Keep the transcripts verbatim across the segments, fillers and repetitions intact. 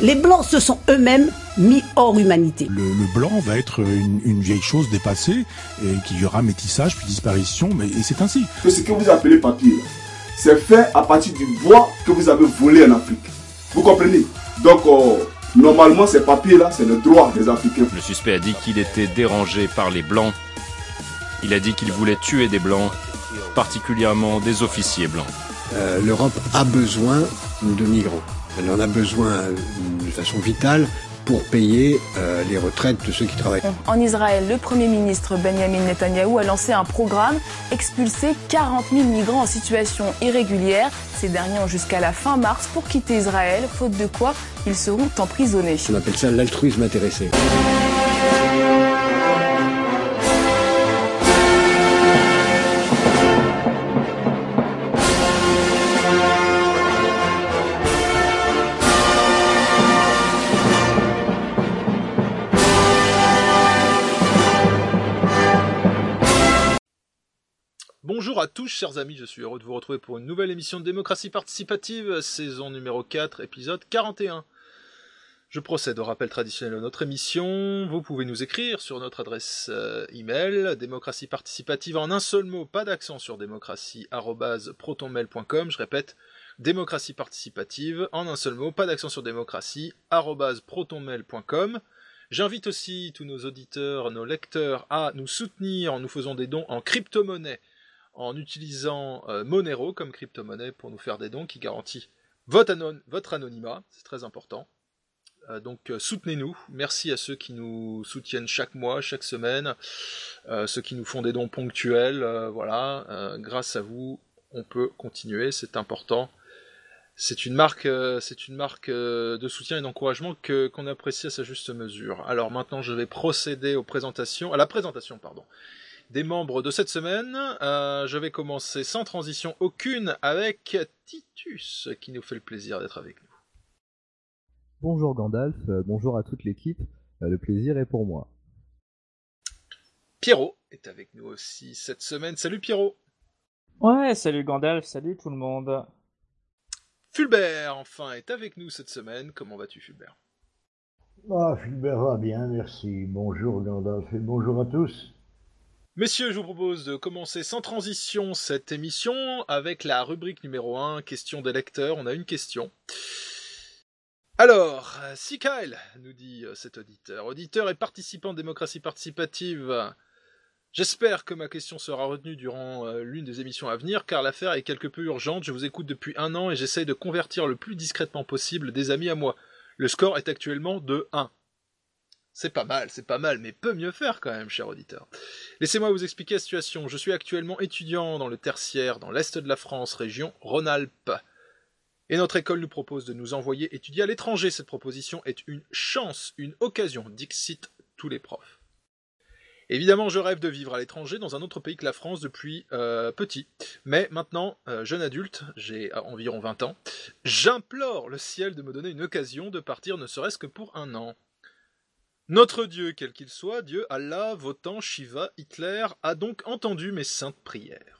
Les Blancs se sont eux-mêmes mis hors humanité. Le, le blanc va être une, une vieille chose dépassée, et qu'il y aura métissage puis disparition, mais et c'est ainsi. Ce que vous appelez papier, c'est fait à partir du bois que vous avez volé en Afrique. Vous comprenez? Donc, euh, normalement, ces papiers-là, c'est le droit des Africains. Le suspect a dit qu'il était dérangé par les Blancs. Il a dit qu'il voulait tuer des Blancs, particulièrement des officiers blancs. Euh, L'Europe a besoin de migrants. Elle en a besoin de façon vitale pour payer euh, les retraites de ceux qui travaillent. En Israël, le Premier ministre Benjamin Netanyahou a lancé un programme, expulser quarante mille migrants en situation irrégulière. Ces derniers ont jusqu'à la fin mars pour quitter Israël, faute de quoi ils seront emprisonnés. On appelle ça l'altruisme intéressé. Bonjour à tous, chers amis, je suis heureux de vous retrouver pour une nouvelle émission de Démocratie Participative, saison numéro quatre, épisode quarante et un. Je procède au rappel traditionnel de notre émission. Vous pouvez nous écrire sur notre adresse euh, email, démocratie participative en un seul mot, pas d'accent sur démocratie, arobase protonmail point com. Je répète, démocratie participative en un seul mot, pas d'accent sur démocratie, arobase protonmail point com. J'invite aussi tous nos auditeurs, nos lecteurs à nous soutenir en nous faisant des dons en crypto-monnaie, en utilisant euh, Monero comme crypto-monnaie pour nous faire des dons qui garantit votre, anon- votre anonymat, c'est très important. Euh, donc euh, soutenez-nous, merci à ceux qui nous soutiennent chaque mois, chaque semaine, euh, ceux qui nous font des dons ponctuels, euh, voilà, euh, grâce à vous, on peut continuer, c'est important. C'est une marque, euh, c'est une marque euh, de soutien et d'encouragement que, qu'on apprécie à sa juste mesure. Alors maintenant, je vais procéder aux présentations, à la présentation, pardon, des membres de cette semaine. Euh, je vais commencer sans transition aucune avec Titus, qui nous fait le plaisir d'être avec nous. Bonjour Gandalf, euh, bonjour à toute l'équipe, euh, le plaisir est pour moi. Pierrot est avec nous aussi cette semaine. Salut Pierrot. Ouais, salut Gandalf, salut tout le monde. Fulbert, enfin, est avec nous cette semaine. Comment vas-tu Fulbert? Ah, Fulbert va bien, merci. Bonjour Gandalf et bonjour à tous. Messieurs, je vous propose de commencer sans transition cette émission avec la rubrique numéro un, question des lecteurs. On a une question. Alors, si Kyle, nous dit cet auditeur, auditeur et participant de démocratie participative, j'espère que ma question sera retenue durant euh, l'une des émissions à venir, car l'affaire est quelque peu urgente, je vous écoute depuis un an et j'essaye de convertir le plus discrètement possible des amis à moi. Le score est actuellement de un. C'est pas mal, c'est pas mal, mais peut mieux faire quand même, cher auditeur. Laissez-moi vous expliquer la situation. Je suis actuellement étudiant dans le tertiaire, dans l'est de la France, région Rhône-Alpes. Et notre école nous propose de nous envoyer étudier à l'étranger. Cette proposition est une chance, une occasion, dixit tous les profs. Évidemment, je rêve de vivre à l'étranger, dans un autre pays que la France depuis euh, petit. Mais maintenant, euh, jeune adulte, j'ai environ vingt ans, j'implore le ciel de me donner une occasion de partir ne serait-ce que pour un an. Notre Dieu, quel qu'il soit, Dieu, Allah, Votan, Shiva, Hitler, a donc entendu mes saintes prières.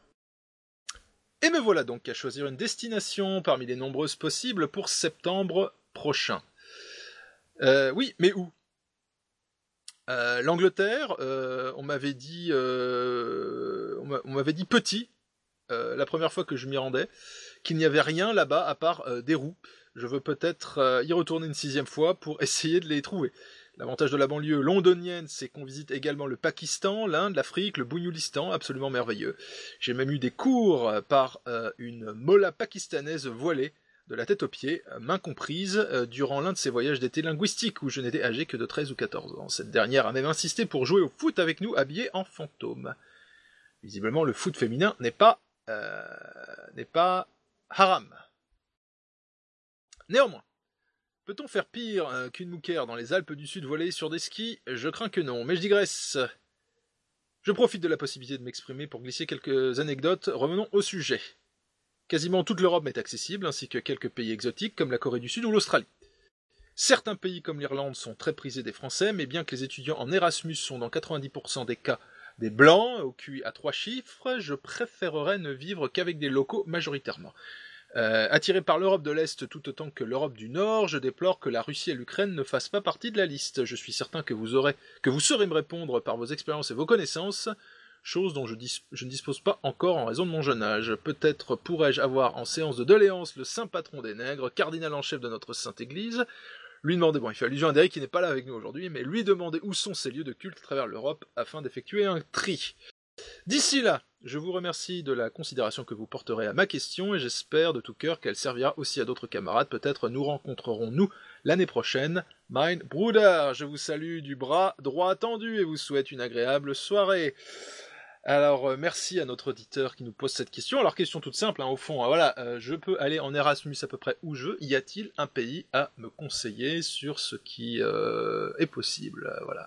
Et me voilà donc à choisir une destination parmi les nombreuses possibles pour septembre prochain. Euh, oui, mais où ? euh, L'Angleterre, euh, on m'avait dit, euh, on m'avait dit petit, euh, la première fois que je m'y rendais, qu'il n'y avait rien là-bas à part euh, des roues. Je veux peut-être euh, y retourner une sixième fois pour essayer de les trouver. L'avantage de la banlieue londonienne, c'est qu'on visite également le Pakistan, l'Inde, l'Afrique, le Bougoulistan, absolument merveilleux. J'ai même eu des cours par euh, une molla pakistanaise voilée, de la tête aux pieds, main comprise, euh, durant l'un de ces voyages d'été linguistiques où je n'étais âgé que de treize ou quatorze ans. Cette dernière a même insisté pour jouer au foot avec nous, habillée en fantôme. Visiblement, le foot féminin n'est pas, euh, n'est pas haram. Néanmoins, peut-on faire pire euh, qu'une mouquère dans les Alpes du Sud volée sur des skis ? Je crains que non, mais je digresse. Je profite de la possibilité de m'exprimer pour glisser quelques anecdotes. Revenons au sujet. Quasiment toute l'Europe m'est accessible, ainsi que quelques pays exotiques comme la Corée du Sud ou l'Australie. Certains pays comme l'Irlande sont très prisés des Français, mais bien que les étudiants en Erasmus sont dans quatre-vingt-dix pour cent des cas des Blancs, au Q I à trois chiffres, je préférerais ne vivre qu'avec des locaux majoritairement. Euh, attiré par l'Europe de l'Est tout autant que l'Europe du Nord, je déplore que la Russie et l'Ukraine ne fassent pas partie de la liste. Je suis certain que vous aurez, que vous saurez me répondre par vos expériences et vos connaissances, chose dont je, dis, je ne dispose pas encore en raison de mon jeune âge. Peut-être pourrais-je avoir en séance de doléance le saint patron des nègres, cardinal en chef de notre sainte Église, lui demander, bon il fait allusion à Derek qui n'est pas là avec nous aujourd'hui, mais lui demander où sont ces lieux de culte à travers l'Europe afin d'effectuer un tri. D'ici là, je vous remercie de la considération que vous porterez à ma question et j'espère de tout cœur qu'elle servira aussi à d'autres camarades. Peut-être nous rencontrerons-nous l'année prochaine. Mein Bruder, je vous salue du bras droit tendu et vous souhaite une agréable soirée. Alors, euh, merci à notre auditeur qui nous pose cette question. Alors, question toute simple, hein, au fond, euh, voilà, euh, je peux aller en Erasmus à peu près où je veux. Y a-t-il un pays à me conseiller sur ce qui euh, est possible euh, Voilà.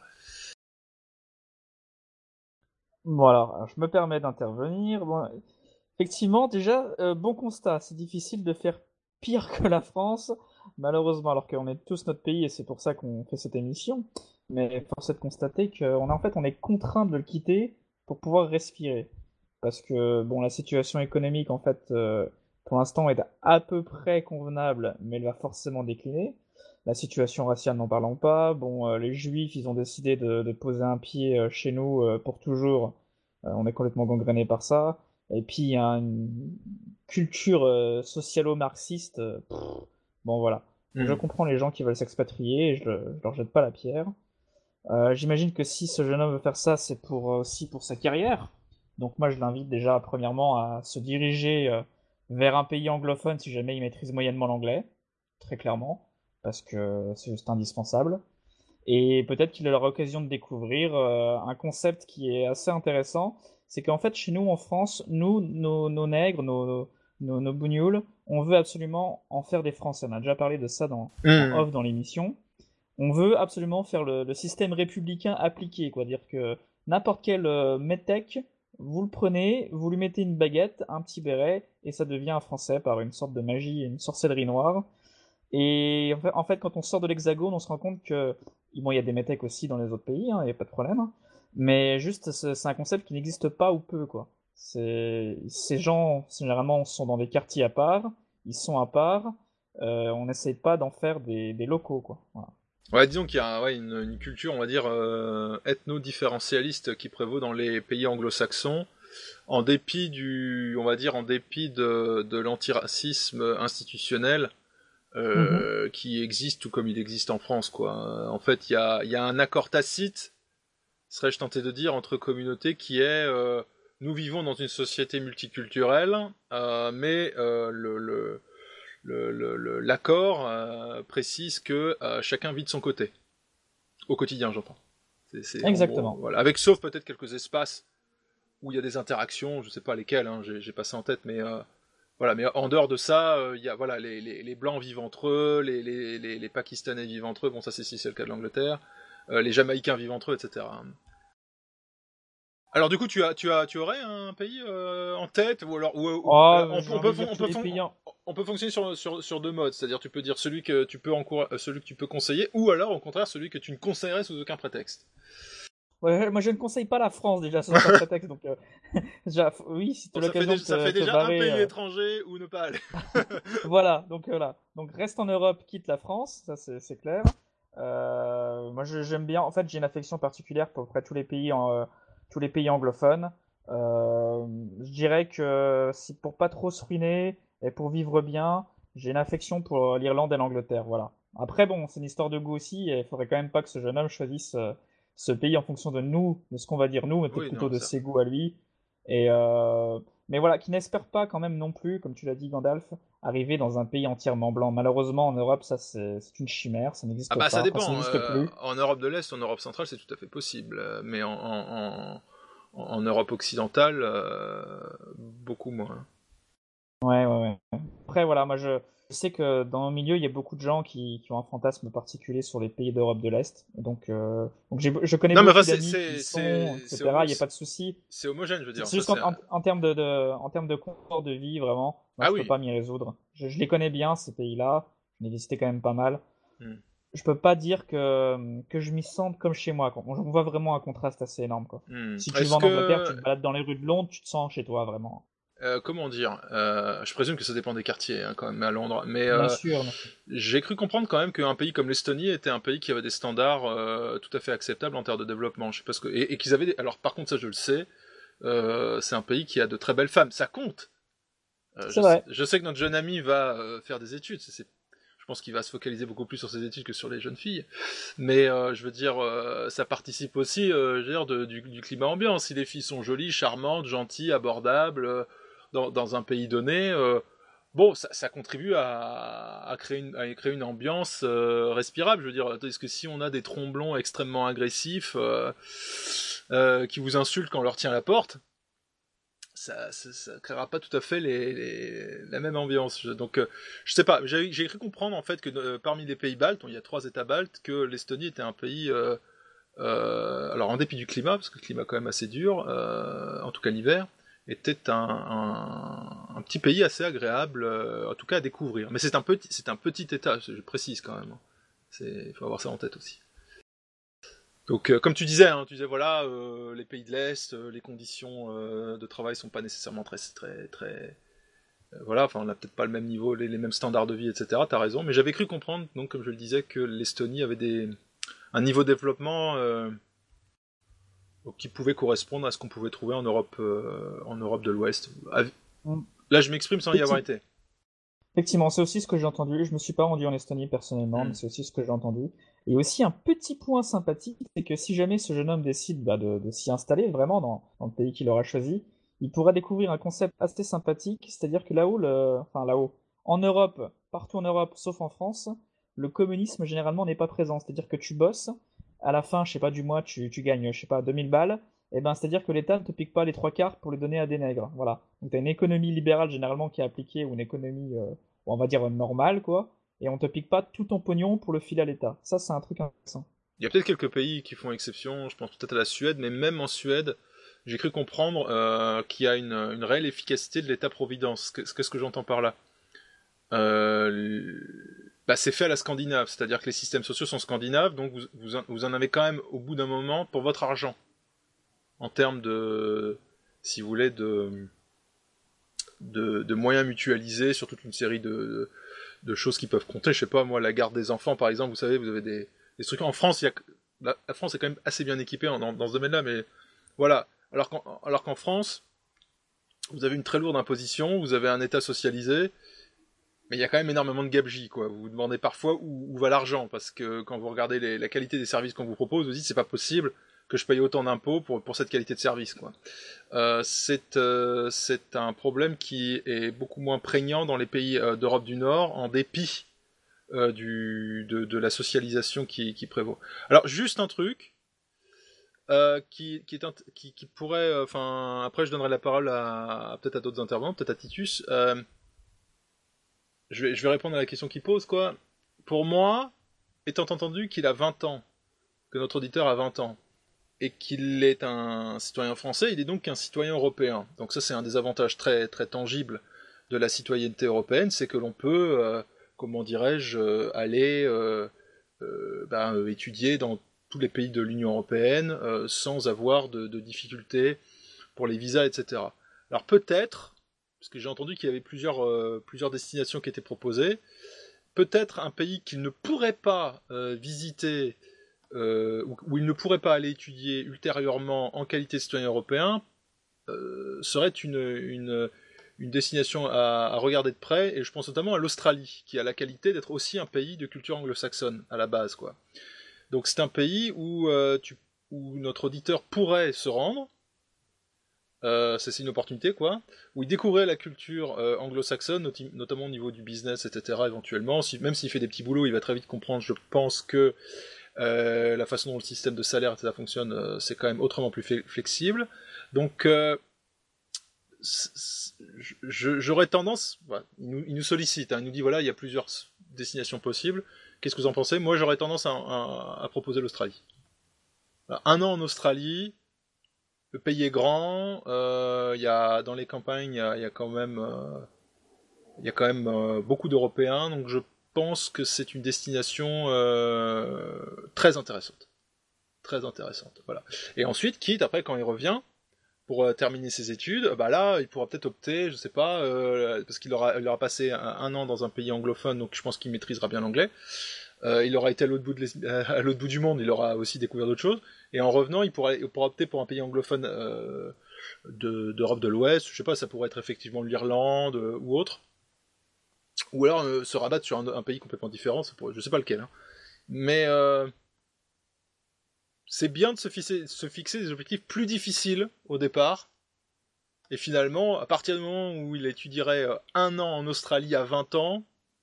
Voilà, je me permets d'intervenir. Bon, effectivement, déjà, euh, bon constat, c'est difficile de faire pire que la France, malheureusement, alors qu'on est tous notre pays et c'est pour ça qu'on fait cette émission. Mais force est de constater qu'on est en fait, on est contraint de le quitter pour pouvoir respirer. Parce que, bon, la situation économique, en fait, euh, pour l'instant, est à peu près convenable, mais elle va forcément décliner. La situation raciale, n'en parlons pas. Bon, euh, les Juifs, ils ont décidé de, de poser un pied euh, chez nous euh, pour toujours. Euh, on est complètement gangréné par ça. Et puis, il y a une culture euh, socialo-marxiste. Euh, pff, bon, voilà. Mm. Je comprends les gens qui veulent s'expatrier et je, le, je leur jette pas la pierre. Euh, j'imagine que si ce jeune homme veut faire ça, c'est pour, euh, aussi pour sa carrière. Donc moi, je l'invite déjà, premièrement, à se diriger euh, vers un pays anglophone si jamais il maîtrise moyennement l'anglais. Très clairement. Parce que c'est juste indispensable. Et peut-être qu'il aura l'occasion de découvrir euh, un concept qui est assez intéressant, c'est qu'en fait, chez nous, en France, nous, nos, nos nègres, nos, nos, nos bougnoules, on veut absolument en faire des Français. On a déjà parlé de ça dans, mmh. en off dans l'émission. On veut absolument faire le, le système républicain appliqué, quoi. Dire que n'importe quel euh, métèque, vous le prenez, vous lui mettez une baguette, un petit béret, et ça devient un Français par une sorte de magie, une sorcellerie noire. Et en fait, quand on sort de l'Hexagone, on se rend compte que, bon, il y a des métèques aussi dans les autres pays, il hein, n'y a pas de problème, mais juste, c'est un concept qui n'existe pas ou peu, quoi. Ces gens, généralement, sont dans des quartiers à part, ils sont à part, euh, on n'essaye pas d'en faire des, des locaux, quoi. Voilà. Ouais, disons qu'il y a ouais, une, une culture, on va dire, euh, ethno-différentialiste qui prévaut dans les pays anglo-saxons, en dépit du, on va dire, en dépit de, de l'antiracisme institutionnel, Euh, mmh. qui existe tout comme il existe en France, quoi. En fait, il y a, y a un accord tacite, serais-je tenté de dire, entre communautés qui est euh, nous vivons dans une société multiculturelle, euh, mais euh, le, le, le, le, l'accord euh, précise que euh, chacun vit de son côté. Au quotidien, j'entends. C'est, c'est, Exactement. Gros, voilà. Avec sauf peut-être quelques espaces où il y a des interactions, je sais pas lesquelles, hein, j'ai, j'ai pas ça en tête, mais... Euh, Voilà, mais en dehors de ça, il euh, y a voilà les, les, les blancs vivent entre eux, les, les, les, les pakistanais vivent entre eux, bon ça c'est si c'est le cas de l'Angleterre, euh, les jamaïcains vivent entre eux, et cetera. Alors du coup tu as tu as tu aurais un pays euh, en tête ou alors ou, ou, oh, euh, on, on, peut, on, peut, fon- on peut fonctionner sur, sur, sur deux modes, c'est-à-dire tu peux dire celui que tu peux encoura- celui que tu peux conseiller ou alors au contraire celui que tu ne conseillerais sous aucun prétexte. Ouais, moi je ne conseille pas la France déjà sur ce prétexte, donc euh, déjà, oui, si tu as bon, l'occasion de Ça fait te, déjà te barrer, un pays euh... étranger où ne pas aller. Voilà, donc voilà, euh, donc reste en Europe, quitte la France, ça c'est, c'est clair. Euh, moi je, j'aime bien, en fait j'ai une affection particulière pour près tous les pays, en, euh, tous les pays anglophones. Euh, je dirais que si pour pas trop se ruiner et pour vivre bien, j'ai une affection pour l'Irlande et l'Angleterre, voilà. Après bon, c'est une histoire de goût aussi, et il faudrait quand même pas que ce jeune homme choisisse euh, ce pays en fonction de nous, de ce qu'on va dire nous, mais peut-être oui, plutôt non, de ça. ses goûts à lui. Et euh, mais voilà, qui n'espère pas quand même non plus, comme tu l'as dit Gandalf, arriver dans un pays entièrement blanc. Malheureusement en Europe, ça c'est, c'est une chimère, ça n'existe ah bah, pas. ça dépend. Enfin, ça n'existe euh, plus. En Europe de l'Est, en Europe centrale, c'est tout à fait possible, mais en, en, en, en Europe occidentale, euh, beaucoup moins. Ouais, ouais, ouais. Après voilà, moi je, je sais que dans mon milieu, il y a beaucoup de gens qui, qui ont un fantasme particulier sur les pays d'Europe de l'Est. Donc, euh, donc j'ai, je connais non, beaucoup mais enfin, d'amis c'est, qui y sont, c'est, et cetera. homo- Il n'y a pas de souci. C'est homogène, je veux dire. C'est juste ça, en, c'est en, en termes de, de, en termes de confort de vie, vraiment, moi ah, je oui. peux pas m'y résoudre. Je, je les connais bien, ces pays-là. J'en ai visité quand même pas mal. Hmm. Je peux pas dire que, que je m'y sente comme chez moi, quoi. On voit vraiment un contraste assez énorme, quoi. Hmm. Si tu Est-ce vas en que... Angleterre, tu te balades dans les rues de Londres, tu te sens chez toi, vraiment. euh, comment dire, euh, je présume que ça dépend des quartiers hein, quand même à Londres, mais Bien euh, sûr. j'ai cru comprendre quand même qu'un pays comme l'Estonie était un pays qui avait des standards euh, tout à fait acceptables en termes de développement. Je sais pas ce que et, et qu'ils avaient des... alors par contre ça je le sais, euh, c'est un pays qui a de très belles femmes, ça compte. Euh, C'est je, vrai. sais, je sais que notre jeune ami va euh, faire des études, c'est, c'est, je pense qu'il va se focaliser beaucoup plus sur ses études que sur les jeunes filles, mais euh, je veux dire, euh, ça participe aussi euh, je veux dire, de, du, du climat ambiant. Si les filles sont jolies, charmantes, gentilles, abordables, euh, dans, dans un pays donné, euh, bon, ça, ça contribue à, à, créer une, à créer une ambiance euh, respirable. Je veux dire, est-ce que si on a des tromblons extrêmement agressifs euh, euh, qui vous insultent quand on leur tient la porte, ça, ça, ça créera pas tout à fait les, les, la même ambiance. Donc, euh, je sais pas. J'ai, j'ai cru comprendre en fait que euh, parmi les pays baltes, il y a trois États baltes, que l'Estonie était un pays, euh, euh, alors en dépit du climat, parce que le climat est quand même assez dur, euh, en tout cas l'hiver, était un, un, un petit pays assez agréable, euh, en tout cas à découvrir. Mais c'est un petit, c'est un petit État, je précise quand même. Il faut avoir ça en tête aussi. Donc, euh, comme tu disais, hein, tu disais voilà, euh, les pays de l'Est, euh, les conditions euh, de travail sont pas nécessairement très, très, très, euh, voilà. Enfin, on n'a peut-être pas le même niveau, les, les mêmes standards de vie, et cetera. T'as raison, mais j'avais cru comprendre, donc comme je le disais, que l'Estonie avait des, un niveau de développement euh, qui pouvait correspondre à ce qu'on pouvait trouver en Europe, euh, en Europe de l'Ouest. Là, je m'exprime sans y avoir été. Effectivement, c'est aussi ce que j'ai entendu. Je me suis pas rendu en Estonie personnellement, mmh. mais c'est aussi ce que j'ai entendu. Et aussi un petit point sympathique, c'est que si jamais ce jeune homme décide bah, de, de s'y installer vraiment dans, dans le pays qu'il aura choisi, il pourra découvrir un concept assez sympathique, c'est-à-dire que là-haut, le... enfin là-haut, en Europe, partout en Europe, sauf en France, le communisme généralement n'est pas présent. C'est-à-dire que tu bosses, à la fin, je sais pas, du mois, tu, tu gagnes, je sais pas, deux mille balles. Et ben, c'est-à-dire que l'État ne te pique pas les trois quarts pour les donner à des nègres. Voilà. Donc tu as une économie libérale généralement qui est appliquée, ou une économie, euh, on va dire, normale, quoi. Et on te pique pas tout ton pognon pour le filer à l'État. Ça, c'est un truc intéressant. Il y a peut-être quelques pays qui font exception, je pense peut-être à la Suède, mais même en Suède, j'ai cru comprendre euh, qu'il y a une, une réelle efficacité de l'État-providence. Qu'est-ce que, que j'entends par là euh, bah, c'est fait à la Scandinave, c'est-à-dire que les systèmes sociaux sont scandinaves, donc vous, vous, en, vous en avez quand même au bout d'un moment pour votre argent. En termes de, si vous voulez, de, de, de moyens mutualisés sur toute une série de, de, de choses qui peuvent compter. Je sais pas, moi, la garde des enfants, par exemple, vous savez, vous avez des, des trucs. En France, il y a, la, la France est quand même assez bien équipée dans, dans ce domaine-là, mais voilà. Alors qu'en, alors qu'en France, vous avez une très lourde imposition, vous avez un État socialisé, mais il y a quand même énormément de gabegie, quoi. Vous vous demandez parfois où, où va l'argent, parce que quand vous regardez les, la qualité des services qu'on vous propose, vous dites c'est pas possible que je paye autant d'impôts pour, pour cette qualité de service, quoi. Euh, c'est, euh, c'est un problème qui est beaucoup moins prégnant dans les pays euh, d'Europe du Nord, en dépit euh, du, de, de la socialisation qui, qui prévaut. Alors, juste un truc euh, qui, qui, est un, qui, qui pourrait... Enfin, euh, après, je donnerai la parole à, à peut-être à d'autres intervenants, peut-être à Titus. Euh, je, vais, je vais répondre à la question qu'il pose, quoi. Pour moi, étant entendu qu'il a vingt ans, que notre auditeur a vingt ans, et qu'il est un citoyen français, il est donc un citoyen européen. Donc ça, c'est un des avantages très, très tangibles de la citoyenneté européenne, c'est que l'on peut, euh, comment dirais-je, euh, aller euh, euh, ben, euh, étudier dans tous les pays de l'Union européenne euh, sans avoir de, de difficultés pour les visas, et cetera. Alors peut-être, parce que j'ai entendu qu'il y avait plusieurs, euh, plusieurs destinations qui étaient proposées, peut-être un pays qu'il ne pourrait pas euh, visiter, Euh, où, où il ne pourrait pas aller étudier ultérieurement en qualité de citoyen européen, euh, serait une, une, une destination à, à regarder de près, et je pense notamment à l'Australie, qui a la qualité d'être aussi un pays de culture anglo-saxonne, à la base, quoi. Donc c'est un pays où, euh, tu, où notre auditeur pourrait se rendre, euh, c'est, c'est une opportunité, quoi, où il découvrait la culture euh, anglo-saxonne, noti- notamment au niveau du business, et cetera, éventuellement, si, même s'il fait des petits boulots, il va très vite comprendre, je pense que Euh, la façon dont le système de salaire et cetera fonctionne, euh, c'est quand même autrement plus flexible. Donc, euh, je, j'aurais tendance... Voilà, il, nous, il nous sollicite, hein, il nous dit, voilà, il y a plusieurs destinations possibles. Qu'est-ce que vous en pensez ? Moi, j'aurais tendance à, à, à proposer l'Australie. Alors, un an en Australie, le pays est grand, euh, y a, dans les campagnes, il y a, y a quand même, euh, y a quand même euh, beaucoup d'Européens, donc je Je pense que c'est une destination euh, très intéressante. Très intéressante, voilà. Et ensuite, quitte, après, quand il revient, pour euh, terminer ses études, bah là, il pourra peut-être opter, je sais pas, euh, parce qu'il aura, il aura passé un, un an dans un pays anglophone, donc je pense qu'il maîtrisera bien l'anglais. Euh, il aura été à l'autre bout de l'es- à l'autre bout du monde, il aura aussi découvert d'autres choses. Et en revenant, il pourra, il pourra opter pour un pays anglophone euh, de, d'Europe de l'Ouest. Je sais pas, ça pourrait être effectivement l'Irlande euh, ou autre. Ou alors euh, se rabattre sur un, un pays complètement différent. Ça pourrait, je sais pas lequel. Hein. Mais euh, c'est bien de se fixer, se fixer des objectifs plus difficiles au départ. Et finalement, à partir du moment où il étudierait euh, un an en Australie à vingt ans,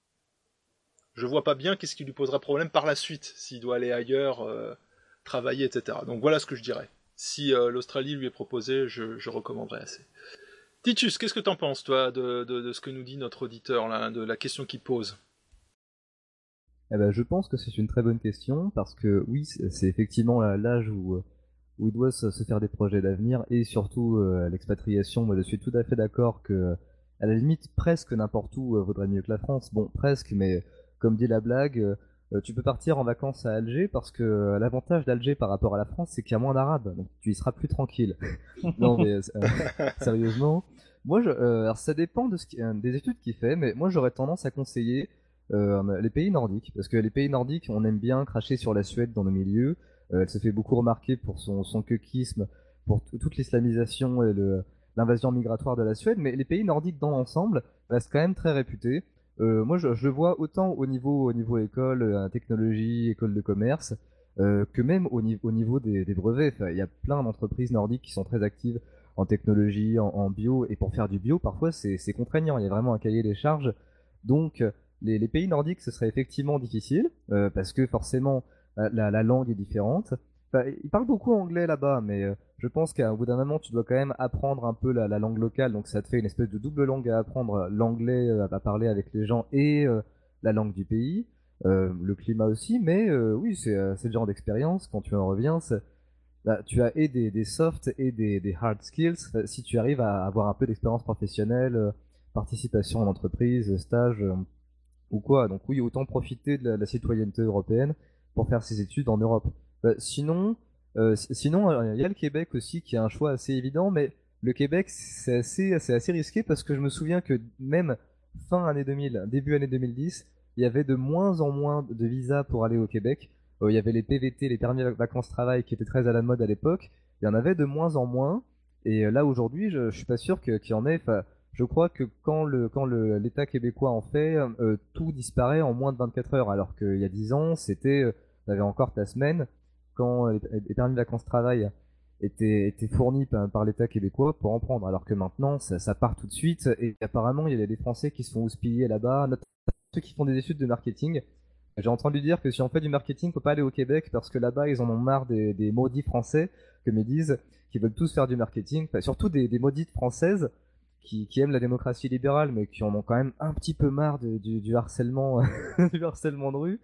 je vois pas bien qu'est-ce qui lui poserait problème par la suite, s'il doit aller ailleurs, euh, travailler, et cetera. Donc voilà ce que je dirais. Si euh, l'Australie lui est proposée, je, je recommanderais assez. Titus, qu'est-ce que t'en penses, toi, de, de, de ce que nous dit notre auditeur, là, de la question qu'il pose? Eh ben, je pense que c'est une très bonne question, parce que oui, c'est c'est effectivement là, l'âge où, euh, où il doit se, se faire des projets d'avenir, et surtout euh, l'expatriation. Moi, je suis tout à fait d'accord que, à la limite, presque n'importe où euh, vaudrait mieux que la France. Bon, presque, mais comme dit la blague, euh, euh, tu peux partir en vacances à Alger, parce que euh, l'avantage d'Alger par rapport à la France, c'est qu'il y a moins d'Arabes, donc tu y seras plus tranquille. Non, mais euh, sérieusement, moi, je, euh, alors ça dépend de ce qui- euh, des études qu'il fait, mais moi, j'aurais tendance à conseiller euh, les pays nordiques, parce que les pays nordiques, on aime bien cracher sur la Suède dans nos milieux. Euh, elle se fait beaucoup remarquer pour son, son cuckisme, pour t- toute l'islamisation et le- l'invasion migratoire de la Suède, mais les pays nordiques dans l'ensemble restent quand même très réputés. Euh, moi, je, je le vois autant au niveau, au niveau école, euh, technologie, école de commerce, euh, que même au, ni- au niveau des, des brevets. Enfin, il y a plein d'entreprises nordiques qui sont très actives en technologie, en, en bio, et pour faire du bio, parfois c'est c'est contraignant. Il y a vraiment un cahier des charges. Donc, les, les pays nordiques, ce serait effectivement difficile, euh, parce que forcément, euh, la, la langue est différente. Enfin, ils parlent beaucoup anglais là-bas, mais euh, je pense qu'au bout d'un moment, tu dois quand même apprendre un peu la, la langue locale, donc ça te fait une espèce de double langue à apprendre, l'anglais euh, à parler avec les gens et euh, la langue du pays, euh, le climat aussi, mais euh, oui, c'est euh, c'est le genre d'expérience, quand tu en reviens, c'est- bah, tu as et des, des soft et des, des hard skills, euh, si tu arrives à avoir un peu d'expérience professionnelle, euh, participation en entreprise, stage, euh, ou quoi. Donc oui, autant profiter de la, la citoyenneté européenne pour faire ses études en Europe. Euh, sinon, euh, si- sinon, euh, il y a le Québec aussi qui est un choix assez évident, mais le Québec c'est assez, c'est assez risqué parce que je me souviens que même fin année deux mille, début année deux mille dix, il y avait de moins en moins de visas pour aller au Québec. Euh, il y avait les P V T, les permis vacances-travail qui étaient très à la mode à l'époque. Il y en avait de moins en moins. Et euh, là aujourd'hui, je, je suis pas sûr que- qu'il y en ait. Enfin, je crois que quand le quand le l'État québécois en fait, euh, tout disparaît en moins de vingt-quatre heures, alors qu'il y a dix ans, c'était, euh, t'avais encore ta semaine quand euh, les les permis de vacances-travail étaient étaient fournis par, par l'État québécois pour en prendre, alors que maintenant ça, ça part tout de suite et apparemment il y a des Français qui se font houspiller là-bas, notamment ceux qui font des études de marketing. J'ai entendu dire que si on fait du marketing, faut pas aller au Québec parce que là-bas ils en ont marre des, des maudits Français, comme ils disent, qui veulent tous faire du marketing, enfin, surtout des, des maudites Françaises qui, qui aiment la démocratie libérale, mais qui en ont quand même un petit peu marre de- du, du harcèlement, du harcèlement de rue.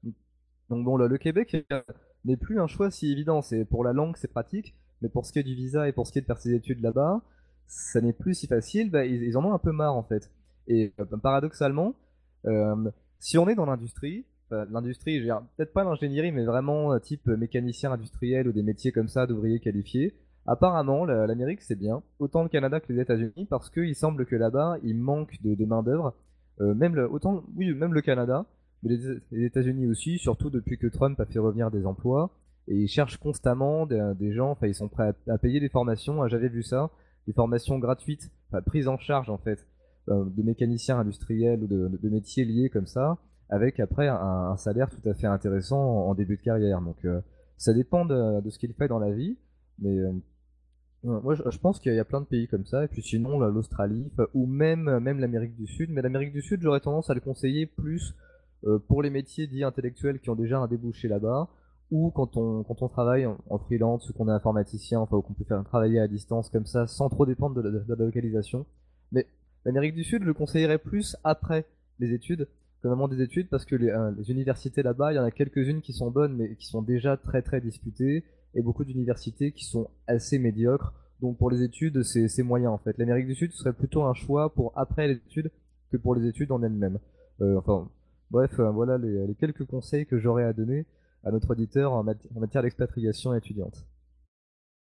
Donc bon, le, le Québec euh, n'est plus un choix si évident. C'est pour la langue, c'est pratique, mais pour ce qui est du visa et pour ce qui est de faire ses études là-bas, ça n'est plus si facile. Bah, ils, ils en ont un peu marre en fait. Et euh, paradoxalement, euh, si on est dans l'industrie, enfin, l'industrie, je veux dire, peut-être pas l'ingénierie, mais vraiment euh, type mécanicien industriel ou des métiers comme ça d'ouvriers qualifiés. Apparemment, la- l'Amérique c'est bien, autant le Canada que les États-Unis, parce qu'il semble que là-bas il manque de, de main d'œuvre. Euh, même le, autant, oui, même le Canada, mais les, les États-Unis aussi, surtout depuis que Trump a fait revenir des emplois, et ils cherchent constamment des, des gens. Enfin, ils sont prêts à, à payer des formations. Ah, j'avais vu ça, des formations gratuites, enfin prises en charge en fait, euh, de mécaniciens industriels ou de, de métiers liés comme ça, avec après un, un salaire tout à fait intéressant en, en début de carrière. Donc, euh, ça dépend de, de ce qu'il fait dans la vie, mais euh, Ouais, moi, je, je pense qu'il y a plein de pays comme ça, et puis sinon, là, l'Australie, enfin, ou même, même l'Amérique du Sud. Mais l'Amérique du Sud, j'aurais tendance à le conseiller plus euh, pour les métiers dits intellectuels qui ont déjà un débouché là-bas, ou quand on, quand on travaille en, en freelance, ou qu'on est informaticien, enfin, ou qu'on peut faire travailler à distance comme ça, sans trop dépendre de la, de la localisation. Mais l'Amérique du Sud, je le conseillerais plus après les études, que vraiment des études, parce que les, euh, les universités là-bas, il y en a quelques-unes qui sont bonnes, mais qui sont déjà très très disputées, et beaucoup d'universités qui sont assez médiocres. Donc pour les études, c'est c'est moyen en fait. L'Amérique du Sud serait plutôt un choix pour après les études que pour les études en elles-mêmes. Euh, enfin, bref, euh, voilà les, les quelques conseils que j'aurais à donner à notre auditeur en, mat- en matière d'expatriation étudiante.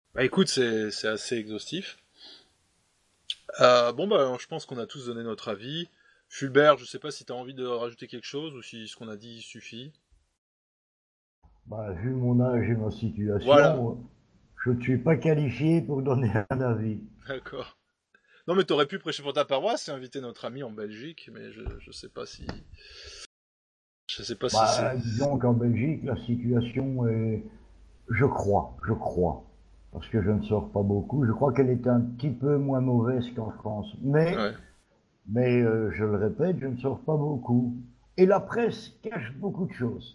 Bah écoute, c'est, c'est assez exhaustif. Euh, bon bah je pense qu'on a tous donné notre avis. Fulbert, je sais pas si tu as envie de rajouter quelque chose ou si ce qu'on a dit suffit. Bah, vu mon âge et ma situation, Voilà. je ne suis pas qualifié pour donner un avis. D'accord. Non mais t'aurais pu prêcher pour ta paroisse et inviter notre ami en Belgique, mais je, je sais pas si... Je sais pas Bah, si c'est... disons qu'en Belgique, la situation est... Je crois, je crois, parce que je ne sors pas beaucoup, je crois qu'elle est un petit peu moins mauvaise qu'en France. Mais, Ouais. mais euh, je le répète, je ne sors pas beaucoup. Et la presse cache beaucoup de choses.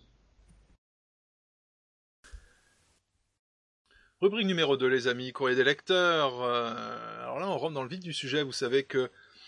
Rubrique numéro deux, les amis, courrier des lecteurs. Euh, alors là, on rentre dans le vif du sujet. Vous savez que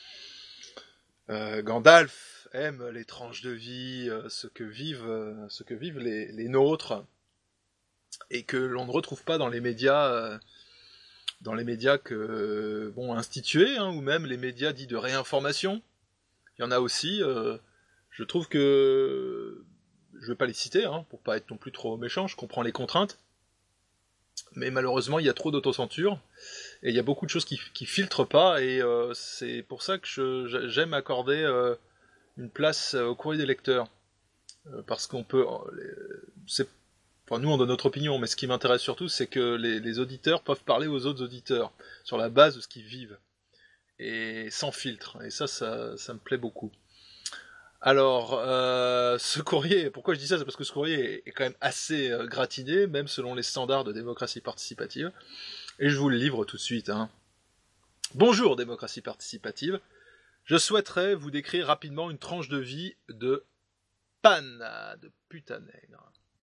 euh, Gandalf aime les tranches de vie, euh, ce que vivent, euh, ce que vivent les, les nôtres, et que l'on ne retrouve pas dans les médias, euh, dans les médias que bon institués, hein, ou même les médias dits de réinformation. Il y en a aussi. Euh, je trouve que je vais pas les citer, hein, pour pas être non plus trop méchant. Je comprends les contraintes. Mais malheureusement, il y a trop d'autocensure, et il y a beaucoup de choses qui, qui filtrent pas, et euh, c'est pour ça que je, j'aime accorder euh, une place au courrier des lecteurs. Euh, parce qu'on peut... Euh, c'est, enfin, nous, on donne notre opinion, mais ce qui m'intéresse surtout, c'est que les, les auditeurs peuvent parler aux autres auditeurs, sur la base de ce qu'ils vivent, et sans filtre, et ça, ça, ça me plaît beaucoup. Alors, euh, ce courrier, pourquoi je dis ça, c'est parce que ce courrier est quand même assez euh, gratiné, même selon les standards de démocratie participative, et je vous le livre tout de suite. Hein. Bonjour démocratie participative, je souhaiterais vous décrire rapidement une tranche de vie de Pan, de putain nègre.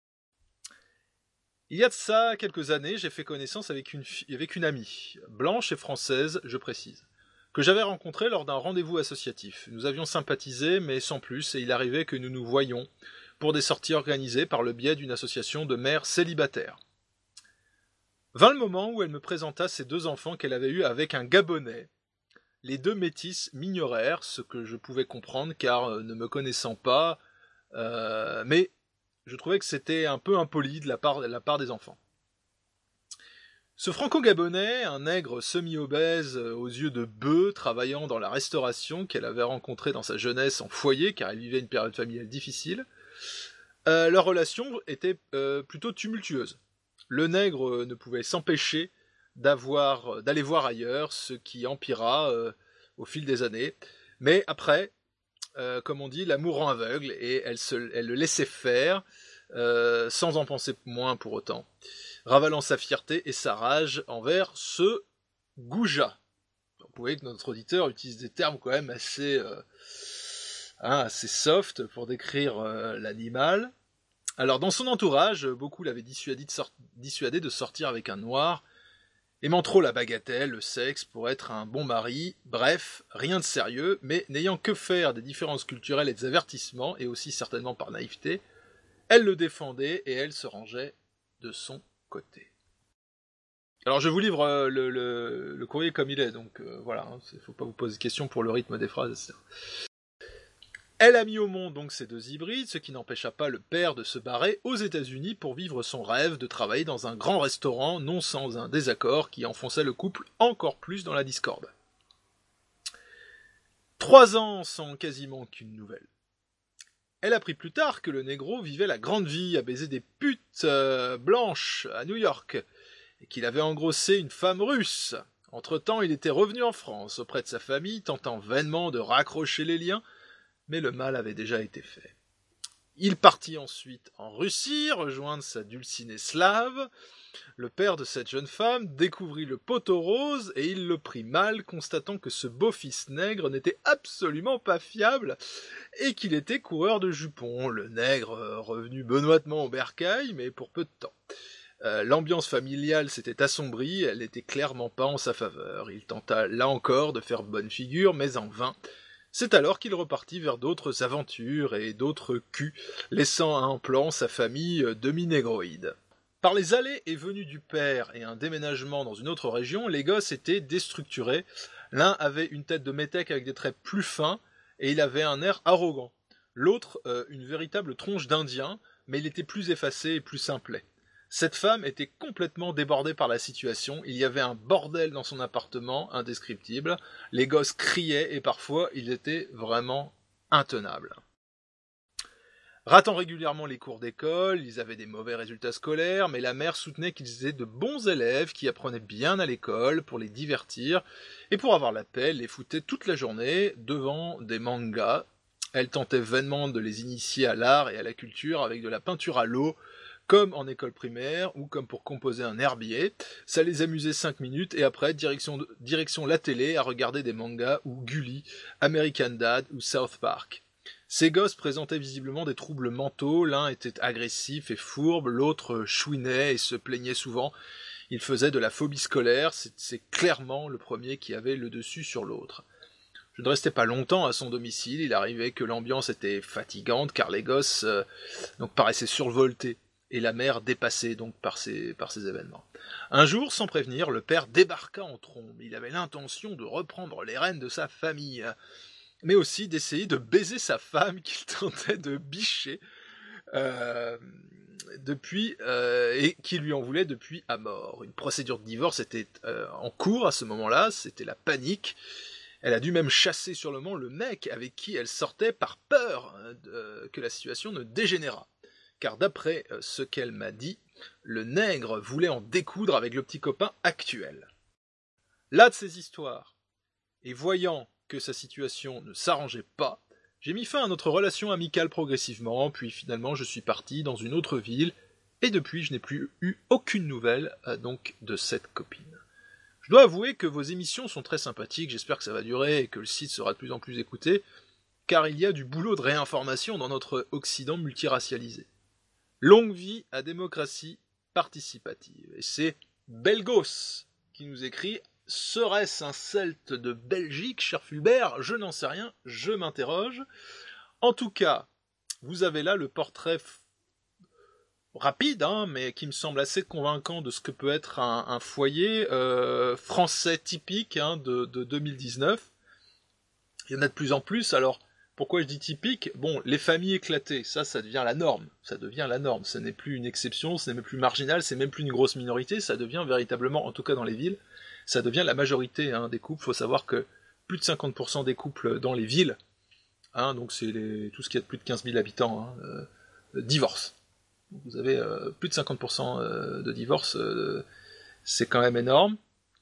Il y a de ça quelques années, j'ai fait connaissance avec une, avec une amie, blanche et française, je précise, que j'avais rencontré lors d'un rendez-vous associatif. Nous avions sympathisé, mais sans plus, et il arrivait que nous nous voyions pour des sorties organisées par le biais d'une association de mères célibataires. Vint le moment où elle me présenta ses deux enfants qu'elle avait eus avec un Gabonais. Les deux métis m'ignorèrent, ce que je pouvais comprendre, car euh, ne me connaissant pas, euh, mais je trouvais que c'était un peu impoli de la part, de la part des enfants. Ce franco-gabonais, un nègre semi-obèse aux yeux de bœuf, travaillant dans la restauration qu'elle avait rencontré dans sa jeunesse en foyer, car elle vivait une période familiale difficile, euh, leur relation était euh, plutôt tumultueuse. Le nègre ne pouvait s'empêcher d'avoir, d'aller voir ailleurs, ce qui empira euh, au fil des années. Mais après, euh, comme on dit, l'amour rend aveugle, et elle, se, elle le laissait faire, euh, sans en penser moins pour autant, ravalant sa fierté et sa rage envers ce goujat. Vous voyez que notre auditeur utilise des termes quand même assez, euh, hein, assez soft pour décrire euh, l'animal. Alors dans son entourage, beaucoup l'avaient dissuadé de, sort- dissuadé de sortir avec un noir, aimant trop la bagatelle, le sexe, pour être un bon mari, bref, rien de sérieux, mais n'ayant que faire des différences culturelles et des avertissements, et aussi certainement par naïveté, elle le défendait et elle se rangeait de son côté. Alors je vous livre euh, le, le, le courrier comme il est, donc euh, voilà, il ne faut pas vous poser de questions pour le rythme des phrases, et cetera. Elle a mis au monde donc ces deux hybrides, ce qui n'empêcha pas le père de se barrer aux États-Unis pour vivre son rêve de travailler dans un grand restaurant, non sans un désaccord qui enfonçait le couple encore plus dans la discorde. Trois ans sans quasiment qu'une nouvelle. Elle apprit plus tard que le négro vivait la grande vie à baiser des putes euh, blanches à New York, et qu'il avait engrossé une femme russe. Entre-temps, il était revenu en France auprès de sa famille, tentant vainement de raccrocher les liens, mais le mal avait déjà été fait. Il partit ensuite en Russie, rejoindre sa dulcinée slave. Le père de cette jeune femme découvrit le poteau rose et il le prit mal, constatant que ce beau-fils nègre n'était absolument pas fiable et qu'il était coureur de jupons. Le nègre revenu benoîtement au bercail, mais pour peu de temps. Euh, l'ambiance familiale s'était assombrie, elle n'était clairement pas en sa faveur. Il tenta là encore de faire bonne figure, mais en vain. C'est alors qu'il repartit vers d'autres aventures et d'autres culs, laissant en plan sa famille demi-négroïde. Par les allées et venues du père et un déménagement dans une autre région, les gosses étaient déstructurés. L'un avait une tête de métèque avec des traits plus fins, et il avait un air arrogant. L'autre, euh, une véritable tronche d'Indien, mais il était plus effacé et plus simplet. Cette femme était complètement débordée par la situation, il y avait un bordel dans son appartement, indescriptible, les gosses criaient et parfois ils étaient vraiment intenables. Ratant régulièrement les cours d'école, ils avaient des mauvais résultats scolaires, mais la mère soutenait qu'ils étaient de bons élèves qui apprenaient bien à l'école pour les divertir, et pour avoir la paix, les foutait toute la journée devant des mangas. Elle tentait vainement de les initier à l'art et à la culture avec de la peinture à l'eau, comme en école primaire, ou comme pour composer un herbier. Ça les amusait cinq minutes, et après, direction, de, direction la télé à regarder des mangas ou Gulli, American Dad ou South Park. Ces gosses présentaient visiblement des troubles mentaux, l'un était agressif et fourbe, l'autre chouinait et se plaignait souvent. Il faisait de la phobie scolaire, c'est, c'est clairement le premier qui avait le dessus sur l'autre. Je ne restais pas longtemps à son domicile, il arrivait que l'ambiance était fatigante car les gosses euh, donc paraissaient survoltés et la mère dépassée donc par ces, par ces événements. Un jour, sans prévenir, le père débarqua en trombe. Il avait l'intention de reprendre les rênes de sa famille, mais aussi d'essayer de baiser sa femme qu'il tentait de bicher euh, depuis euh, et qui lui en voulait depuis à mort. Une procédure de divorce était euh, en cours à ce moment-là, c'était la panique. Elle a dû même chasser sur le mont le mec avec qui elle sortait par peur euh, que la situation ne dégénérât. Car d'après euh, ce qu'elle m'a dit, le nègre voulait en découdre avec le petit copain actuel. Là de ces histoires, et voyant que sa situation ne s'arrangeait pas, j'ai mis fin à notre relation amicale progressivement, puis finalement je suis parti dans une autre ville, et depuis je n'ai plus eu aucune nouvelle euh, donc de cette copine. Je dois avouer que vos émissions sont très sympathiques, j'espère que ça va durer et que le site sera de plus en plus écouté, car il y a du boulot de réinformation dans notre Occident multiracialisé. Longue vie à démocratie participative. Et c'est Belgos qui nous écrit « Serait-ce un Celte de Belgique, cher Fulbert ? Je n'en sais rien, je m'interroge. » En tout cas, vous avez là le portrait f... rapide, hein, mais qui me semble assez convaincant de ce que peut être un, un foyer euh, français typique hein, de, de deux mille dix-neuf. Il y en a de plus en plus, alors... Pourquoi je dis typique ? Bon, les familles éclatées, ça, ça devient la norme. Ça devient la norme. Ce n'est plus une exception, ce n'est même plus marginal, c'est même plus une grosse minorité, ça devient véritablement, en tout cas dans les villes, ça devient la majorité hein, des couples. Il faut savoir que plus de cinquante pour cent des couples dans les villes, hein, donc c'est les, tout ce qui est de plus de quinze mille habitants, hein, euh, divorcent. Vous avez euh, plus de cinquante pour cent euh, de divorces, euh, c'est quand même énorme.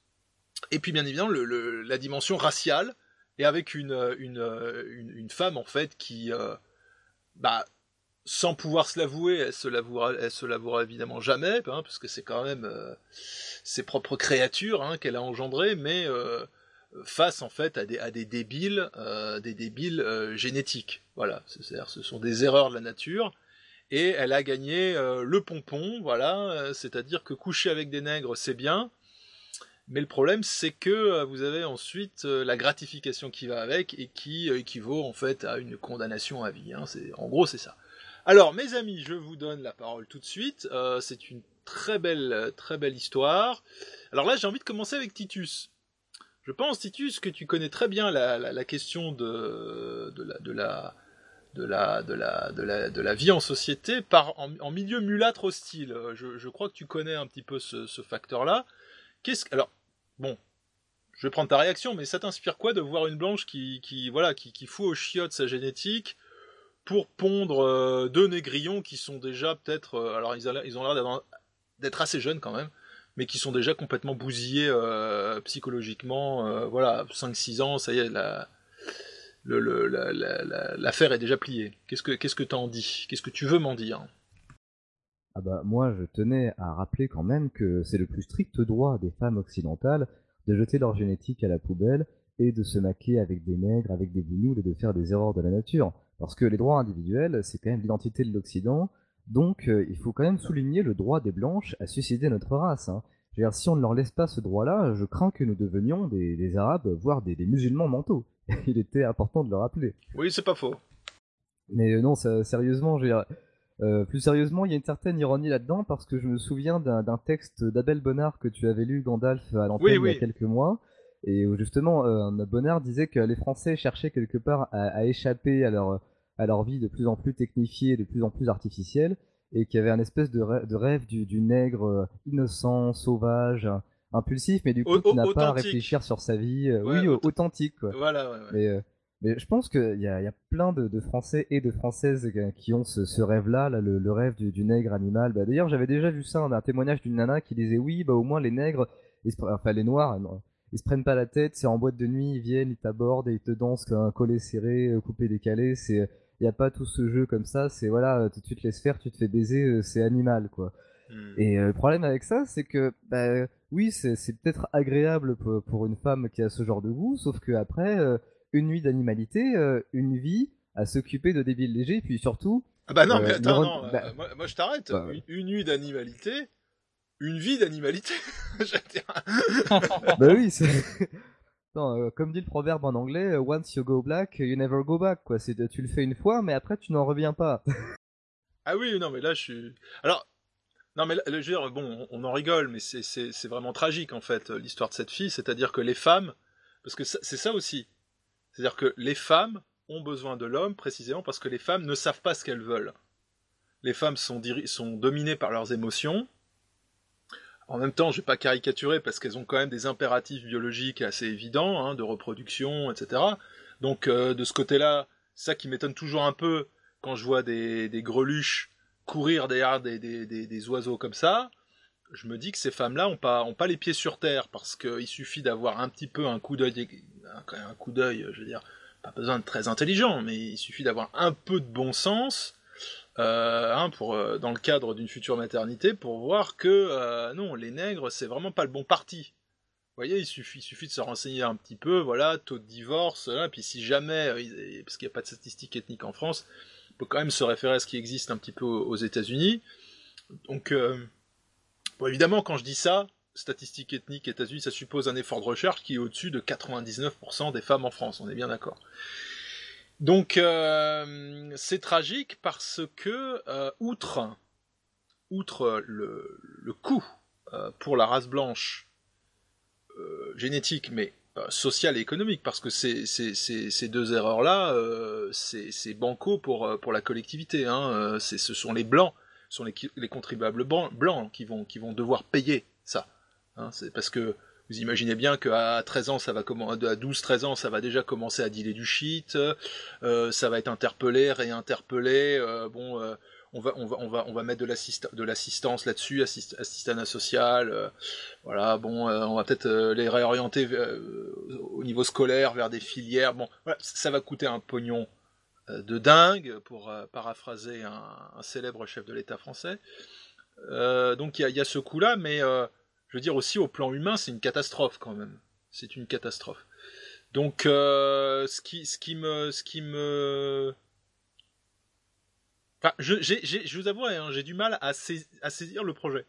Et puis bien évidemment, le, le, la dimension raciale, et avec une, une, une, une femme, en fait, qui, euh, bah, sans pouvoir se l'avouer, elle se l'avouera, elle se l'avouera évidemment jamais, hein, parce que c'est quand même euh, ses propres créatures hein, qu'elle a engendrées, mais euh, face, en fait, à des, à des débiles, euh, des débiles euh, génétiques. Voilà, c'est-à-dire ce sont des erreurs de la nature, et elle a gagné euh, le pompon, voilà, euh, c'est-à-dire que coucher avec des nègres, c'est bien, mais le problème, c'est que vous avez ensuite la gratification qui va avec et qui équivaut en fait à une condamnation à vie. Hein. C'est, en gros, c'est ça. Alors, mes amis, je vous donne la parole tout de suite. Euh, c'est une très belle, très belle histoire. Alors là, j'ai envie de commencer avec Titus. Je pense, Titus, que tu connais très bien la, la, la question de, de la, de la, de la, de la, de la, de la vie en société par en, en milieu mulâtre hostile. Je, je crois que tu connais un petit peu ce, ce facteur-là. Qu'est-ce que... Alors, bon, je vais prendre ta réaction, mais ça t'inspire quoi de voir une blanche qui, qui, voilà, qui, qui fout aux chiottes sa génétique pour pondre euh, deux négrillons qui sont déjà peut-être... Euh, alors, ils, a, ils ont l'air d'être, d'être assez jeunes quand même, mais qui sont déjà complètement bousillés euh, psychologiquement. Euh, voilà, cinq six ans, ça y est, la, le, le, la, la, la, l'affaire est déjà pliée. Qu'est-ce que qu'est-ce que t'en dis ? Qu'est-ce que tu veux m'en dire ? Ah bah moi je tenais à rappeler quand même que c'est le plus strict droit des femmes occidentales de jeter leur génétique à la poubelle et de se maquer avec des nègres, avec des binoules et de faire des erreurs de la nature. Parce que les droits individuels, c'est quand même l'identité de l'Occident, donc euh, il faut quand même souligner le droit des blanches à suicider notre race. Hein. Je veux dire, si on ne leur laisse pas ce droit-là, je crains que nous devenions des, des Arabes, voire des, des musulmans mentaux. Il était important de le rappeler. Oui, c'est pas faux. Mais euh, non, ça, sérieusement, je veux dire... Euh, plus sérieusement, il y a une certaine ironie là-dedans parce que je me souviens d'un, d'un texte d'Abel Bonnard que tu avais lu, Gandalf, à l'antenne oui, oui. il y a quelques mois, et où justement euh, Bonnard disait que les Français cherchaient quelque part à, à échapper à leur, à leur vie de plus en plus technifiée, de plus en plus artificielle, et qui avait un espèce de rêve, de rêve du, du nègre euh, innocent, sauvage, impulsif, mais du coup Au- qui n'a au- pas à authentique. réfléchir sur sa vie. euh, Ouais, oui, auth- authentique, quoi. Voilà, ouais, ouais. Mais, euh, mais je pense qu'il y a, il y a plein de, de Français et de Françaises euh, qui ont ce, ce rêve-là, là, le, le rêve du, du nègre animal. Bah, d'ailleurs, j'avais déjà vu ça, un témoignage d'une nana qui disait oui, bah au moins les nègres, ils se pre- enfin les noirs, non, ils se prennent pas la tête, c'est en boîte de nuit, ils viennent, ils t'abordent et ils te dansent comme un collet serré, euh, coupé décalé. C'est, il y a pas tout ce jeu comme ça. C'est voilà, euh, tu tu te laisses faire, tu te fais baiser, euh, c'est animal, quoi. Hmm. Et euh, le problème avec ça, c'est que, bah, oui, c'est c'est peut-être agréable pour, pour une femme qui a ce genre de goût, sauf que après, euh, une nuit d'animalité, euh, une vie à s'occuper de débiles légers, puis surtout. Ah bah non, euh, mais ne attends, re- non, bah, euh, moi, moi, je t'arrête. bah, une, une nuit d'animalité, une vie d'animalité. Je veux dire. bah oui, c'est. Non, euh, comme dit le proverbe en anglais, euh, once you go black, you never go back, quoi. C'est, tu le fais une fois, mais après tu n'en reviens pas. Ah oui, non, mais là, je suis. Alors, non, mais là, je veux dire, bon, on en rigole, mais c'est, c'est, c'est vraiment tragique, en fait, l'histoire de cette fille. C'est-à-dire que les femmes. Parce que ça- c'est ça aussi. C'est-à-dire que les femmes ont besoin de l'homme, précisément parce que les femmes ne savent pas ce qu'elles veulent. Les femmes sont, diri- sont dominées par leurs émotions. En même temps, je vais pas caricaturer parce qu'elles ont quand même des impératifs biologiques assez évidents, hein, de reproduction, et cetera. Donc, euh, de ce côté-là, ça qui m'étonne toujours un peu quand je vois des, des greluches courir derrière des, des, des, des oiseaux comme ça, je me dis que ces femmes-là ont pas, ont pas les pieds sur terre parce qu'il suffit d'avoir un petit peu un coup d'œil, un, un coup d'œil, je veux dire, pas besoin de très intelligent, mais il suffit d'avoir un peu de bon sens. Euh, hein, pour, euh, dans le cadre d'une future maternité, pour voir que euh, non, les nègres, c'est vraiment pas le bon parti. Vous voyez, il suffit, il suffit de se renseigner un petit peu, voilà, taux de divorce, là, puis si jamais, euh, parce qu'il n'y a pas de statistiques ethniques en France, on peut quand même se référer à ce qui existe un petit peu aux, aux États-Unis. Donc, euh, bon, évidemment, quand je dis ça, statistiques ethniques États-Unis, ça suppose un effort de recherche qui est au-dessus de quatre-vingt-dix-neuf pour cent des femmes en France, on est bien d'accord. Donc euh, c'est tragique parce que euh, outre outre le, le coût euh, pour la race blanche euh, génétique mais euh, sociale et économique, parce que ces, ces, ces, ces deux erreurs là euh, c'est, c'est banco pour, pour la collectivité, hein, euh, c'est, ce sont les blancs, ce sont les, les contribuables blancs, blancs qui vont, qui vont devoir payer ça, hein, c'est parce que vous imaginez bien qu'à treize ans, ça va commencer, à douze treize ans, ça va déjà commencer à dealer du shit, euh, ça va être interpellé, réinterpellé, euh, bon, euh, on va, on va, on va, on va mettre de, l'assist- de l'assistance là-dessus, assist- assistanat social, euh, voilà, bon, euh, on va peut-être euh, les réorienter euh, au niveau scolaire vers des filières, bon, voilà, ça va coûter un pognon euh, de dingue, pour euh, paraphraser un, un célèbre chef de l'État français, euh, donc il y a, y a ce coup-là, mais euh, je veux dire aussi au plan humain, c'est une catastrophe quand même. C'est une catastrophe. Donc, euh, ce qui, ce qui me, ce qui me, enfin, je, j'ai, j'ai, je vous avoue, hein, j'ai du mal à, sais, à saisir le projet.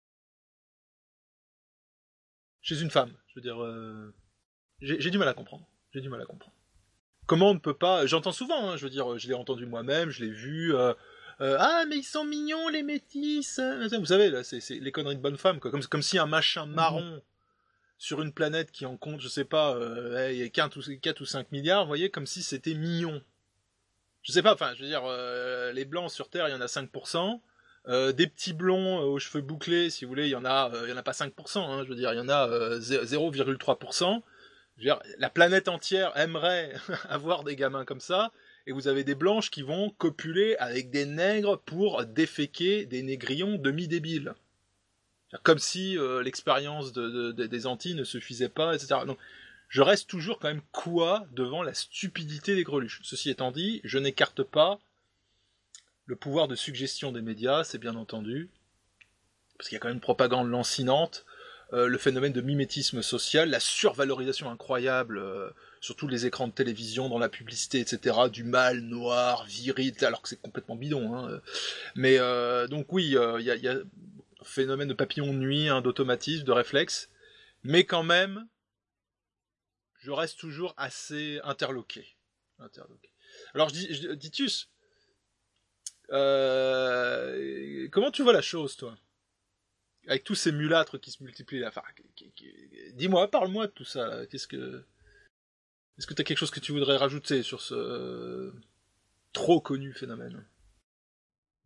Chez une femme, je veux dire, euh, j'ai, j'ai du mal à comprendre. J'ai du mal à comprendre. Comment on ne peut pas, j'entends souvent, hein, je veux dire, je l'ai entendu moi-même, je l'ai vu. Euh, Euh, ah mais ils sont mignons les métis, vous savez là, c'est, c'est les conneries de bonne femme, quoi. Comme, comme si un machin marron mmh. sur une planète qui en compte, je sais pas, euh, il y a quatre ou cinq milliards, vous voyez, comme si c'était mignon. Je sais pas, enfin je veux dire, euh, les blancs sur Terre il y en a cinq pour cent, euh, des petits blonds euh, aux cheveux bouclés, si vous voulez, il y en a, euh, il y en a pas cinq pour cent, hein, je veux dire, il y en a euh, zéro virgule trois pour cent. Je veux dire, la planète entière aimerait avoir des gamins comme ça. Et vous avez des blanches qui vont copuler avec des nègres pour déféquer des négrillons demi-débiles. Comme si euh, l'expérience de, de, de, des Antilles ne suffisait pas, et cetera. Donc, je reste toujours quand même quoi devant la stupidité des greluches. Ceci étant dit, je n'écarte pas le pouvoir de suggestion des médias, c'est bien entendu, parce qu'il y a quand même une propagande lancinante, euh, le phénomène de mimétisme social, la survalorisation incroyable... Euh, sur tous les écrans de télévision, dans la publicité, et cetera, du mâle noir, viril, alors que c'est complètement bidon. Hein. Mais euh, donc oui, il euh, y, y a un phénomène de papillon de nuit, hein, d'automatisme, de réflexe, mais quand même, je reste toujours assez interloqué. interloqué. Alors je dis, je, Titus, euh, comment tu vois la chose, toi ? Avec tous ces mulâtres qui se multiplient là, enfin, qui, qui, dis-moi, parle-moi de tout ça. Là. Qu'est-ce que Est-ce que tu as quelque chose que tu voudrais rajouter sur ce euh, trop connu phénomène ?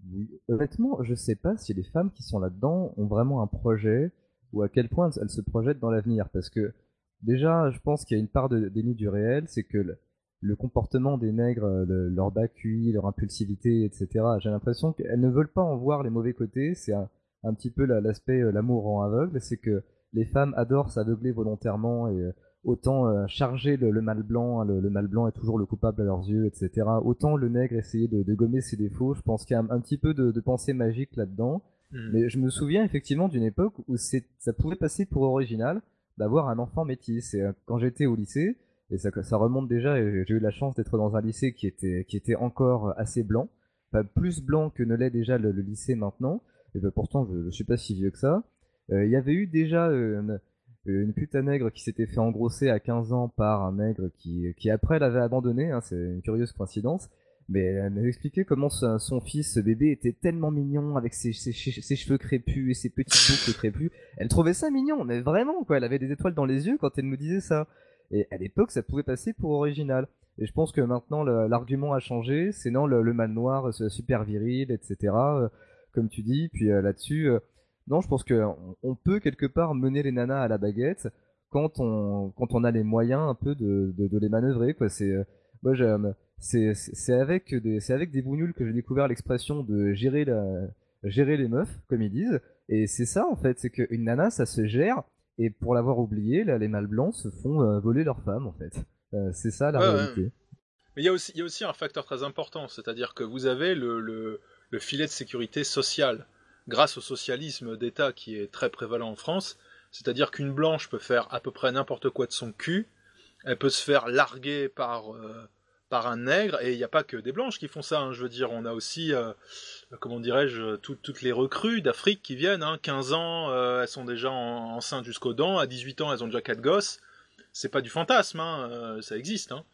Oui. Honnêtement, je sais pas si les femmes qui sont là-dedans ont vraiment un projet ou à quel point elles se projettent dans l'avenir. Parce que déjà, je pense qu'il y a une part de déni du réel, c'est que le, le comportement des nègres, le- leur bas Q I, leur impulsivité, et cetera, j'ai l'impression qu'elles ne veulent pas en voir les mauvais côtés. C'est un, un petit peu la- l'aspect euh, l'amour rend aveugle, c'est que les femmes adorent s'aveugler volontairement et euh, autant euh, charger le, le mâle blanc, hein, le, le mâle blanc est toujours le coupable à leurs yeux, et cetera. Autant le nègre essayer de, de gommer ses défauts. Je pense qu'il y a un, un petit peu de, de pensée magique là-dedans. Hmm. Mais je me souviens effectivement d'une époque où c'est, ça pouvait passer pour original d'avoir un enfant métis. Et euh, quand j'étais au lycée, et ça, ça remonte déjà, et j'ai eu la chance d'être dans un lycée qui était, qui était encore assez blanc, enfin, plus blanc que ne l'est déjà le, le lycée maintenant. Et ben, pourtant, je, je suis pas si vieux que ça. Euh, Il y avait eu déjà euh, une, une pute à nègre qui s'était fait engrosser à quinze ans par un nègre qui, qui après l'avait abandonné. Hein, c'est une curieuse coïncidence. Mais elle m'a expliqué comment son, son fils, ce bébé, était tellement mignon avec ses, ses, che- ses cheveux crépus et ses petites boucles crépues. Elle trouvait ça mignon, mais vraiment, quoi. Elle avait des étoiles dans les yeux quand elle nous disait ça. Et à l'époque, ça pouvait passer pour original. Et je pense que maintenant, le- l'argument a changé. C'est non, le, le mâle noir, c'est super viril, et cetera. euh, Comme tu dis. Puis euh, là-dessus, euh, non, je pense que on, on peut quelque part mener les nanas à la baguette quand on, quand on a les moyens un peu de, de, de les manœuvrer, quoi. C'est, euh, moi, j'aime. C'est c'est- c'est avec des c'est avec des bougnoules que j'ai découvert l'expression de gérer la gérer les meufs comme ils disent, et c'est ça en fait, c'est qu'une nana ça se gère, et pour l'avoir oublié là les mâles blancs se font euh, voler leurs femmes en fait. Euh, c'est ça la Ouais, ouais. réalité. Mais il y a aussi, il y a aussi un facteur très important, c'est-à-dire que vous avez le, le, le filet de sécurité sociale, grâce au socialisme d'État qui est très prévalent en France, c'est-à-dire qu'une blanche peut faire à peu près n'importe quoi de son cul, elle peut se faire larguer par, euh, par un nègre, et il n'y a pas que des blanches qui font ça, hein, je veux dire, on a aussi, euh, comment dirais-je, tout- toutes les recrues d'Afrique qui viennent, hein, quinze ans, euh, elles sont déjà en- enceintes jusqu'aux dents, à dix-huit ans, elles ont déjà quatre gosses, c'est pas du fantasme, hein, euh, ça existe, hein.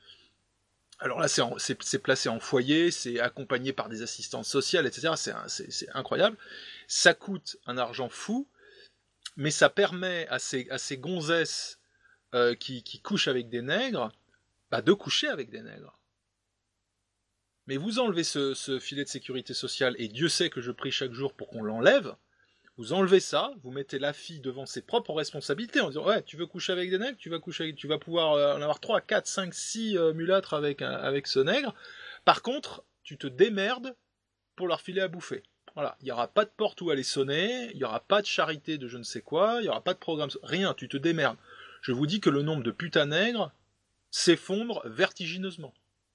Alors là, c'est, en- c'est, c'est placé en foyer, c'est accompagné par des assistantes sociales, et cetera. C'est, un- c'est, c'est incroyable. Ça coûte un argent fou, mais ça permet à ces, à ces gonzesses euh, qui, qui couchent avec des nègres, bah, de coucher avec des nègres. Mais vous enlevez ce, ce filet de sécurité sociale, et Dieu sait que je prie chaque jour pour qu'on l'enlève. Vous enlevez ça, vous mettez la fille devant ses propres responsabilités en disant ouais, tu veux coucher avec des nègres, tu vas coucher avec, tu vas pouvoir euh, en avoir trois, quatre, cinq, six euh, mulâtres avec, un- avec ce nègre. Par contre, tu te démerdes pour leur filer à bouffer. Voilà, il n'y aura pas de porte où aller sonner, il n'y aura pas de charité de je ne sais quoi, il n'y aura pas de programme, rien, tu te démerdes. Je vous dis que le nombre de putains nègres s'effondre vertigineusement.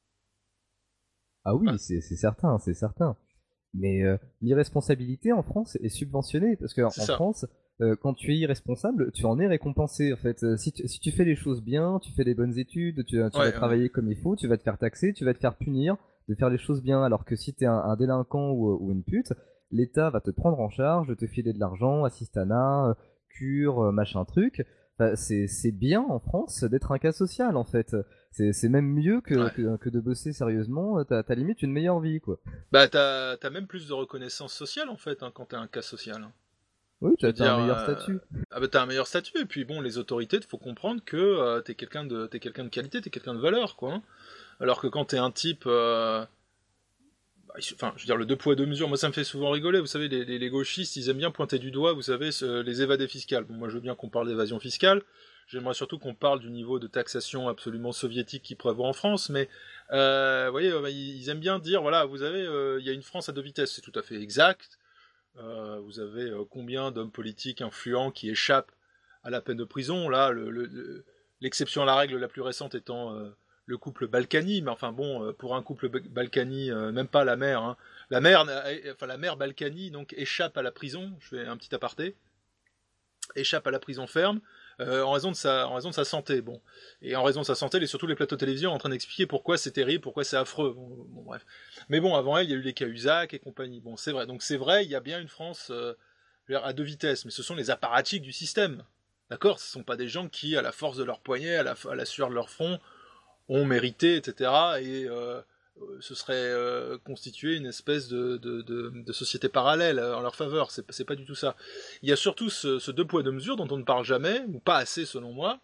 Ah oui, c'est c'est certain, c'est certain. Mais euh, l'irresponsabilité en France est subventionnée parce qu'en C'est ça. France, euh, quand tu es irresponsable, tu en es récompensé en fait. Euh, si, tu, si tu fais les choses bien, tu fais les bonnes études, tu, tu Ouais, vas ouais. travailler comme il faut, tu vas te faire taxer, tu vas te faire punir de faire les choses bien. Alors que si t'es un, un délinquant ou, ou une pute, l'État va te prendre en charge, te filer de l'argent, assistanat, euh, cure, euh, machin truc. Enfin, c'est c'est bien en France d'être un cas social en fait. C'est c'est même mieux que, Ouais. que, que de bosser sérieusement. T'as t'as limite une meilleure vie quoi. Bah t'as, t'as même plus de reconnaissance sociale en fait hein, quand t'es un cas social. hein. Oui, Je veux t'as t'as un dire, meilleur euh, statut. Ah bah t'as un meilleur statut, et puis bon, les autorités, il faut comprendre que euh, t'es quelqu'un de t'es quelqu'un de qualité, t'es quelqu'un de valeur, quoi. hein. Alors que quand t'es un type... euh, bah, il- Enfin, je veux dire, le deux poids deux mesures, moi ça me fait souvent rigoler, vous savez, les, les- les gauchistes, ils aiment bien pointer du doigt, vous savez, ce- les évadés fiscales. Bon, moi je veux bien qu'on parle d'évasion fiscale, j'aimerais surtout qu'on parle du niveau de taxation absolument soviétique qui prévaut en France, mais euh, vous voyez, euh, ils ils aiment bien dire, voilà, vous avez, euh, il y a une France à deux vitesses, c'est tout à fait exact. Euh, vous avez euh, combien d'hommes politiques influents qui échappent à la peine de prison. Là, le, le, le, l'exception à la règle la plus récente étant euh, le couple Balkany. Mais enfin bon, euh, pour un couple Balkany, euh, même pas la mère. Hein. La mère, euh, enfin la mère Balkany, donc échappe à la prison. Je fais un petit aparté. Échappe à la prison ferme. Euh, en raison de sa, en raison de sa santé, bon, et en raison de sa santé, elle est surtout les plateaux de télévision en train d'expliquer pourquoi c'est terrible, pourquoi c'est affreux. Bon, bon, bref. Mais bon, avant elle, il y a eu les Cahuzac et compagnie. Bon, c'est vrai. Donc c'est vrai, il y a bien une France euh, à deux vitesses, mais ce sont les apparatchiks du système. D'accord ? Ce ne sont pas des gens qui, à la force de leur poignet, à la, à la sueur de leur front, ont mérité, et cetera. Et euh, ce serait euh, constitué une espèce de, de, de, de société parallèle en leur faveur. C'est, c'est pas du tout ça. Il y a surtout ce, ce deux poids deux mesures dont on ne parle jamais, ou pas assez selon moi,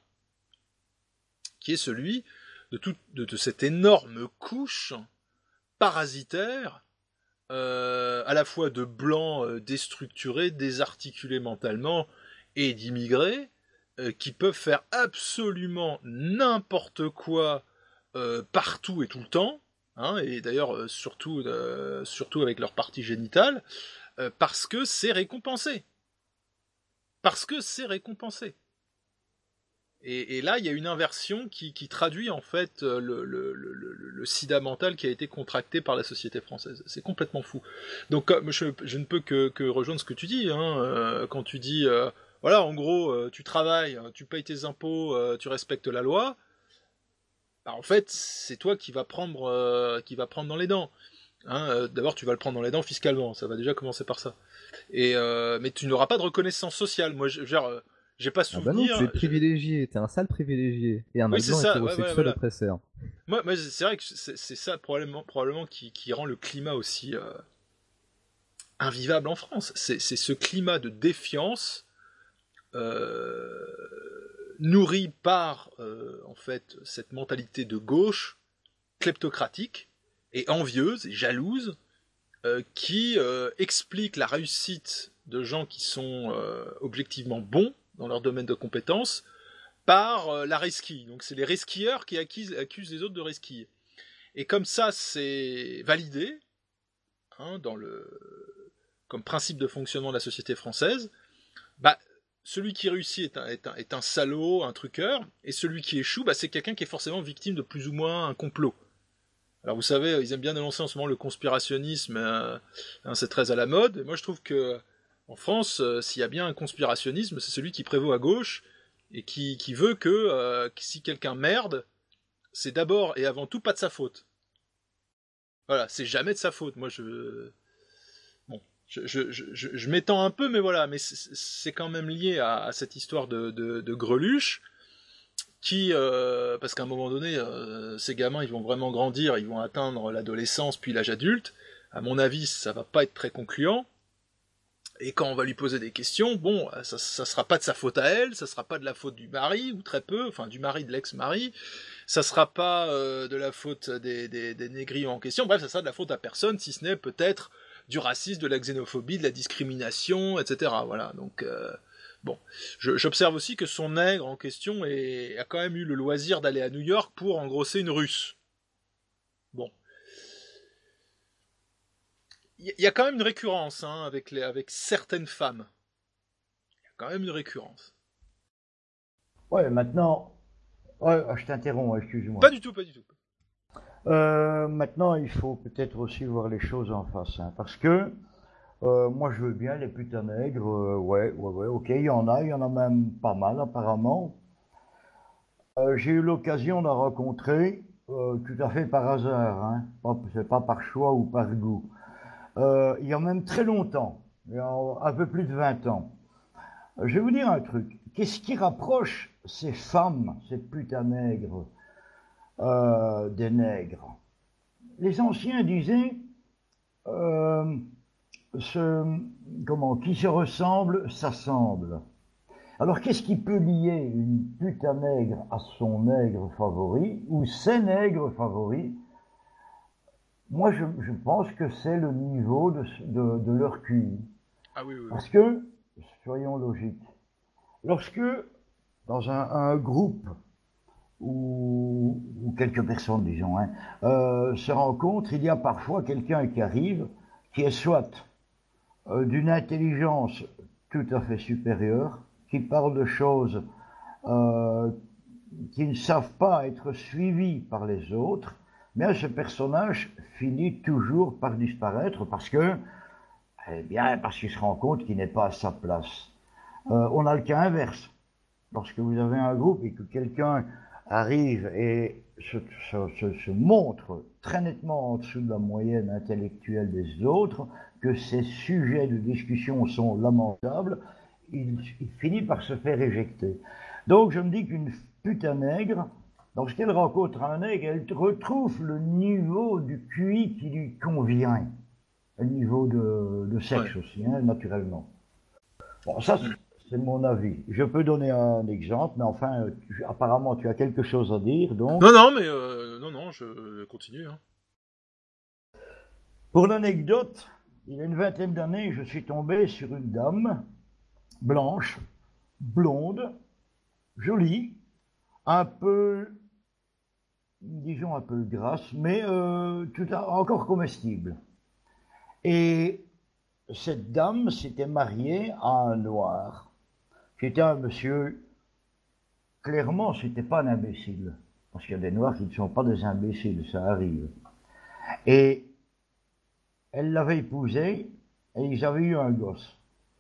qui est celui de, tout, de, de cette énorme couche parasitaire euh, à la fois de blancs euh, déstructurés, désarticulés mentalement, et d'immigrés, euh, qui peuvent faire absolument n'importe quoi euh, partout et tout le temps, hein, et d'ailleurs euh, surtout, euh, surtout avec leur partie génitale, euh, parce que c'est récompensé. Parce que c'est récompensé. Et, et là, il y a une inversion qui, qui traduit en fait le, le, le, le, le sida mental qui a été contracté par la société française. C'est complètement fou. Donc, je, je ne peux que, que rejoindre ce que tu dis, hein, euh, quand tu dis, euh, voilà, en gros, euh, tu travailles, tu payes tes impôts, euh, tu respectes la loi. Bah, en fait, c'est toi qui va prendre, euh, qui va prendre dans les dents. Hein, euh, d'abord, tu vas le prendre dans les dents fiscalement. Ça va déjà commencer par ça. Et euh, mais tu n'auras pas de reconnaissance sociale. Moi, je, genre. Euh, J'ai pas souvenir. Ah bah non, tu es privilégié, t'es un sale privilégié. Et un oui, blanc ça, hétérosexuel ouais, voilà. oppresseur. Moi, moi c'est vrai que c'est, c'est ça probablement, probablement qui, qui rend le climat aussi euh, invivable en France. C'est, c'est ce climat de défiance euh, nourri par euh, en fait cette mentalité de gauche kleptocratique et envieuse et jalouse euh, qui euh, explique la réussite de gens qui sont euh, objectivement bons dans leur domaine de compétences, par euh, la resquille. Donc c'est les resquilleurs qui accusent, accusent les autres de resquiller. Et comme ça, c'est validé, hein, dans le, comme principe de fonctionnement de la société française, bah, celui qui réussit est un, est, un, est un salaud, un truqueur, et celui qui échoue, bah, c'est quelqu'un qui est forcément victime de plus ou moins un complot. Alors vous savez, ils aiment bien dénoncer en ce moment le conspirationnisme, euh, hein, c'est très à la mode, et moi je trouve que en France, euh, s'il y a bien un conspirationnisme, c'est celui qui prévaut à gauche et qui, qui veut que, euh, que si quelqu'un merde, c'est d'abord et avant tout pas de sa faute. Voilà, c'est jamais de sa faute. Moi, je, bon, je, je, je, je, je m'étends un peu, mais voilà, mais c'est, c'est quand même lié à, à cette histoire de, de, de greluche qui, euh, parce qu'à un moment donné, euh, ces gamins, ils vont vraiment grandir, ils vont atteindre l'adolescence puis l'âge adulte. À mon avis, ça va pas être très concluant. Et quand on va lui poser des questions, bon, ça, ça sera pas de sa faute à elle, ça sera pas de la faute du mari, ou très peu, enfin du mari de l'ex-mari, ça sera pas euh, de la faute des, des, des négriers en question, bref, ça sera de la faute à personne, si ce n'est peut-être du racisme, de la xénophobie, de la discrimination, et cetera. Voilà, donc, euh, bon. Je, j'observe aussi que son nègre en question est, a quand même eu le loisir d'aller à New York pour engrosser une russe. Bon. Il y a quand même une récurrence, hein, avec, les, avec certaines femmes. Il y a quand même une récurrence. Ouais, maintenant... Ouais, je t'interromps, excuse-moi. Pas du tout, pas du tout. Euh, maintenant, il faut peut-être aussi voir les choses en face, hein, parce que euh, moi, je veux bien les putains nègres, euh, ouais, ouais, ouais, ok, il y en a, il y en a même pas mal, apparemment. Euh, j'ai eu l'occasion d'en rencontrer, euh, tout à fait par hasard, hein, pas, c'est pas par choix ou par goût. Euh, il y a même très longtemps, il y a un peu plus de vingt ans. Je vais vous dire un truc. Qu'est-ce qui rapproche ces femmes, ces putains nègres, euh, des nègres? Les anciens disaient, euh, ce, comment, qui se ressemble, s'assemble. Alors qu'est-ce qui peut lier une putain nègre à son nègre favori, ou ses nègres favoris? Moi, je, je pense que c'est le niveau de, de, de leur Q I. Ah oui, oui, oui. Parce que, soyons logiques, lorsque, dans un, un groupe, ou, ou quelques personnes, disons, hein, euh, se rencontrent, il y a parfois quelqu'un qui arrive, qui est soit euh, d'une intelligence tout à fait supérieure, qui parle de choses euh, qui ne savent pas être suivies par les autres, mais ce personnage finit toujours par disparaître parce que, eh bien, parce qu'il se rend compte qu'il n'est pas à sa place. Euh, on a le cas inverse. Lorsque vous avez un groupe et que quelqu'un arrive et se, se, se, se montre très nettement en dessous de la moyenne intellectuelle des autres, que ses sujets de discussion sont lamentables, il, il finit par se faire éjecter. Donc je me dis qu'une putain nègre, lorsqu'elle rencontre un nègre, elle retrouve le niveau du Q I qui lui convient. Le niveau de, de sexe ouais. aussi, hein, naturellement. Bon, ça, c'est mon avis. Je peux donner un exemple, mais enfin, tu, apparemment, tu as quelque chose à dire, donc... Non, non, mais euh, non, non, je continue. Hein. Pour l'anecdote, il y a une vingtaine d'années, je suis tombé sur une dame blanche, blonde, jolie, un peu, disons un peu grasse, mais euh, tout à, encore comestible. Et cette dame s'était mariée à un noir, qui était un monsieur, clairement, c'était pas un imbécile, parce qu'il y a des noirs qui ne sont pas des imbéciles, ça arrive. Et elle l'avait épousé, et ils avaient eu un gosse.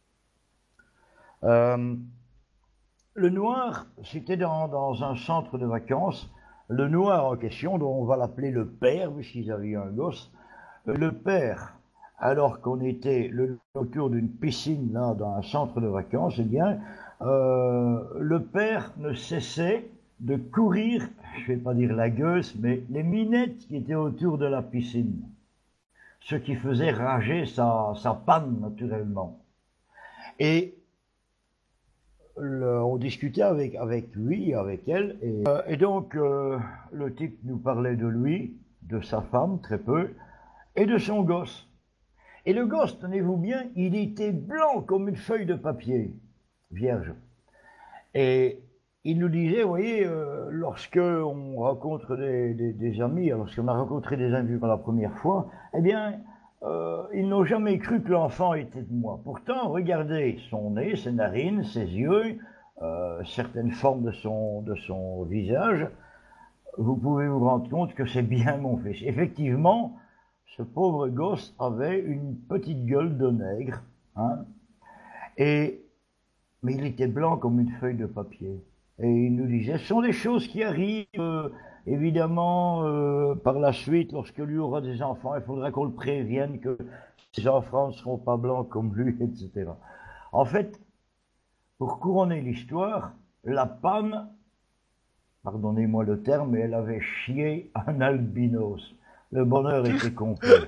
Euh, le noir, c'était dans, dans un centre de vacances. Le noir en question, dont on va l'appeler le père, puisqu'ils avaient eu un gosse, le père, alors qu'on était le, autour d'une piscine, là, dans un centre de vacances, eh bien, euh, le père ne cessait de courir, je vais pas dire la gueuse, mais les minettes qui étaient autour de la piscine. Ce qui faisait rager sa, sa panne, naturellement. Et le, on discutait avec, avec lui, avec elle, et, euh, et donc euh, le type nous parlait de lui, de sa femme, très peu, et de son gosse. Et le gosse, tenez-vous bien, il était blanc comme une feuille de papier, vierge. Et il nous disait, vous voyez, euh, lorsque on rencontre des, des, des amis, lorsqu'on a rencontré des amis pour la première fois, eh bien, euh, ils n'ont jamais cru que l'enfant était de moi. Pourtant, regardez son nez, ses narines, ses yeux, euh, certaines formes de son, de son visage, vous pouvez vous rendre compte que c'est bien mon fils. Effectivement, ce pauvre gosse avait une petite gueule de nègre, hein, et, mais il était blanc comme une feuille de papier. Et il nous disait, ce sont des choses qui arrivent, euh, évidemment, euh, par la suite, lorsque lui aura des enfants, il faudra qu'on le prévienne que ses enfants ne seront pas blancs comme lui, et cetera. En fait, pour couronner l'histoire, la panne, pardonnez-moi le terme, mais elle avait chié un albinos. Le bonheur était complet.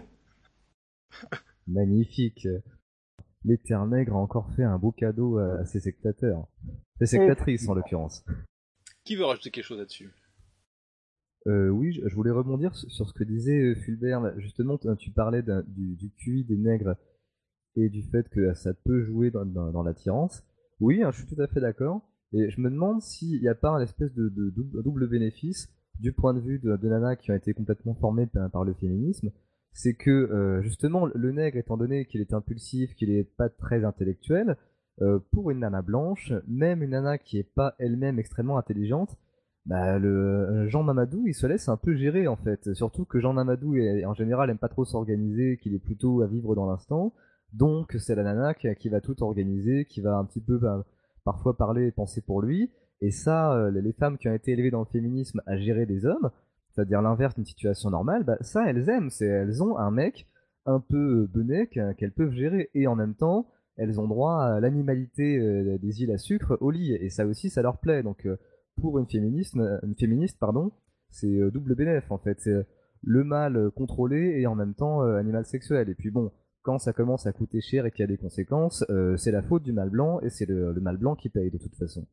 Magnifique. L'éternègre a encore fait un beau cadeau à ses sectateurs. Ses sectatrices, en l'occurrence. Qui veut rajouter quelque chose là-dessus? euh, Oui, je, je voulais rebondir sur ce que disait Fulbert. Justement, tu parlais du, du Q I des nègres et du fait que ça peut jouer dans, dans, dans l'attirance. Oui, hein, je suis tout à fait d'accord. Et je me demande s'il n'y a pas un espèce de, de double, double bénéfice du point de vue de, de nanas qui ont été complètement formées par, par le féminisme. C'est que, euh, justement, le nègre, étant donné qu'il est impulsif, qu'il n'est pas très intellectuel, euh, pour une nana blanche, même une nana qui n'est pas elle-même extrêmement intelligente, bah, le Jean Mamadou, il se laisse un peu gérer, en fait. Surtout que Jean Mamadou, est, en général, aime pas trop s'organiser, qu'il est plutôt à vivre dans l'instant. Donc, c'est la nana qui, qui va tout organiser, qui va un petit peu, bah, parfois parler et penser pour lui. Et ça, euh, les femmes qui ont été élevées dans le féminisme à gérer des hommes, c'est-à-dire l'inverse d'une situation normale, bah, ça, elles aiment. C'est, elles ont un mec un peu benec qu'elles peuvent gérer. Et en même temps, elles ont droit à l'animalité euh, des îles à sucre au lit. Et ça aussi, ça leur plaît. Donc, euh, pour une féministe, une féministe pardon, c'est euh, double bénéf, en fait. C'est le mâle contrôlé et en même temps euh, animal sexuel. Et puis bon, quand ça commence à coûter cher et qu'il y a des conséquences, euh, c'est la faute du mâle blanc et c'est le, le mâle blanc qui paye de toute façon.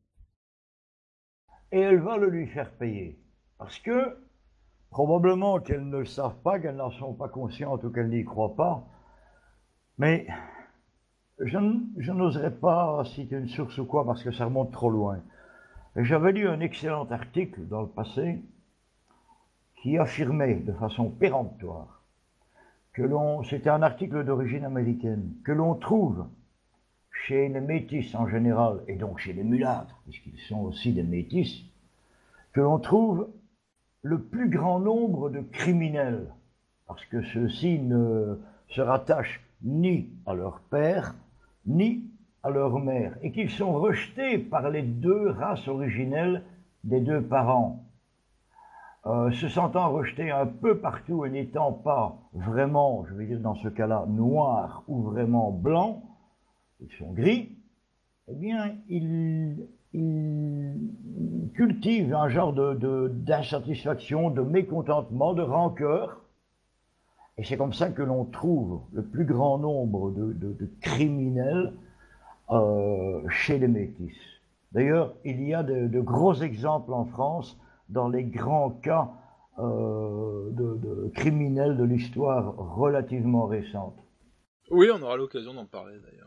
Et elles va le lui faire payer. Parce que, probablement qu'elles ne le savent pas, qu'elles n'en sont pas conscientes ou qu'elles n'y croient pas. Mais je, je n'oserais pas citer une source ou quoi parce que ça remonte trop loin. J'avais lu un excellent article dans le passé qui affirmait de façon péremptoire que l'on, c'était un article d'origine américaine, que l'on trouve chez les métis en général, et donc chez les mulâtres, puisqu'ils sont aussi des métis, que l'on trouve le plus grand nombre de criminels, parce que ceux-ci ne se rattachent ni à leur père, ni à leur mère, et qu'ils sont rejetés par les deux races originelles des deux parents. Euh, se sentant rejetés un peu partout et n'étant pas vraiment, je vais dire dans ce cas-là, noirs ou vraiment blancs, ils sont gris, eh bien, ils, ils cultivent un genre de, de, d'insatisfaction, de mécontentement, de rancœur. Et c'est comme ça que l'on trouve le plus grand nombre de, de, de criminels euh, chez les métis. D'ailleurs, il y a de, de gros exemples en France dans les grands cas euh, de, de criminels de l'histoire relativement récente. Oui, on aura l'occasion d'en parler d'ailleurs.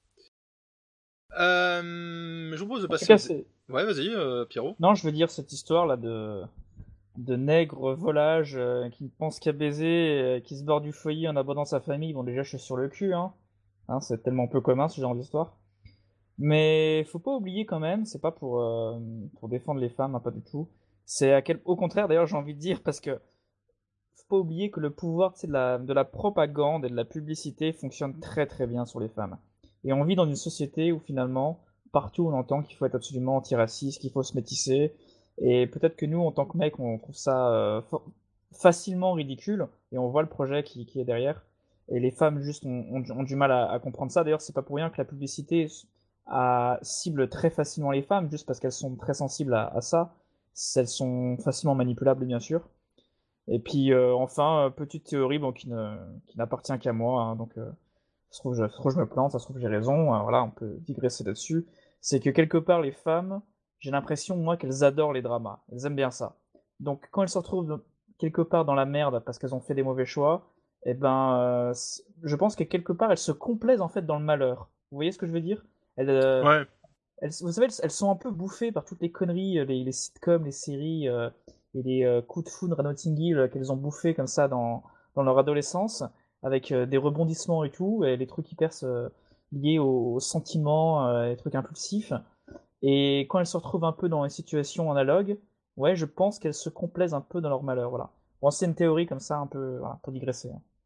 Euh, je vous propose de passer... cas, aux... c'est... Ouais, vas-y, euh, Pierrot. Non, je veux dire cette histoire là de de nègre volage euh, qui ne pense qu'à baiser, euh, qui se barre du foyer en abandonnant sa famille. Bon, déjà, je suis sur le cul, hein. Hein, c'est tellement peu commun ce genre d'histoire. Mais faut pas oublier quand même, c'est pas pour euh, pour défendre les femmes, hein, pas du tout. C'est à quel... au contraire, d'ailleurs, j'ai envie de dire parce que faut pas oublier que le pouvoir, tu sais, de la de la propagande et de la publicité fonctionne très très bien sur les femmes. Et on vit dans une société où finalement, partout on entend qu'il faut être absolument antiraciste, qu'il faut se métisser. Et peut-être que nous, en tant que mecs, on trouve ça euh, fa- facilement ridicule, et on voit le projet qui, qui est derrière. Et les femmes, juste, ont, ont, ont du mal à, à comprendre ça. D'ailleurs, c'est pas pour rien que la publicité a, cible très facilement les femmes, juste parce qu'elles sont très sensibles à, à ça. Elles sont facilement manipulables, bien sûr. Et puis, euh, enfin, euh, petite théorie bon, qui, ne, qui n'appartient qu'à moi. Hein, donc, euh, ça se trouve, je, ça se trouve, je me plante, ça se trouve, j'ai raison. Euh, voilà, on peut digresser là-dessus. C'est que quelque part, les femmes, j'ai l'impression, moi, qu'elles adorent les dramas. Elles aiment bien ça. Donc, quand elles se retrouvent quelque part dans la merde parce qu'elles ont fait des mauvais choix, eh ben, euh, je pense que quelque part, elles se complaisent en fait dans le malheur. Vous voyez ce que je veux dire? elles, euh, Ouais. elles, Vous savez, elles, elles sont un peu bouffées par toutes les conneries, les, les sitcoms, les séries euh, et les euh, coups de foudre à Notting Hill euh, qu'elles ont bouffé comme ça dans, dans leur adolescence, avec euh, des rebondissements et tout, et les trucs hyper euh, liés aux, aux sentiments, euh, les trucs impulsifs. Et quand elles se retrouvent un peu dans une situation analogue, ouais, je pense qu'elles se complaisent un peu dans leur malheur, voilà. Bon, c'est une théorie comme ça, un peu, voilà, pour digresser.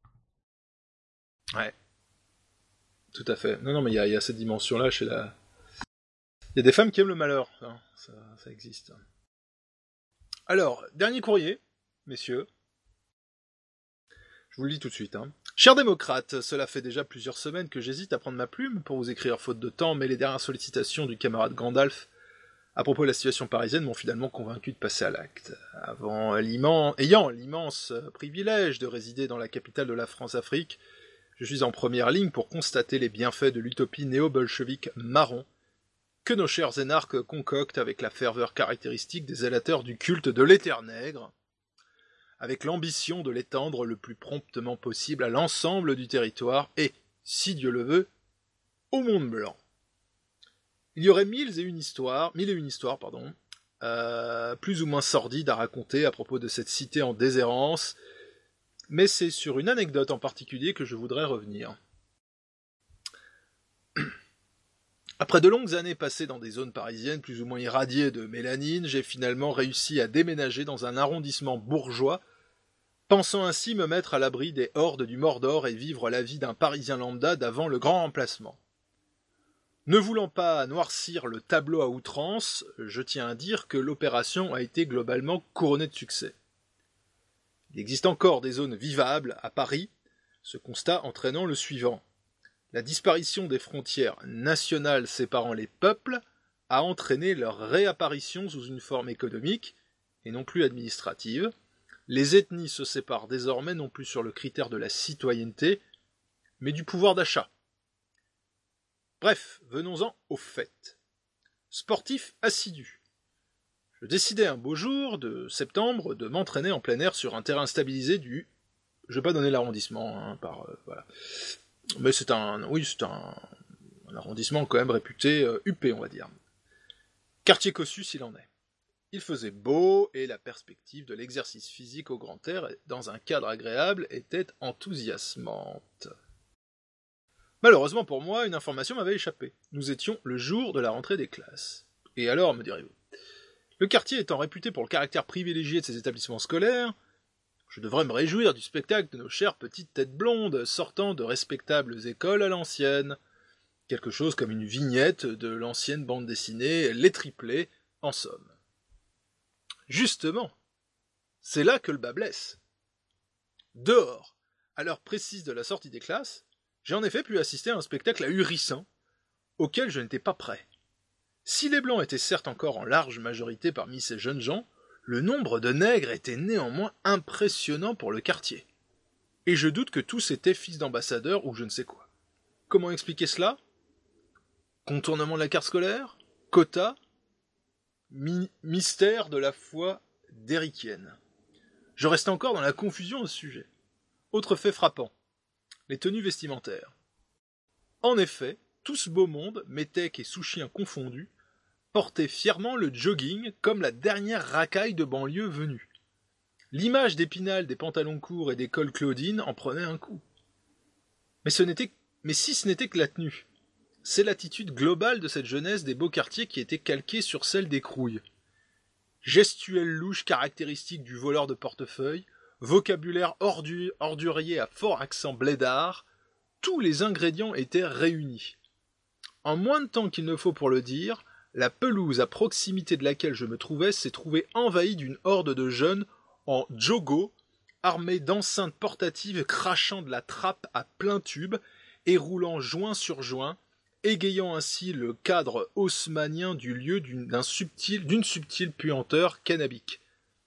Ouais. Tout à fait. Non, non, mais il y, y a cette dimension-là chez la... Il y a des femmes qui aiment le malheur, hein. ça, ça existe. Alors, dernier courrier, messieurs. Je vous le dis tout de suite, hein. Chers démocrates, cela fait déjà plusieurs semaines que j'hésite à prendre ma plume pour vous écrire faute de temps, mais les dernières sollicitations du camarade Gandalf à propos de la situation parisienne m'ont finalement convaincu de passer à l'acte. Avant l'immense, ayant l'immense privilège de résider dans la capitale de la France-Afrique, je suis en première ligne pour constater les bienfaits de l'utopie néo-bolchevique marron que nos chers énarques concoctent avec la ferveur caractéristique des zélateurs du culte de l'éternègre, avec l'ambition de l'étendre le plus promptement possible à l'ensemble du territoire et, si Dieu le veut, au monde blanc. Il y aurait mille et une histoires, mille et une histoires, pardon, euh, plus ou moins sordides à raconter à propos de cette cité en déshérence, mais c'est sur une anecdote en particulier que je voudrais revenir. Après de longues années passées dans des zones parisiennes plus ou moins irradiées de mélanine, j'ai finalement réussi à déménager dans un arrondissement bourgeois, pensant ainsi me mettre à l'abri des hordes du Mordor et vivre la vie d'un Parisien lambda d'avant le grand remplacement. Ne voulant pas noircir le tableau à outrance, je tiens à dire que l'opération a été globalement couronnée de succès. Il existe encore des zones vivables à Paris, ce constat entraînant le suivant. La disparition des frontières nationales séparant les peuples a entraîné leur réapparition sous une forme économique, et non plus administrative. Les ethnies se séparent désormais non plus sur le critère de la citoyenneté, mais du pouvoir d'achat. Bref, venons-en au fait. Sportif assidu. Je décidai un beau jour de septembre de m'entraîner en plein air sur un terrain stabilisé du... Je vais pas donner l'arrondissement, hein, par... Euh, voilà. Mais c'est un... Oui, c'est un... un arrondissement quand même réputé euh, huppé, on va dire. Quartier Cossus, s'il en est. Il faisait beau, et la perspective de l'exercice physique au grand air, dans un cadre agréable, était enthousiasmante. Malheureusement pour moi, une information m'avait échappé. Nous étions le jour de la rentrée des classes. Et alors, me direz-vous? Le quartier étant réputé pour le caractère privilégié de ses établissements scolaires, je devrais me réjouir du spectacle de nos chères petites têtes blondes sortant de respectables écoles à l'ancienne. Quelque chose comme une vignette de l'ancienne bande dessinée Les Triplés, en somme. Justement, c'est là que le bas blesse. Dehors, à l'heure précise de la sortie des classes, j'ai en effet pu assister à un spectacle ahurissant, auquel je n'étais pas prêt. Si les Blancs étaient certes encore en large majorité parmi ces jeunes gens, le nombre de nègres était néanmoins impressionnant pour le quartier. Et je doute que tous étaient fils d'ambassadeurs ou je ne sais quoi. Comment expliquer cela? Contournement de la carte scolaire? Quota? Mi- mystère de la foi d'Érichienne. Je reste encore dans la confusion au sujet. Autre fait frappant, les tenues vestimentaires. En effet, tout ce beau monde, métèques et sous-chiens confondus, portait fièrement le jogging comme la dernière racaille de banlieue venue. L'image d'Épinal des pantalons courts et des cols Claudine en prenait un coup. Mais, ce n'était, mais si ce n'était que la tenue, c'est l'attitude globale de cette jeunesse des beaux quartiers qui était calquée sur celle des crouilles. Gestuelle louche caractéristique du voleur de portefeuille, vocabulaire ordu, ordurier à fort accent blédard, tous les ingrédients étaient réunis. En moins de temps qu'il ne faut pour le dire, la pelouse à proximité de laquelle je me trouvais s'est trouvée envahie d'une horde de jeunes en jogo, armés d'enceintes portatives crachant de la trappe à plein tube et roulant joint sur joint, égayant ainsi le cadre haussmannien du lieu d'une, d'un subtil, d'une subtile puanteur cannabique.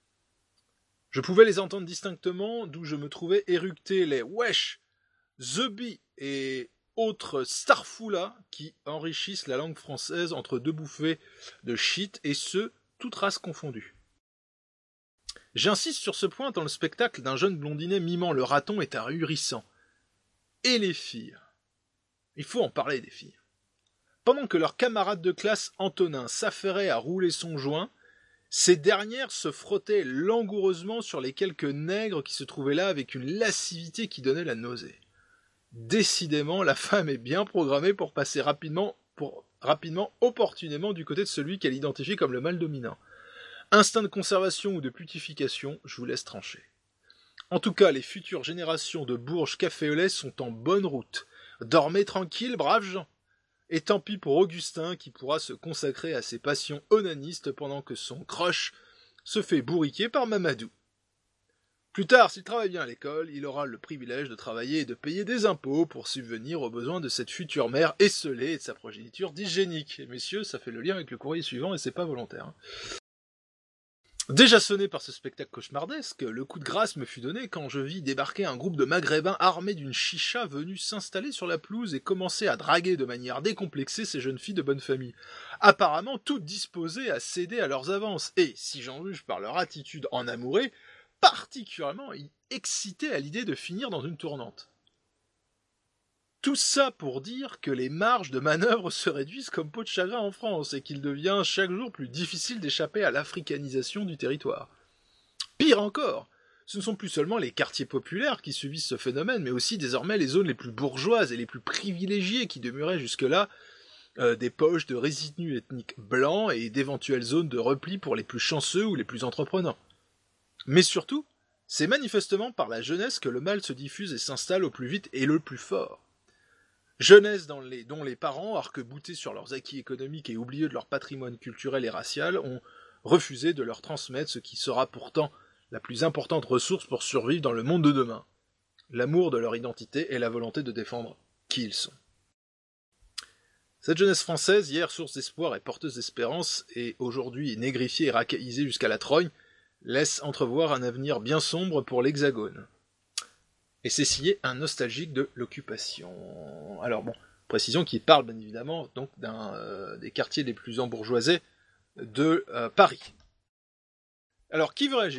Je pouvais les entendre distinctement d'où je me trouvais éructer les « wesh », « the bee » et autres starfoulas qui enrichissent la langue française entre deux bouffées de shit et ce, toutes races confondues. J'insiste sur ce point tant le spectacle d'un jeune blondinet mimant le raton est ahurissant. Et les filles. Il faut en parler des filles. Pendant que leur camarade de classe Antonin s'affairait à rouler son joint, ces dernières se frottaient langoureusement sur les quelques nègres qui se trouvaient là avec une lascivité qui donnait la nausée. Décidément, la femme est bien programmée pour passer rapidement, pour, rapidement, opportunément du côté de celui qu'elle identifie comme le mâle dominant. Instinct de conservation ou de putification, je vous laisse trancher. En tout cas, les futures générations de Bourges café au lait sont en bonne route. Dormez tranquille, braves gens. Et tant pis pour Augustin qui pourra se consacrer à ses passions onanistes pendant que son crush se fait bourriquer par Mamadou. Plus tard, s'il travaille bien à l'école, il aura le privilège de travailler et de payer des impôts pour subvenir aux besoins de cette future mère esseulée et de sa progéniture dysgénique. Et messieurs, ça fait le lien avec le courrier suivant et c'est pas volontaire. Hein. Déjà sonné par ce spectacle cauchemardesque, le coup de grâce me fut donné quand je vis débarquer un groupe de maghrébins armés d'une chicha venus s'installer sur la pelouse et commencer à draguer de manière décomplexée ces jeunes filles de bonne famille, apparemment toutes disposées à céder à leurs avances, et, si j'en juge par leur attitude en amourée, particulièrement excitées à l'idée de finir dans une tournante. Tout ça pour dire que les marges de manœuvre se réduisent comme peau de chagrin en France et qu'il devient chaque jour plus difficile d'échapper à l'africanisation du territoire. Pire encore, ce ne sont plus seulement les quartiers populaires qui subissent ce phénomène, mais aussi désormais les zones les plus bourgeoises et les plus privilégiées qui demeuraient jusque-là euh, des poches de résidus ethniques blancs et d'éventuelles zones de repli pour les plus chanceux ou les plus entreprenants. Mais surtout, c'est manifestement par la jeunesse que le mal se diffuse et s'installe au plus vite et le plus fort. Jeunesse dans les, dont les parents, arc-boutés sur leurs acquis économiques et oublieux de leur patrimoine culturel et racial, ont refusé de leur transmettre ce qui sera pourtant la plus importante ressource pour survivre dans le monde de demain, l'amour de leur identité et la volonté de défendre qui ils sont. Cette jeunesse française, hier source d'espoir et porteuse d'espérance, et aujourd'hui négrifiée et racaillisée jusqu'à la trogne, laisse entrevoir un avenir bien sombre pour l'Hexagone. Et c'est signé un nostalgique de l'occupation. Alors bon, précision qu'il parle bien évidemment donc d'un euh, des quartiers les plus embourgeoisés de euh, Paris. Alors qui veut réagir ?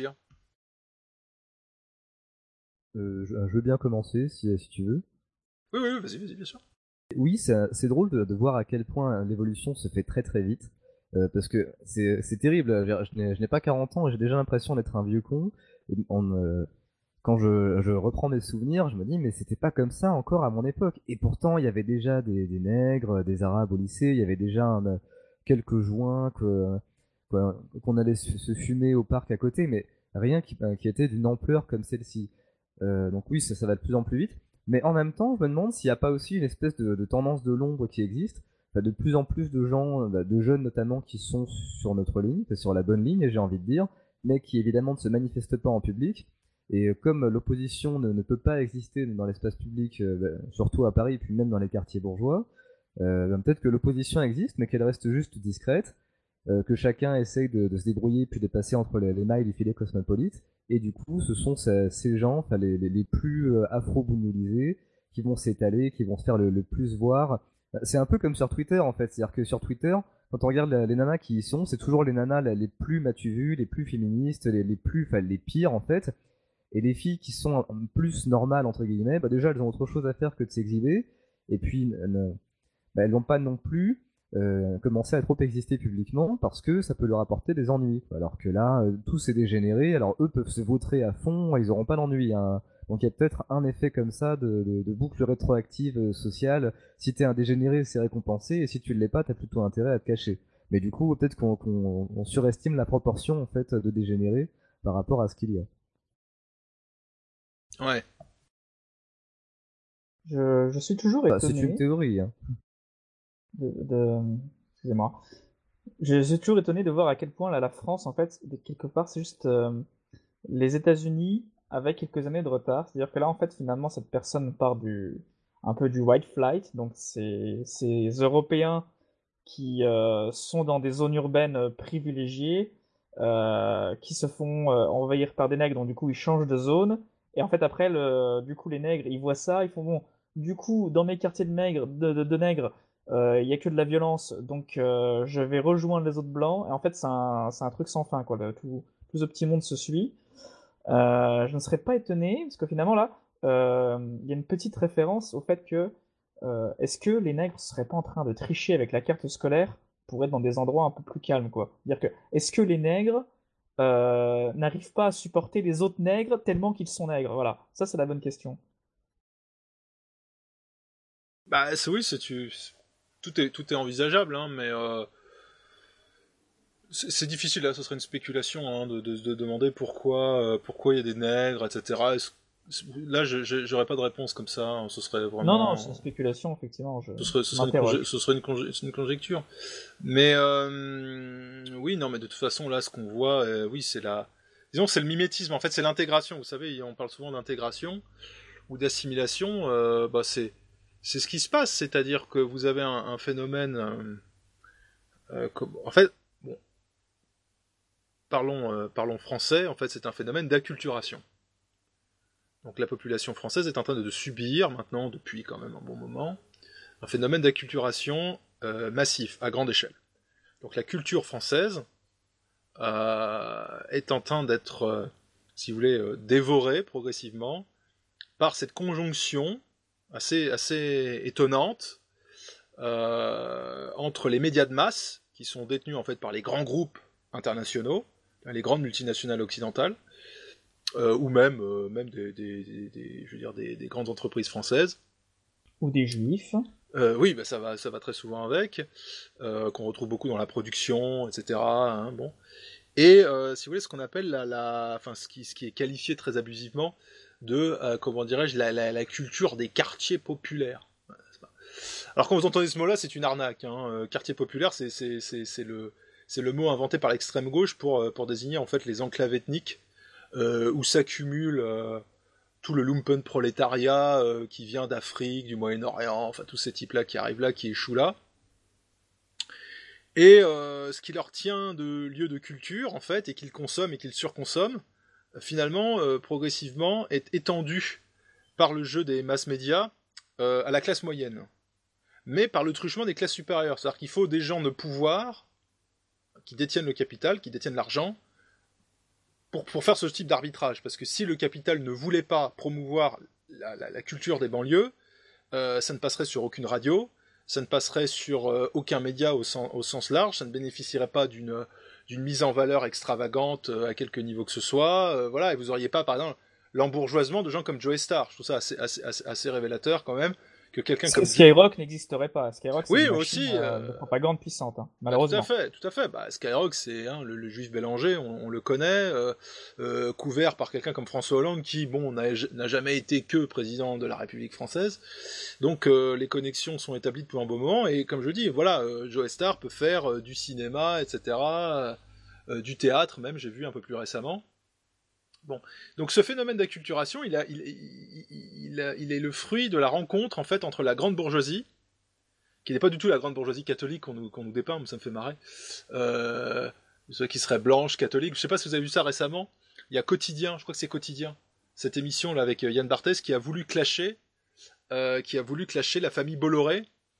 euh, je, je veux bien commencer si, si tu veux. Oui, oui, vas-y, vas-y, bien sûr. Oui, c'est, c'est drôle de, de voir à quel point l'évolution se fait très très vite. Euh, parce que c'est, c'est terrible, je, je, n'ai, je n'ai pas quarante ans et j'ai déjà l'impression d'être un vieux con. Et on, euh, quand je, je reprends mes souvenirs, je me dis mais c'était pas comme ça encore à mon époque. Et pourtant il y avait déjà des, des nègres, des arabes au lycée, il y avait déjà un, quelques joints que, quoi, qu'on allait se, se fumer au parc à côté, mais rien qui, qui était d'une ampleur comme celle-ci. Euh, donc oui, ça, ça va de plus en plus vite. Mais en même temps, je me demande s'il n'y a pas aussi une espèce de, de tendance de l'ombre qui existe. Enfin, de plus en plus de gens, de jeunes notamment, qui sont sur notre ligne, sur la bonne ligne, j'ai envie de dire, mais qui évidemment ne se manifestent pas en public. Et comme l'opposition ne, ne peut pas exister dans l'espace public, euh, surtout à Paris, puis même dans les quartiers bourgeois, euh, ben peut-être que l'opposition existe, mais qu'elle reste juste discrète, euh, que chacun essaye de, de se débrouiller, puis de passer entre les, les mailles du filet cosmopolite. Et du coup, ce sont ces, ces gens, enfin les, les, les plus euh, afro-bougnolisés, qui vont s'étaler, qui vont se faire le, le plus voir. C'est un peu comme sur Twitter en fait, c'est-à-dire que sur Twitter, quand on regarde la, les nanas qui y sont, c'est toujours les nanas les plus m'as-tu vu, les plus féministes, les, les plus, enfin les pires en fait. Et les filles qui sont plus normales entre guillemets, bah déjà elles ont autre chose à faire que de s'exhiber. Et puis euh, bah, elles n'ont pas non plus euh, commencé à trop exister publiquement parce que ça peut leur apporter des ennuis. Alors que là, euh, tout s'est dégénéré. Alors eux peuvent se vautrer à fond, ils n'auront pas d'ennui. Hein. Donc il y a peut-être un effet comme ça de, de, de boucle rétroactive euh, sociale. Si t'es un dégénéré, c'est récompensé, et si tu ne l'es pas, t'as plutôt intérêt à te cacher. Mais du coup, peut-être qu'on, qu'on on surestime la proportion en fait de dégénérés par rapport à ce qu'il y a. Ouais. Je, je suis toujours Bah, étonné. c'est une théorie. Hein. De, de... Excusez-moi. Je suis toujours étonné de voir à quel point là, la France, en fait, de quelque part, c'est juste euh, les États-Unis avec quelques années de retard. C'est-à-dire que là, en fait, finalement, cette personne part du un peu du white flight, donc c'est ces Européens qui euh, sont dans des zones urbaines euh, privilégiées, euh, qui se font euh, envahir par des nègres, donc du coup ils changent de zone. Et en fait après, le, du coup les nègres, ils voient ça, ils font bon, du coup dans mes quartiers de nègres, de, de, de nègres, il euh, y a que de la violence, donc euh, je vais rejoindre les autres blancs. Et en fait c'est un, c'est un truc sans fin, quoi. Le, tout, tout ce petit monde se suit. Euh, je ne serais pas étonné, parce que finalement là, il euh, y a une petite référence au fait que euh, est-ce que les nègres ne seraient pas en train de tricher avec la carte scolaire pour être dans des endroits un peu plus calmes, quoi. C'est-à-dire que est-ce que les nègres euh, n'arrivent pas à supporter les autres nègres tellement qu'ils sont nègres? Voilà, ça c'est la bonne question. Bah c'est, oui, c'est tu, tout est tout est envisageable, hein, mais euh, c'est, c'est difficile là. Ce serait une spéculation, hein, de, de, de demander pourquoi euh, pourquoi il y a des nègres, et cetera. Est-ce, là, je, je, j'aurais pas de réponse comme ça. Hein, ce serait vraiment. Non, non, c'est une spéculation, effectivement. Je, ce serait, ce serait, une, conje- ce serait une, conje- une conjecture. Mais euh, oui, non, mais de toute façon, là, ce qu'on voit, euh, oui, c'est la. Disons, c'est le mimétisme. En fait, c'est l'intégration. Vous savez, on parle souvent d'intégration ou d'assimilation. Euh, bah, c'est c'est ce qui se passe. C'est-à-dire que vous avez un, un phénomène. Euh, euh, comme, en fait, bon, parlons, euh, parlons français. En fait, c'est un phénomène d'acculturation. Donc la population française est en train de subir, maintenant, depuis quand même un bon moment, un phénomène d'acculturation euh, massif, à grande échelle. Donc la culture française euh, est en train d'être, euh, si vous voulez, euh, dévorée progressivement par cette conjonction assez, assez étonnante euh, entre les médias de masse, qui sont détenus en fait par les grands groupes internationaux, les grandes multinationales occidentales, Euh, ou même, euh, même des, des, des, des, je veux dire des, des grandes entreprises françaises. Ou des juifs. Euh, oui, bah ça va, ça va très souvent avec, euh, qu'on retrouve beaucoup dans la production, et cetera. Hein, bon. Et euh, si vous voulez, ce qu'on appelle la, la, enfin, ce qui, ce qui est qualifié très abusivement de, euh, comment dirais-je, la, la, la culture des quartiers populaires. Alors quand vous entendez ce mot-là, c'est une arnaque. Hein. Quartier populaire, c'est, c'est, c'est, c'est le, c'est le mot inventé par l'extrême gauche pour, pour désigner en fait les enclaves ethniques. Euh, où s'accumule euh, tout le lumpen prolétariat euh, qui vient d'Afrique, du Moyen-Orient, enfin tous ces types-là qui arrivent là, qui échouent là. Et euh, ce qui leur tient de lieu de culture, en fait, et qu'ils consomment et qu'ils surconsomment, euh, finalement, euh, progressivement, est étendu par le jeu des masses médias euh, à la classe moyenne. Mais par le truchement des classes supérieures. C'est-à-dire qu'il faut des gens de pouvoir qui détiennent le capital, qui détiennent l'argent, Pour, pour faire ce type d'arbitrage, parce que si le capital ne voulait pas promouvoir la, la, la culture des banlieues, euh, ça ne passerait sur aucune radio, ça ne passerait sur euh, aucun média au sens, au sens large, ça ne bénéficierait pas d'une, d'une mise en valeur extravagante euh, à quelque niveau que ce soit, euh, voilà, et vous n'auriez pas, par exemple, l'embourgeoisement de gens comme Joe Star. Je trouve ça assez, assez, assez, assez révélateur quand même, que quelqu'un comme... Skyrock n'existerait pas. Skyrock, c'est oui, une aussi, machine euh, de propagande puissante, hein, malheureusement. Tout à fait, tout à fait. Bah, Skyrock, c'est hein, le, le juif Bélanger, on, on le connaît, euh, euh, couvert par quelqu'un comme François Hollande, qui, bon, n'a, n'a jamais été que président de la République française. Donc, euh, les connexions sont établies depuis un bon moment, et comme je dis, voilà, euh, Joe Star peut faire euh, du cinéma, et cetera, euh, du théâtre même, j'ai vu un peu plus récemment. Bon, donc ce phénomène d'acculturation, il, a, il, il, il, a, il est le fruit de la rencontre en fait entre la grande bourgeoisie, qui n'est pas du tout la grande bourgeoisie catholique qu'on nous, qu'on nous dépeint, mais ça me fait marrer, euh, ceux qui seraient blanches, catholiques. Je sais pas si vous avez vu ça récemment. Il y a Quotidien, je crois que c'est Quotidien, cette émission là avec Yann Barthès qui a voulu clasher, euh, qui a voulu clasher la famille Bolloré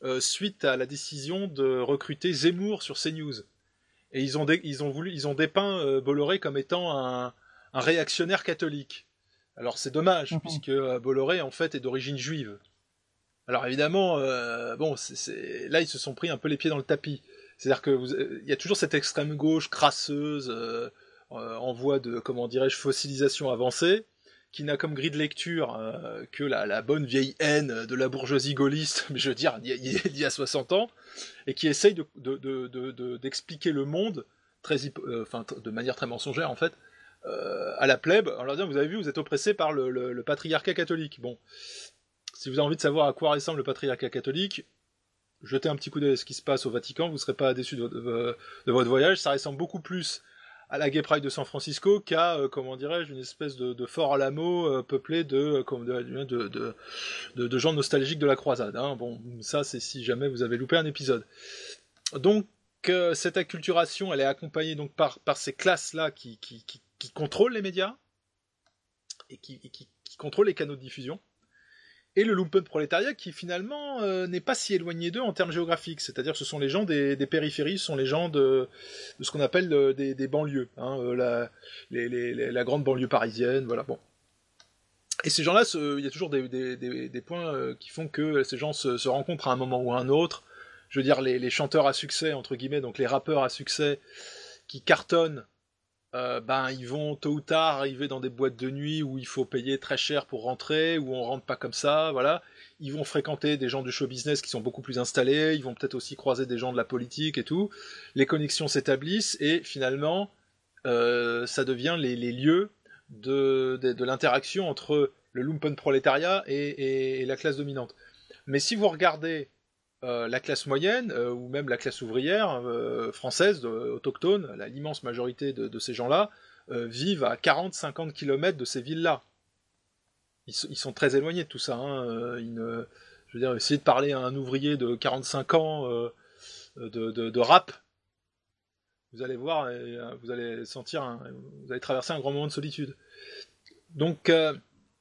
euh, suite à la décision de recruter Zemmour sur CNews. Et ils ont, dé- ils ont, voulu, ils ont dépeint euh, Bolloré comme étant un, un réactionnaire catholique. Alors c'est dommage, mmh. puisque euh, Bolloré en fait est d'origine juive. Alors évidemment, euh, bon, c'est, c'est... là ils se sont pris un peu les pieds dans le tapis. C'est-à-dire que vous... il y a toujours cette extrême gauche crasseuse, euh, euh, en voie de, comment dirais-je, fossilisation avancée, qui n'a comme grille de lecture euh, que la, la bonne vieille haine de la bourgeoisie gaulliste, mais je veux dire, il y a soixante ans, et qui essaye de, de, de, de, de, d'expliquer le monde très, euh, enfin, de manière très mensongère, en fait, euh, à la plèbe, en leur disant, vous avez vu, vous êtes oppressés par le, le, le patriarcat catholique. Bon, si vous avez envie de savoir à quoi ressemble le patriarcat catholique, jetez un petit coup d'œil à ce qui se passe au Vatican, vous ne serez pas déçus de, de, de votre voyage, ça ressemble beaucoup plus à la Gay Pride de San Francisco qu'à, euh, comment dirais-je, une espèce de, de Fort Alamo euh, peuplé de, comme de, de, de, de, de gens nostalgiques de la croisade. Hein. Bon, ça c'est si jamais vous avez loupé un épisode. Donc, euh, cette acculturation, elle est accompagnée donc par, par ces classes-là qui, qui, qui, qui contrôlent les médias et qui, et qui, qui contrôlent les canaux de diffusion. Et le lumpenprolétariat qui finalement euh, n'est pas si éloigné d'eux en termes géographiques, c'est-à-dire que ce sont les gens des, des périphéries, ce sont les gens de, de ce qu'on appelle euh, des, des banlieues, hein, euh, la, les, les, les, la grande banlieue parisienne, voilà, bon. Et ces gens-là, il y a toujours des, des, des, des points euh, qui font que ces gens se, se rencontrent à un moment ou à un autre. Je veux dire, les, les chanteurs à succès, entre guillemets, donc les rappeurs à succès qui cartonnent, Euh, ben ils vont tôt ou tard arriver dans des boîtes de nuit où il faut payer très cher pour rentrer, où on rentre pas comme ça, voilà. Ils vont fréquenter des gens du show business qui sont beaucoup plus installés, ils vont peut-être aussi croiser des gens de la politique et tout. Les connexions s'établissent et finalement, euh, ça devient les, les lieux de, de, de l'interaction entre le lumpenprolétariat et, et, et la classe dominante. Mais si vous regardez Euh, la classe moyenne, euh, ou même la classe ouvrière euh, française, de, autochtone, la, l'immense majorité de, de ces gens-là, euh, vivent à quarante à cinquante kilomètres de ces villes-là. Ils, ils sont très éloignés de tout ça. Hein. Ils ne, je veux dire, essayez de parler à un ouvrier de quarante-cinq ans euh, de, de, de rap, vous allez voir, et, euh, vous allez sentir, un, vous allez traverser un grand moment de solitude. Donc, euh,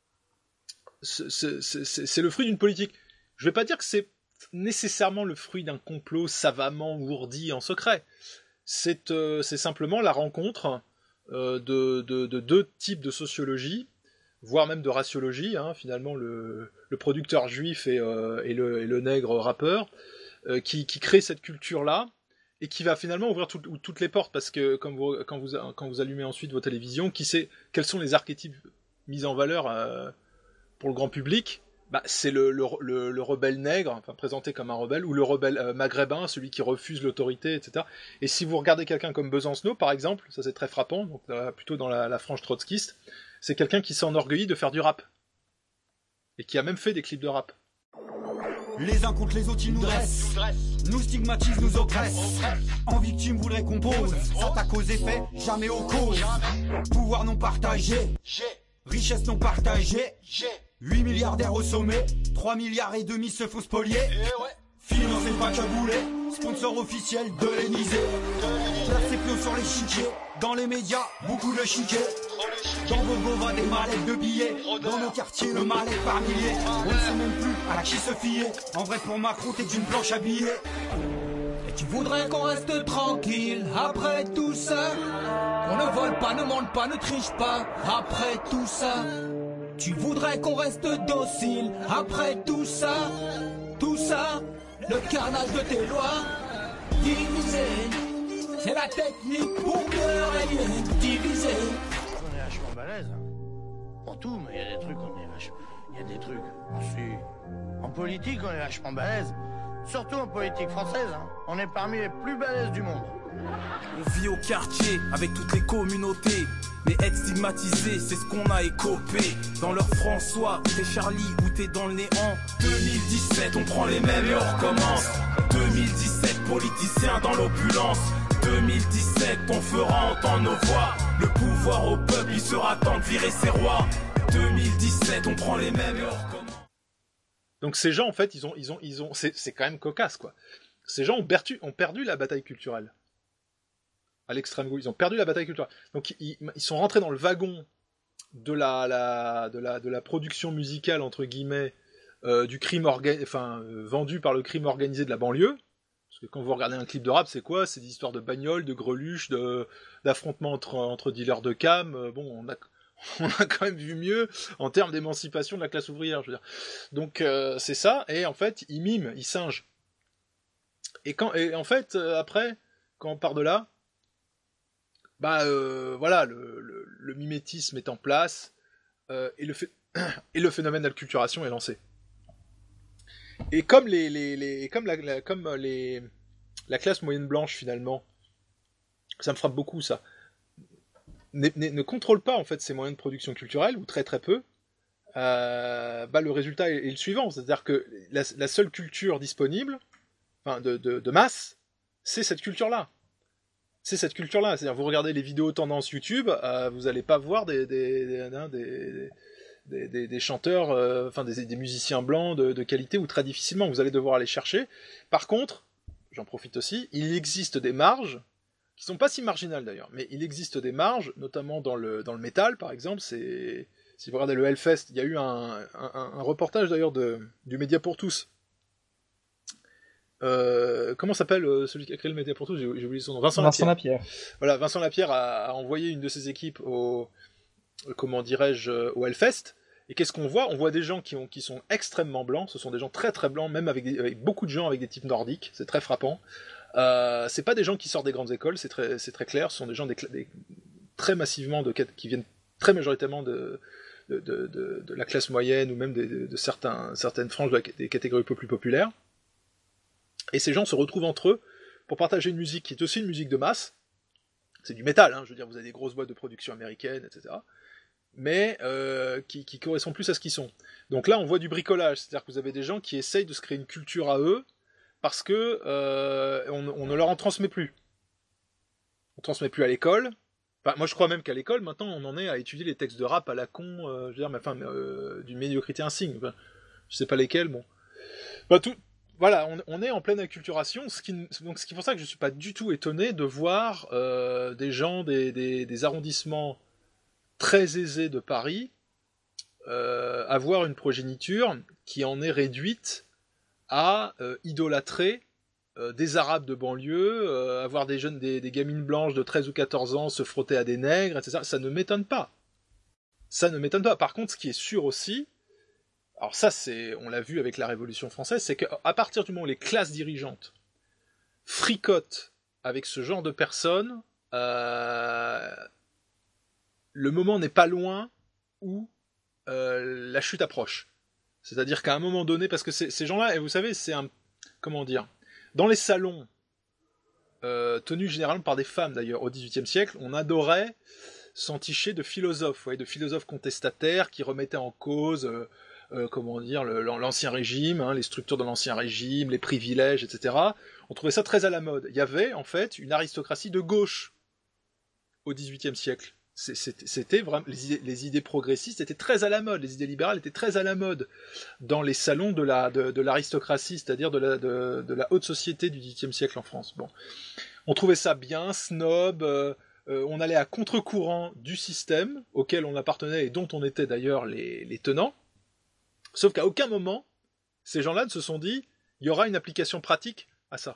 c'est, c'est, c'est, c'est le fruit d'une politique. Je vais pas dire que c'est nécessairement le fruit d'un complot savamment ourdi en secret. C'est, euh, c'est simplement la rencontre euh, de, de, de deux types de sociologie, voire même de raciologie, hein, finalement le, le producteur juif et, euh, et, le, et le nègre rappeur, euh, qui, qui crée cette culture-là, et qui va finalement ouvrir tout, toutes les portes, parce que quand vous, quand, vous, quand vous allumez ensuite vos télévisions, qui sait quels sont les archétypes mis en valeur euh, pour le grand public. Bah, c'est le, le, le, le rebelle nègre, enfin présenté comme un rebelle, ou le rebelle euh, maghrébin, celui qui refuse l'autorité, et cetera. Et si vous regardez quelqu'un comme Besancenot, par exemple, ça c'est très frappant, donc là, plutôt dans la, la frange trotskiste, c'est quelqu'un qui s'est enorgueilli de faire du rap. Et qui a même fait des clips de rap. Les uns contre les autres, ils nous dressent, nous stigmatisent, nous oppressent. En victime, voudraient qu'on pose, s'attaque aux effets, jamais aux causes. Pouvoir non partagé, richesse non partagée. huit milliardaires au sommet, trois milliards et demi se font spolier. Financé pas caboulet, sponsor officiel de l'Élysée. Place ses pions sur les chiquiers, dans les médias, beaucoup de chiquets. Dans vos bovins des mallettes de billets, dans nos quartiers le mal est par milliers. On ne sait même plus à qui se fier, en vrai pour Macron t'es d'une planche habillée. Et tu voudrais qu'on reste tranquille après tout ça, qu'on ne vole pas, ne mente pas, ne triche pas après tout ça. Tu voudrais qu'on reste docile après tout ça, tout ça, le carnage de tes lois. Diviser, c'est la technique pour mieux régner. Diviser. On est vachement balèze, pour tout, mais il y a des trucs, on est vachement... Il y a des trucs, on suit. En politique, on est vachement balèze. Surtout en politique française, hein. On est parmi les plus balèzes du monde. On vit au quartier avec toutes les communautés. Mais être stigmatisé, c'est ce qu'on a écopé. Dans leur François, t'es Charlie ou t'es dans le néant. deux mille dix-sept, on prend les mêmes et on recommence. deux mille dix-sept, politiciens dans l'opulence. deux mille dix-sept, on fera entendre nos voix. Le pouvoir au peuple, il sera temps de virer ses rois. deux mille dix-sept, on prend les mêmes et on recommence. Donc ces gens, en fait, ils ont, ils ont, ils ont, c'est, c'est quand même cocasse, quoi. Ces gens ont perdu, ont perdu la bataille culturelle. À l'extrême gauche, ils ont perdu la bataille culturelle. Donc ils, ils sont rentrés dans le wagon de la, la, de la, de la production musicale entre guillemets euh, du crime orga- enfin, euh, vendu par le crime organisé de la banlieue. Parce que quand vous regardez un clip de rap, c'est quoi? C'est des histoires de bagnoles, de greluches, de, d'affrontements entre, entre dealers de cam. Euh, bon, on a, on a quand même vu mieux en termes d'émancipation de la classe ouvrière, je veux dire. Donc euh, c'est ça, et en fait, ils miment, ils singent. Et, quand, et en fait, euh, après, quand on part de là, bah euh, voilà, le, le, le mimétisme est en place, euh, et, le ph- et le phénomène d'acculturation est lancé. Et comme les, les, les comme la, la comme les la classe moyenne blanche finalement, ça me frappe beaucoup ça, ne, ne, ne contrôle pas en fait ces moyens de production culturelle ou très très peu. Euh, bah le résultat est, est le suivant, c'est-à-dire que la, la seule culture disponible, enfin de, de, de masse, c'est cette culture-là. C'est cette culture-là. C'est-à-dire vous regardez les vidéos tendance YouTube, euh, vous allez pas voir des des des, des, des Des, des, des chanteurs, euh, enfin des, des musiciens blancs de, de qualité, ou très difficilement, vous allez devoir aller chercher. Par contre, j'en profite aussi, il existe des marges, qui sont pas si marginales d'ailleurs, mais il existe des marges, notamment dans le, dans le métal par exemple. C'est, si vous regardez le Hellfest, il y a eu un, un, un reportage d'ailleurs de, du Média pour tous. Euh, comment s'appelle euh, celui qui a créé le Média pour tous? J'ai, j'ai oublié son nom. Vincent, Vincent Lapierre. Lapierre. Voilà, Vincent Lapierre a, a envoyé une de ses équipes au comment dirais-je, au Hellfest, et qu'est-ce qu'on voit? On voit des gens qui, ont, qui sont extrêmement blancs, ce sont des gens très très blancs, même avec, des, avec beaucoup de gens avec des types nordiques, c'est très frappant. Euh, c'est pas des gens qui sortent des grandes écoles, c'est très, c'est très clair, ce sont des gens des, des, très massivement, de, qui viennent très majoritairement de, de, de, de, de la classe moyenne, ou même de, de, de certains, certaines franges de la, des catégories plus populaires. Et ces gens se retrouvent entre eux pour partager une musique qui est aussi une musique de masse. C'est du métal, hein, je veux dire, vous avez des grosses boîtes de production américaines, et cetera, mais euh, qui, qui correspondent plus à ce qu'ils sont. Donc là, on voit du bricolage, c'est-à-dire que vous avez des gens qui essayent de se créer une culture à eux, parce que euh, on, on ne leur en transmet plus. On transmet plus à l'école. Enfin, moi, je crois même qu'à l'école, maintenant, on en est à étudier les textes de rap à la con, euh, je veux dire, mais enfin, euh, d'une médiocrité insigne. Enfin, je sais pas lesquels, bon. Bah, tout... Voilà, on, on est en pleine acculturation, ce qui, donc c'est pour ça que je suis pas du tout étonné de voir euh, des gens des, des, des arrondissements très aisés de Paris euh, avoir une progéniture qui en est réduite à euh, idolâtrer euh, des Arabes de banlieue, euh, avoir des jeunes, des, des gamines blanches de treize ou quatorze ans se frotter à des nègres, et cetera. Ça ne m'étonne pas. Ça ne m'étonne pas. Par contre, ce qui est sûr aussi, alors ça, c'est, on l'a vu avec la Révolution française, c'est qu'à partir du moment où les classes dirigeantes fricotent avec ce genre de personnes, euh, le moment n'est pas loin où euh, la chute approche. C'est-à-dire qu'à un moment donné, parce que ces gens-là, et vous savez, c'est un, comment dire, dans les salons, euh, tenus généralement par des femmes d'ailleurs, au dix-huitième siècle, on adorait s'enticher de philosophes, vous voyez, de philosophes contestataires qui remettaient en cause... Euh, Euh, comment dire, le, l'ancien régime, hein, les structures de l'ancien régime, les privilèges, et cetera. On trouvait ça très à la mode. Il y avait, en fait, une aristocratie de gauche au dix-huitième siècle. C'était, c'était vraiment, les idées, les idées progressistes étaient très à la mode, les idées libérales étaient très à la mode dans les salons de, la, de, de l'aristocratie, c'est-à-dire de la, de, de la haute société du dix-huitième siècle en France. Bon. On trouvait ça bien, snob, euh, euh, on allait à contre-courant du système auquel on appartenait et dont on était d'ailleurs les, les tenants. Sauf qu'à aucun moment, ces gens-là ne se sont dit il y aura une application pratique à ça.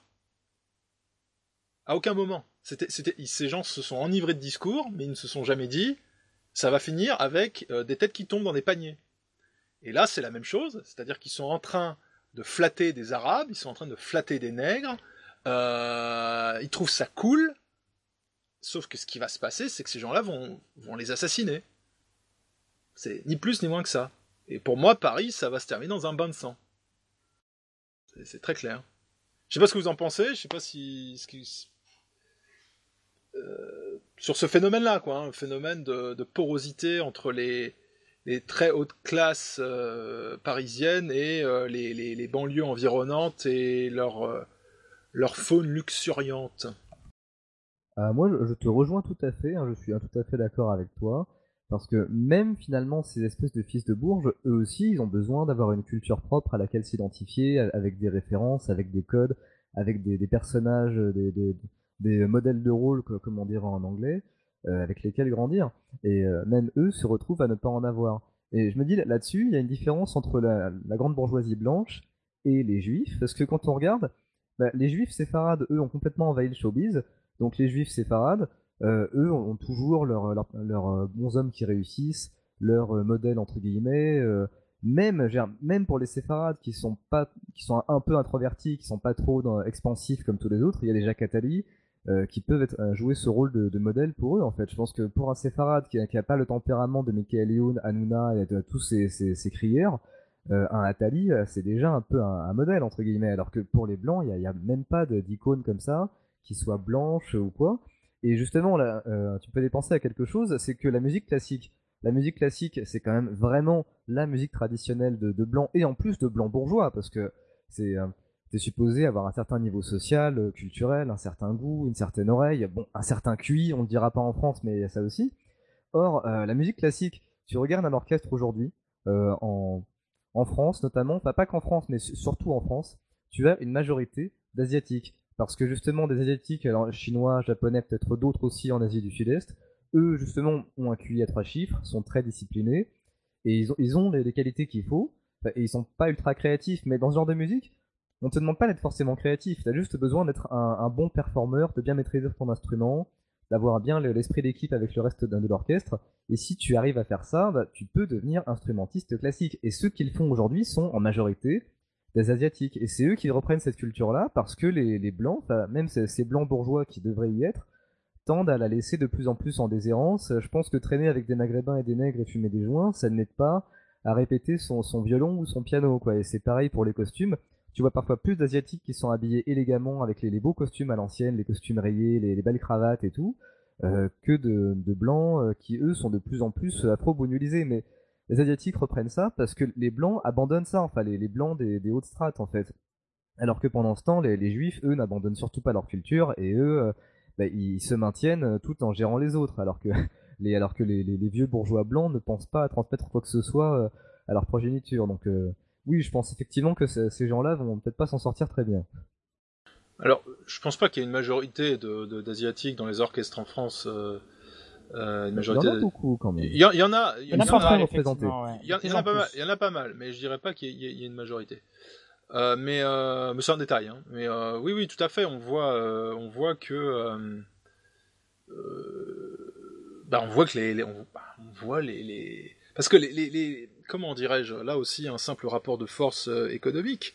À aucun moment. C'était, c'était, ces gens se sont enivrés de discours, mais ils ne se sont jamais dit ça va finir avec euh, des têtes qui tombent dans des paniers. Et là, c'est la même chose, c'est-à-dire qu'ils sont en train de flatter des Arabes, ils sont en train de flatter des nègres, euh, ils trouvent ça cool, sauf que ce qui va se passer, c'est que ces gens-là vont, vont les assassiner. C'est ni plus ni moins que ça. Et pour moi, Paris, ça va se terminer dans un bain de sang. C'est, c'est très clair. Je sais pas ce que vous en pensez, je sais pas si... ce qui, euh, sur ce phénomène-là, quoi, hein, un phénomène de, de porosité entre les, les très hautes classes euh, parisiennes et euh, les, les, les banlieues environnantes et leur, euh, leur faune luxuriante. Euh, moi, je, je te rejoins tout à fait, hein, je suis hein, tout à fait d'accord avec toi. Parce que même finalement ces espèces de fils de Bourges, eux aussi, ils ont besoin d'avoir une culture propre à laquelle s'identifier, avec des références, avec des codes, avec des, des personnages, des, des, des modèles de rôle, comme on dirait en anglais, euh, avec lesquels grandir. Et euh, même eux se retrouvent à ne pas en avoir. Et je me dis, là-dessus, il y a une différence entre la, la grande bourgeoisie blanche et les juifs, parce que quand on regarde, bah, les juifs séfarades, eux, ont complètement envahi le showbiz, donc les juifs séfarades, euh, eux, ont toujours leurs leur, leur, euh, bons hommes qui réussissent, leurs euh, modèles, entre guillemets, euh, même, même pour les séfarades qui sont, pas, qui sont un peu introvertis, qui sont pas trop dans, expansifs comme tous les autres, il y a les Jacques Attali, Euh, qui peuvent être, euh, jouer ce rôle de, de modèle pour eux en fait. Je pense que pour un séfarade qui n'a pas le tempérament de Michael Youn, Hanouna et de, de tous ces, ces, ces crieurs, euh, un Attali euh, c'est déjà un peu un, un modèle entre guillemets, alors que pour les blancs il n'y a, a même pas d'icône comme ça qui soit blanche ou quoi. Et justement là, euh, tu peux dépenser à quelque chose, c'est que la musique classique, la musique classique c'est quand même vraiment la musique traditionnelle de, de blanc, et en plus de blanc bourgeois, parce que c'est euh, t'es supposé avoir un certain niveau social, euh, culturel, un certain goût, une certaine oreille, bon, un certain Q I, on le dira pas en France, mais il y a ça aussi. Or, euh, la musique classique, tu regardes un orchestre aujourd'hui, euh, en, en France notamment, enfin pas qu'en France, mais surtout en France, tu as une majorité d'Asiatiques. Parce que justement, des Asiatiques, alors chinois, japonais, peut-être d'autres aussi en Asie du Sud-Est, eux, justement, ont un Q I à trois chiffres, sont très disciplinés, et ils ont, ils ont les, les qualités qu'il faut, et ils sont pas ultra créatifs, mais dans ce genre de musique, on te demande pas d'être forcément créatif, t'as juste besoin d'être un, un bon performeur, de bien maîtriser ton instrument, d'avoir bien l'esprit d'équipe avec le reste de, de l'orchestre, et si tu arrives à faire ça, bah, tu peux devenir instrumentiste classique. Et ceux qui le font aujourd'hui sont en majorité des Asiatiques, et c'est eux qui reprennent cette culture-là, parce que les, les Blancs, même ces, ces Blancs bourgeois qui devraient y être, tendent à la laisser de plus en plus en déshérence. Je pense que traîner avec des Maghrébins et des nègres et fumer des joints, ça n'aide pas à répéter son, son violon ou son piano, quoi. Et c'est pareil pour les costumes. Tu vois parfois plus d'Asiatiques qui sont habillés élégamment avec les, les beaux costumes à l'ancienne, les costumes rayés, les, les belles cravates et tout, euh, que de, de Blancs euh, qui, eux, sont de plus en plus afro-bounulisés. Mais les Asiatiques reprennent ça parce que les Blancs abandonnent ça, enfin les, les Blancs des, des hautes strates, en fait. Alors que pendant ce temps, les, les Juifs, eux, n'abandonnent surtout pas leur culture, et eux, euh, bah, ils se maintiennent tout en gérant les autres, alors que les, alors que les, les, les vieux bourgeois blancs ne pensent pas à transmettre quoi que ce soit euh, à leur progéniture. Donc... Euh, oui, je pense effectivement que ces gens-là vont peut-être pas s'en sortir très bien. Alors, je pense pas qu'il y ait une majorité de, de, d'Asiatiques dans les orchestres en France. Euh, euh, une majorité il y en a beaucoup quand même. Il y, y en a, il y, y en a pas mal représentés. Il y, y, y en a pas mal. Il y en a pas mal, mais je dirais pas qu'il y, y, y ait une majorité. Euh, mais, euh, mais c'est un détail. Hein. Mais euh, oui, oui, tout à fait. On voit, euh, on voit que, euh, euh, bah, on voit que les, les on, bah, on voit les, les... parce que les, les, les comment dirais-je, là aussi un simple rapport de force euh, économique.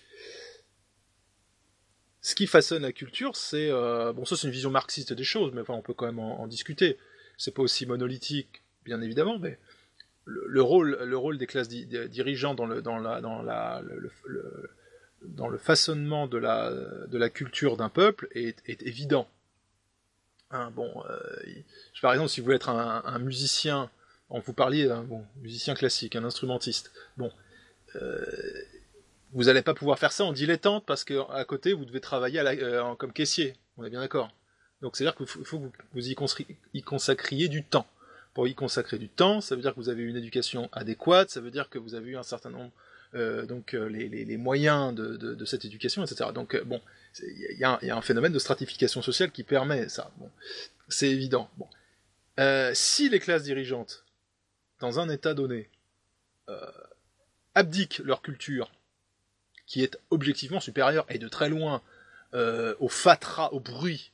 Ce qui façonne la culture, c'est... Euh, bon, ça c'est une vision marxiste des choses, mais enfin on peut quand même en, en discuter. C'est pas aussi monolithique, bien évidemment, mais le, le, rôle, le rôle des classes di, dirigeantes dans le, dans la, dans la, le, le, dans le façonnement de la, de la culture d'un peuple est, est évident. Hein, bon, euh, par exemple, si vous voulez être un, un musicien... On vous parliez d'un bon, musicien classique, un instrumentiste. Bon, euh, vous n'allez pas pouvoir faire ça en dilettante parce qu'à côté, vous devez travailler à la, euh, comme caissier. On est bien d'accord. Donc, c'est-à-dire qu'il faut, faut que vous, vous y, y consacriez du temps. Pour y consacrer du temps, ça veut dire que vous avez une éducation adéquate, ça veut dire que vous avez eu un certain nombre, euh, donc euh, les, les, les moyens de, de, de cette éducation, et cetera. Donc, euh, bon, il y, y a un phénomène de stratification sociale qui permet ça. Bon, c'est évident. Bon. Euh, si les classes dirigeantes dans un état donné, euh, abdiquent leur culture, qui est objectivement supérieure, et de très loin, euh, au fatras, au bruit,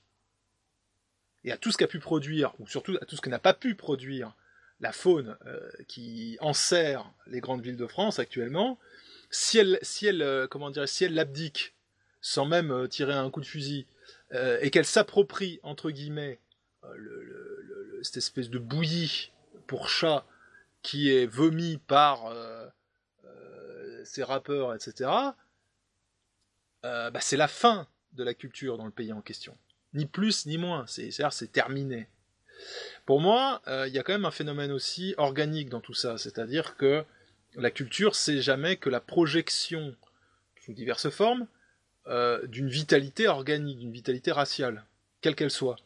et à tout ce qu'a pu produire, ou surtout à tout ce que n'a pas pu produire, la faune euh, qui enserre les grandes villes de France actuellement, si elle, si elle, euh, comment dire, si elle l'abdique, sans même euh, tirer un coup de fusil, euh, et qu'elle s'approprie, entre guillemets, euh, le, le, le, cette espèce de bouillie pour chat, qui est vomi par euh, euh, ces rappeurs, et cetera, euh, bah c'est la fin de la culture dans le pays en question. Ni plus, ni moins. C'est, c'est-à-dire, c'est terminé. Pour moi, il euh, y a quand même un phénomène aussi organique dans tout ça. C'est-à-dire que la culture, c'est jamais que la projection, sous diverses formes, euh, d'une vitalité organique, d'une vitalité raciale, quelle qu'elle soit.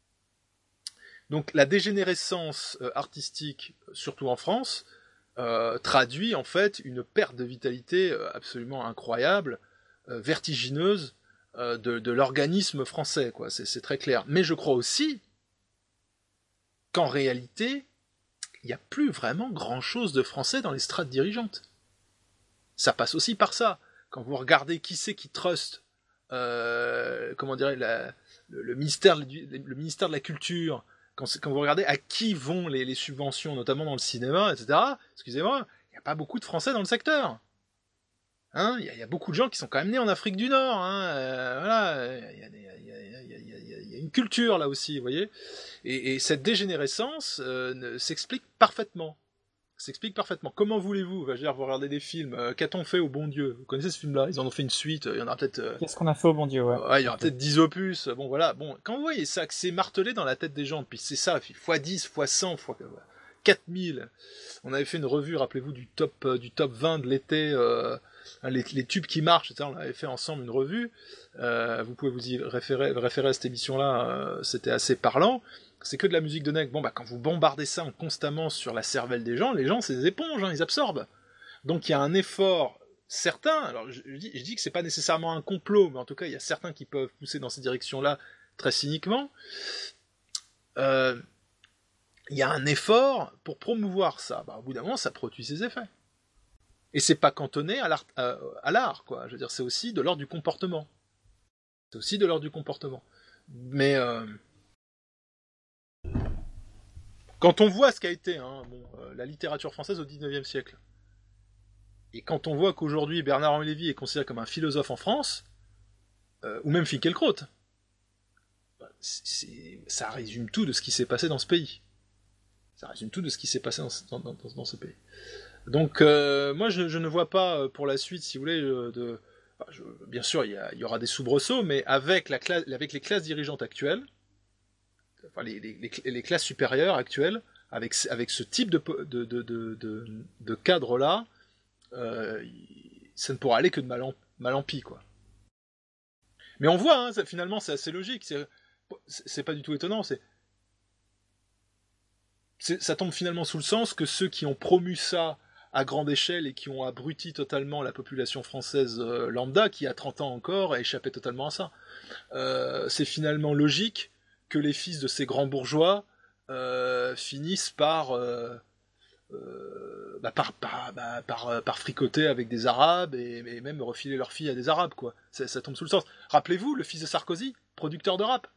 Donc la dégénérescence euh, artistique, surtout en France, euh, traduit en fait une perte de vitalité euh, absolument incroyable, euh, vertigineuse euh, de, de l'organisme français, quoi. C'est, c'est très clair. Mais je crois aussi qu'en réalité, il n'y a plus vraiment grand-chose de français dans les strates dirigeantes. Ça passe aussi par ça. Quand vous regardez qui c'est qui trust, euh, comment dirais la, le, le, ministère, le, le ministère de la Culture, quand, quand vous regardez à qui vont les, les subventions, notamment dans le cinéma, et cetera, excusez-moi, il n'y a pas beaucoup de Français dans le secteur. Hein, il y, y a beaucoup de gens qui sont quand même nés en Afrique du Nord. Hein, euh, voilà, il y, y, y, y, y a une culture là aussi, vous voyez. Et, et cette dégénérescence euh, s'explique parfaitement. S'explique parfaitement. Comment voulez-vous, je veux dire, vous regardez des films, euh, qu'a-t-on fait au bon Dieu? Vous connaissez ce film-là? Ils en ont fait une suite, il y en aura peut-être... Euh... Qu'est-ce qu'on a fait au bon Dieu, ouais. Ouais, il y aura peut-être dix opus, bon voilà. Bon, quand vous voyez ça, que c'est martelé dans la tête des gens, puis c'est ça, fois dix, fois cent, fois quatre mille. On avait fait une revue, rappelez-vous, du top, euh, du top vingt de l'été, euh, les, les tubes qui marchent, et cetera. On avait fait ensemble une revue. Euh, vous pouvez vous y référer, référer à cette émission-là, euh, c'était assez parlant. C'est que de la musique de nègre. Bon, bah, quand vous bombardez ça constamment sur la cervelle des gens, les gens, c'est des éponges, hein, ils absorbent. Donc, il y a un effort certain. Alors, je, je, dis, je dis que c'est pas nécessairement un complot, mais en tout cas, il y a certains qui peuvent pousser dans cette direction-là très cyniquement. Euh, il y a un effort pour promouvoir ça. Bah, au bout d'un moment, ça produit ses effets. Et c'est pas cantonné à l'art, à, à l'art, quoi. Je veux dire, c'est aussi de l'ordre du comportement. C'est aussi de l'ordre du comportement. Mais... Euh, Quand on voit ce qu'a été hein, bon, euh, la littérature française au dix-neuvième siècle, et quand on voit qu'aujourd'hui Bernard-Henri Lévy est considéré comme un philosophe en France, euh, ou même Finkielkraut, bah, c'est, ça résume tout de ce qui s'est passé dans ce pays. Ça résume tout de ce qui s'est passé dans, dans, dans, dans ce pays. Donc, euh, moi, je, je ne vois pas pour la suite, si vous voulez, de... Enfin, je, bien sûr, il y, a, il y aura des soubresauts, mais avec, la classe, avec les classes dirigeantes actuelles, enfin, les, les, les classes supérieures actuelles, avec, avec ce type de, de, de, de, de, de cadre-là, euh, ça ne pourra aller que de mal en, mal en pis, quoi. Mais on voit, hein, ça, finalement, c'est assez logique. C'est, c'est pas du tout étonnant. C'est, c'est, ça tombe finalement sous le sens que ceux qui ont promu ça à grande échelle et qui ont abruti totalement la population française euh, lambda, qui a trente ans encore a échappé totalement à ça, euh, c'est finalement logique que les fils de ces grands bourgeois euh, finissent par, euh, euh, bah, par, par, bah, par, par fricoter avec des Arabes et, et même refiler leurs filles à des Arabes, quoi. Ça, ça tombe sous le sens. Rappelez-vous, le fils de Sarkozy, producteur de rap.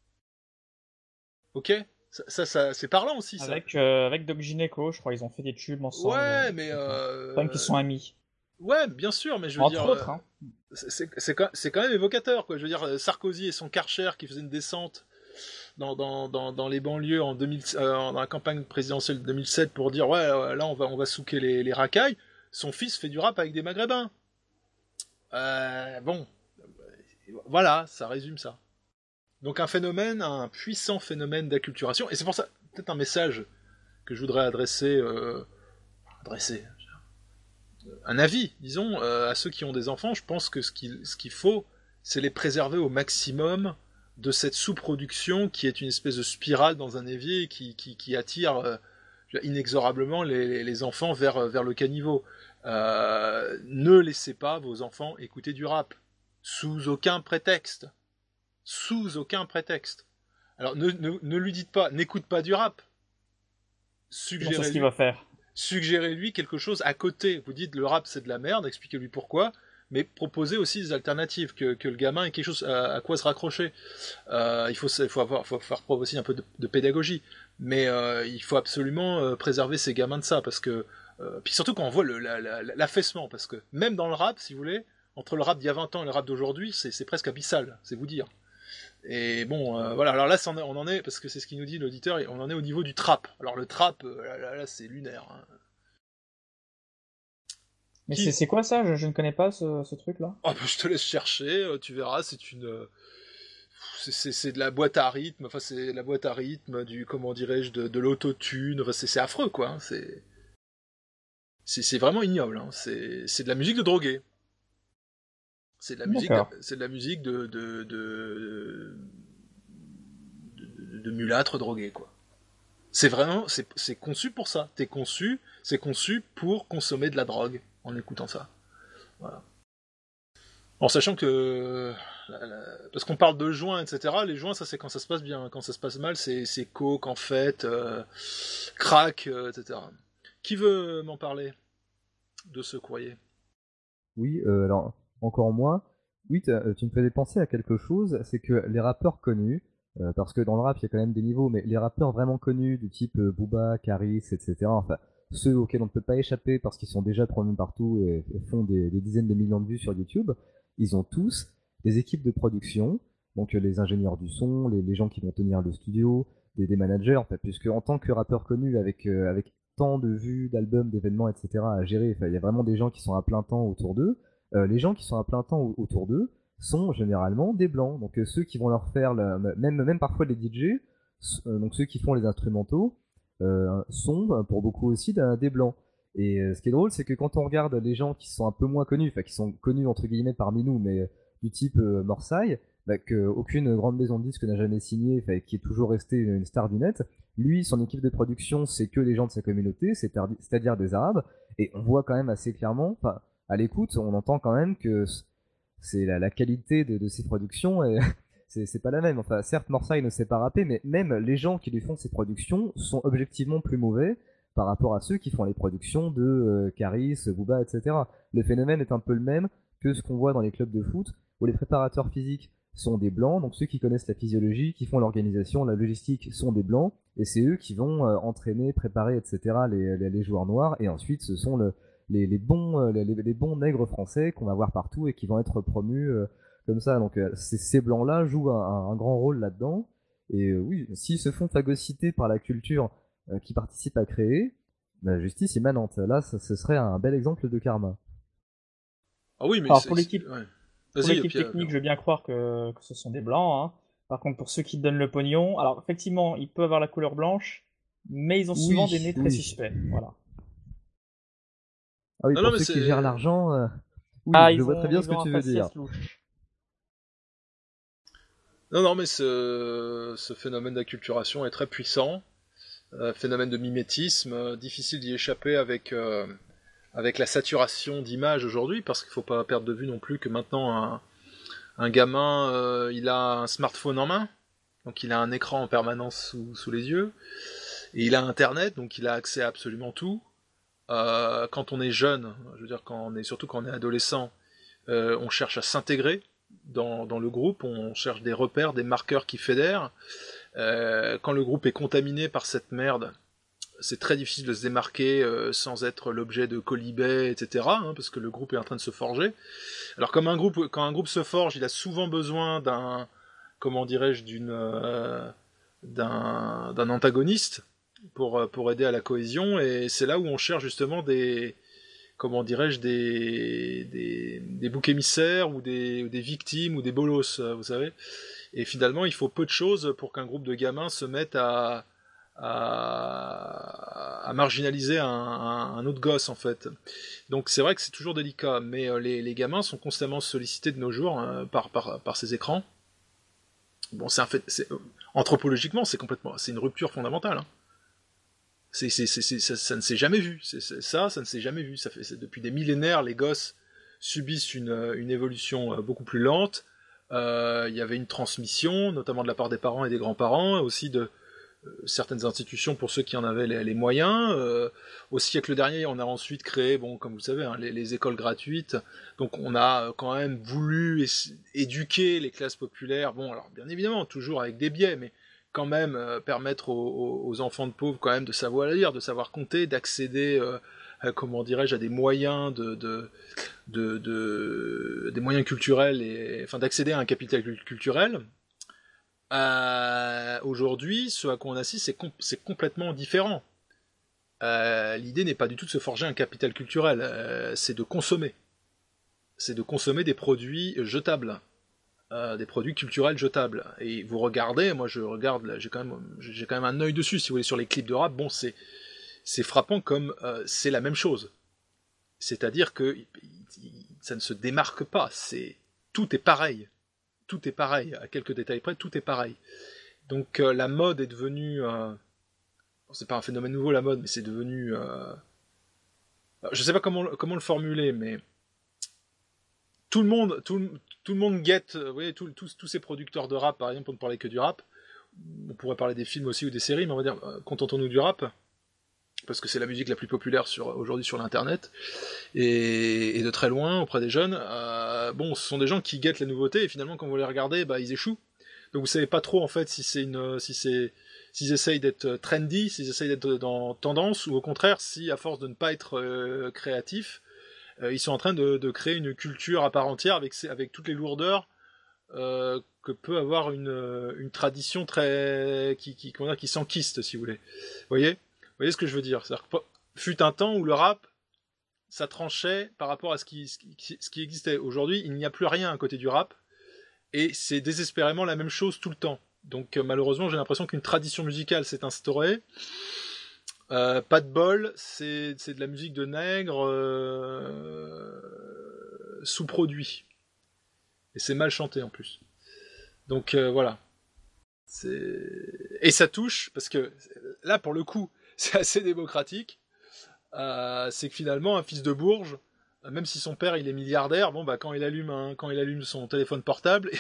Ok, ça, ça, ça c'est parlant aussi, ça. Avec, euh, avec Doc Gineco, je crois, ils ont fait des tubes ensemble. Ouais, mais... Euh... Enfin, qu'ils sont amis. Ouais, bien sûr, mais je veux Entre dire... autres, hein. C'est, c'est, quand, c'est quand même évocateur, quoi. Je veux dire, Sarkozy et son Karcher qui faisaient une descente Dans, dans, dans, dans les banlieues en deux mille, euh, dans la campagne présidentielle de deux mille sept pour dire ouais là on va on va souquer les, les racailles. Son fils fait du rap avec des maghrébins. Euh, bon, voilà, ça résume ça. Donc un phénomène, un puissant phénomène d'acculturation, et c'est pour ça peut-être un message que je voudrais adresser, euh, adresser, un avis, disons, euh, à ceux qui ont des enfants. Je pense que ce qu'il ce qu'il faut, c'est les préserver au maximum de cette sous-production qui est une espèce de spirale dans un évier qui, qui, qui attire euh, inexorablement les, les enfants vers, vers le caniveau. Euh, ne laissez pas vos enfants écouter du rap, sous aucun prétexte. Sous aucun prétexte. Alors ne, ne, ne lui dites pas, n'écoute pas du rap. Suggérez-lui, c'est ce qu'il va faire. Suggérez-lui quelque chose à côté. Vous dites le rap c'est de la merde, expliquez-lui pourquoi. Mais proposer aussi des alternatives, que, que le gamin ait quelque chose à, à quoi se raccrocher. Euh, il faut, il faut, avoir, faut faire preuve aussi un peu de, de pédagogie, mais euh, il faut absolument euh, préserver ces gamins de ça, parce que, euh, puis surtout quand on voit le, la, la, l'affaissement, parce que même dans le rap, si vous voulez, entre le rap d'il y a vingt ans et le rap d'aujourd'hui, c'est, c'est presque abyssal, c'est vous dire. Et bon, euh, voilà, alors là, on en est, parce que c'est ce qu'il nous dit l'auditeur, on en est au niveau du trap. Alors le trap, euh, là, là, là c'est lunaire, hein. Mais c'est, c'est quoi ça? je, je ne connais pas ce, ce truc-là. Oh, bah, je te laisse chercher, tu verras, c'est une... C'est, c'est, c'est de la boîte à rythme, enfin c'est la boîte à rythme, du, comment dirais-je, de, de l'autotune, enfin c'est, c'est affreux, quoi. Hein, c'est... c'est... C'est vraiment ignoble, hein. c'est... c'est de la musique de drogué. C'est de la musique, de, c'est de la musique de, de, de, de, de, de mulâtre drogué, quoi. C'est vraiment, c'est, c'est conçu pour ça. T'es conçu, c'est conçu pour consommer de la drogue en écoutant ça. Voilà. En sachant que la, la... parce qu'on parle de joints, et cetera. Les joints, ça c'est quand ça se passe bien. Quand ça se passe mal, c'est, c'est coke, en fait, euh, crack, euh, et cetera. Qui veut m'en parler de ce courrier? Oui, euh, alors, encore moi. Oui, tu me faisais penser à quelque chose, c'est que les rappeurs connus, euh, parce que dans le rap, il y a quand même des niveaux, mais les rappeurs vraiment connus, du type euh, Booba, Caris, et cetera, enfin, ceux auxquels on ne peut pas échapper parce qu'ils sont déjà promus partout et, et font des, des dizaines de millions de vues sur YouTube, ils ont tous des équipes de production, donc euh, les ingénieurs du son, les, les gens qui vont tenir le studio, des, des managers, en fait, puisque en tant que rappeur connu avec, euh, avec tant de vues, d'albums, d'événements, et cetera à gérer, enfin, il y a vraiment des gens qui sont à plein temps autour d'eux. Euh, les gens qui sont à plein temps au- autour d'eux sont généralement des blancs. Donc euh, ceux qui vont leur faire, la- même, même parfois les D J, s- euh, donc ceux qui font les instrumentaux, euh, sont euh, pour beaucoup aussi d'un- des blancs. Et euh, ce qui est drôle, c'est que quand on regarde les gens qui sont un peu moins connus, enfin qui sont connus entre guillemets parmi nous, mais euh, du type euh, Morsay, bah, qu'aucune grande maison de disques n'a jamais signé, enfin, qui est toujours resté une, une star du net, lui, son équipe de production, c'est que les gens de sa communauté, c'est-à- c'est-à-dire des Arabes, et on voit quand même assez clairement, enfin, à l'écoute, on entend quand même que c'est la, la qualité de, de ses productions et c'est, c'est pas la même. Enfin, certes, Morsay ne sait pas rapper, mais même les gens qui lui font ces productions sont objectivement plus mauvais par rapport à ceux qui font les productions de euh, Caris, Booba, et cetera. Le phénomène est un peu le même que ce qu'on voit dans les clubs de foot, où les préparateurs physiques sont des blancs, donc ceux qui connaissent la physiologie, qui font l'organisation, la logistique, sont des blancs, et c'est eux qui vont euh, entraîner, préparer, et cetera les, les, les joueurs noirs, et ensuite ce sont le, les, les bons euh, les, les bons nègres français qu'on va voir partout et qui vont être promus euh, comme ça. Donc euh, ces, ces blancs là jouent un, un grand rôle là-dedans, et euh, oui, s'ils se font phagocyter par la culture euh, qui participe à créer, la justice immanente, là ça, ce serait un bel exemple de karma. Ah oui, mais Alors c'est, pour l'équipe, c'est... Ouais. pour Vas-y, l'équipe Pierre, technique, Pierre. je veux bien croire que, que ce sont des blancs, hein. Par contre, pour ceux qui donnent le pognon, alors effectivement, ils peuvent avoir la couleur blanche, mais ils ont souvent Oui, des nez très oui. suspects. Voilà. Ah oui, Non, pour non, mais ceux qui c'est... gèrent l'argent, euh, oui, Ah, je ils vois très ont, bien ce ils ont que un tu veux dire. faciès louche. Non, non, mais ce, ce phénomène d'acculturation est très puissant. Euh, phénomène de mimétisme, euh, difficile d'y échapper avec, euh, avec la saturation d'images aujourd'hui, parce qu'il faut pas perdre de vue non plus que maintenant un, un gamin, euh, il a un smartphone en main, donc il a un écran en permanence sous, sous les yeux, et il a Internet, donc il a accès à absolument tout. Euh, quand on est jeune, je veux dire quand on est, surtout quand on est adolescent, euh, on cherche à s'intégrer dans, dans le groupe, on cherche des repères, des marqueurs qui fédèrent. Euh, quand le groupe est contaminé par cette merde, c'est très difficile de se démarquer euh, sans être l'objet de colibets, et cetera, hein, parce que le groupe est en train de se forger. Alors comme un groupe, quand un groupe se forge, il a souvent besoin d'un, comment dirais-je, d'une, euh, d'un, d'un antagoniste pour pour aider à la cohésion, et c'est là où on cherche justement des, comment dirais-je, des des, des boucs émissaires ou des, ou des victimes ou des bolos, vous savez. Et finalement, il faut peu de choses pour qu'un groupe de gamins se mette à, à, à marginaliser un, un, un autre gosse, en fait. Donc c'est vrai que c'est toujours délicat, mais euh, les, les gamins sont constamment sollicités de nos jours hein, par, par, par ces écrans. Bon, c'est un fait, c'est, euh, anthropologiquement, c'est complètement, c'est une rupture fondamentale. Hein. C'est, c'est, c'est, c'est, ça, ça ne s'est jamais vu. C'est, c'est, ça, ça ne s'est jamais vu. Ça fait, c'est, depuis des millénaires, les gosses subissent une, une évolution beaucoup plus lente. Euh, il y avait une transmission, notamment de la part des parents et des grands-parents, aussi de euh, certaines institutions pour ceux qui en avaient les, les moyens. Euh, au siècle dernier, on a ensuite créé, bon, comme vous le savez, hein, les, les écoles gratuites. Donc on a quand même voulu é- éduquer les classes populaires. Bon, alors bien évidemment, toujours avec des biais, mais quand même euh, permettre aux, aux enfants de pauvres quand même de savoir lire, de savoir compter, d'accéder, euh, à, comment dirais-je, à des moyens de, de, de, de des moyens culturels et enfin d'accéder à un capital culturel. Euh, aujourd'hui, ce à quoi on assiste, c'est, com- c'est complètement différent. Euh, l'idée n'est pas du tout de se forger un capital culturel, euh, c'est de consommer. C'est de consommer des produits jetables. Euh, des produits culturels jetables. Et vous regardez, moi je regarde, là, j'ai quand même, j'ai quand même un œil dessus, si vous voulez, sur les clips de rap. Bon, c'est, c'est frappant comme euh, c'est la même chose. C'est-à-dire que ça ne se démarque pas. C'est, tout est pareil. Tout est pareil. À quelques détails près, tout est pareil. Donc euh, la mode est devenue, euh, c'est pas un phénomène nouveau la mode, mais c'est devenu, euh, je sais pas comment comment le formuler, mais tout le monde, tout, tout le monde guette, vous voyez, tous, tous, tous ces producteurs de rap, par exemple, pour ne parler que du rap, on pourrait parler des films aussi ou des séries, mais on va dire, euh, contentons-nous du rap, parce que c'est la musique la plus populaire sur, aujourd'hui sur l'internet, et, et de très loin, auprès des jeunes, euh, bon, ce sont des gens qui guettent les nouveautés, et finalement, quand vous les regardez, bah, ils échouent. Donc vous savez pas trop, en fait, si c'est une, si c'est, s'ils essayent d'être trendy, s'ils essayent d'être dans tendance, ou au contraire, si, à force de ne pas être euh, créatifs, euh, ils sont en train de, de créer une culture à part entière avec, avec toutes les lourdeurs euh, que peut avoir une, une tradition très, qui, qui, comment dire, qui s'enquiste, si vous voulez. Vous voyez? Vous voyez ce que je veux dire? C'est-à-dire que fut un temps où le rap, ça tranchait par rapport à ce qui, ce qui, ce qui existait. Aujourd'hui, il n'y a plus rien à côté du rap, et c'est désespérément la même chose tout le temps. Donc euh, malheureusement, j'ai l'impression qu'une tradition musicale s'est instaurée. Euh, pas de bol, c'est, c'est de la musique de nègre euh, sous-produit. Et c'est mal chanté en plus. Donc euh, voilà. C'est... Et ça touche, parce que là, pour le coup, c'est assez démocratique. Euh, c'est que finalement, un fils de bourge, même si son père il est milliardaire, bon bah quand il allume un, quand il allume son téléphone portable,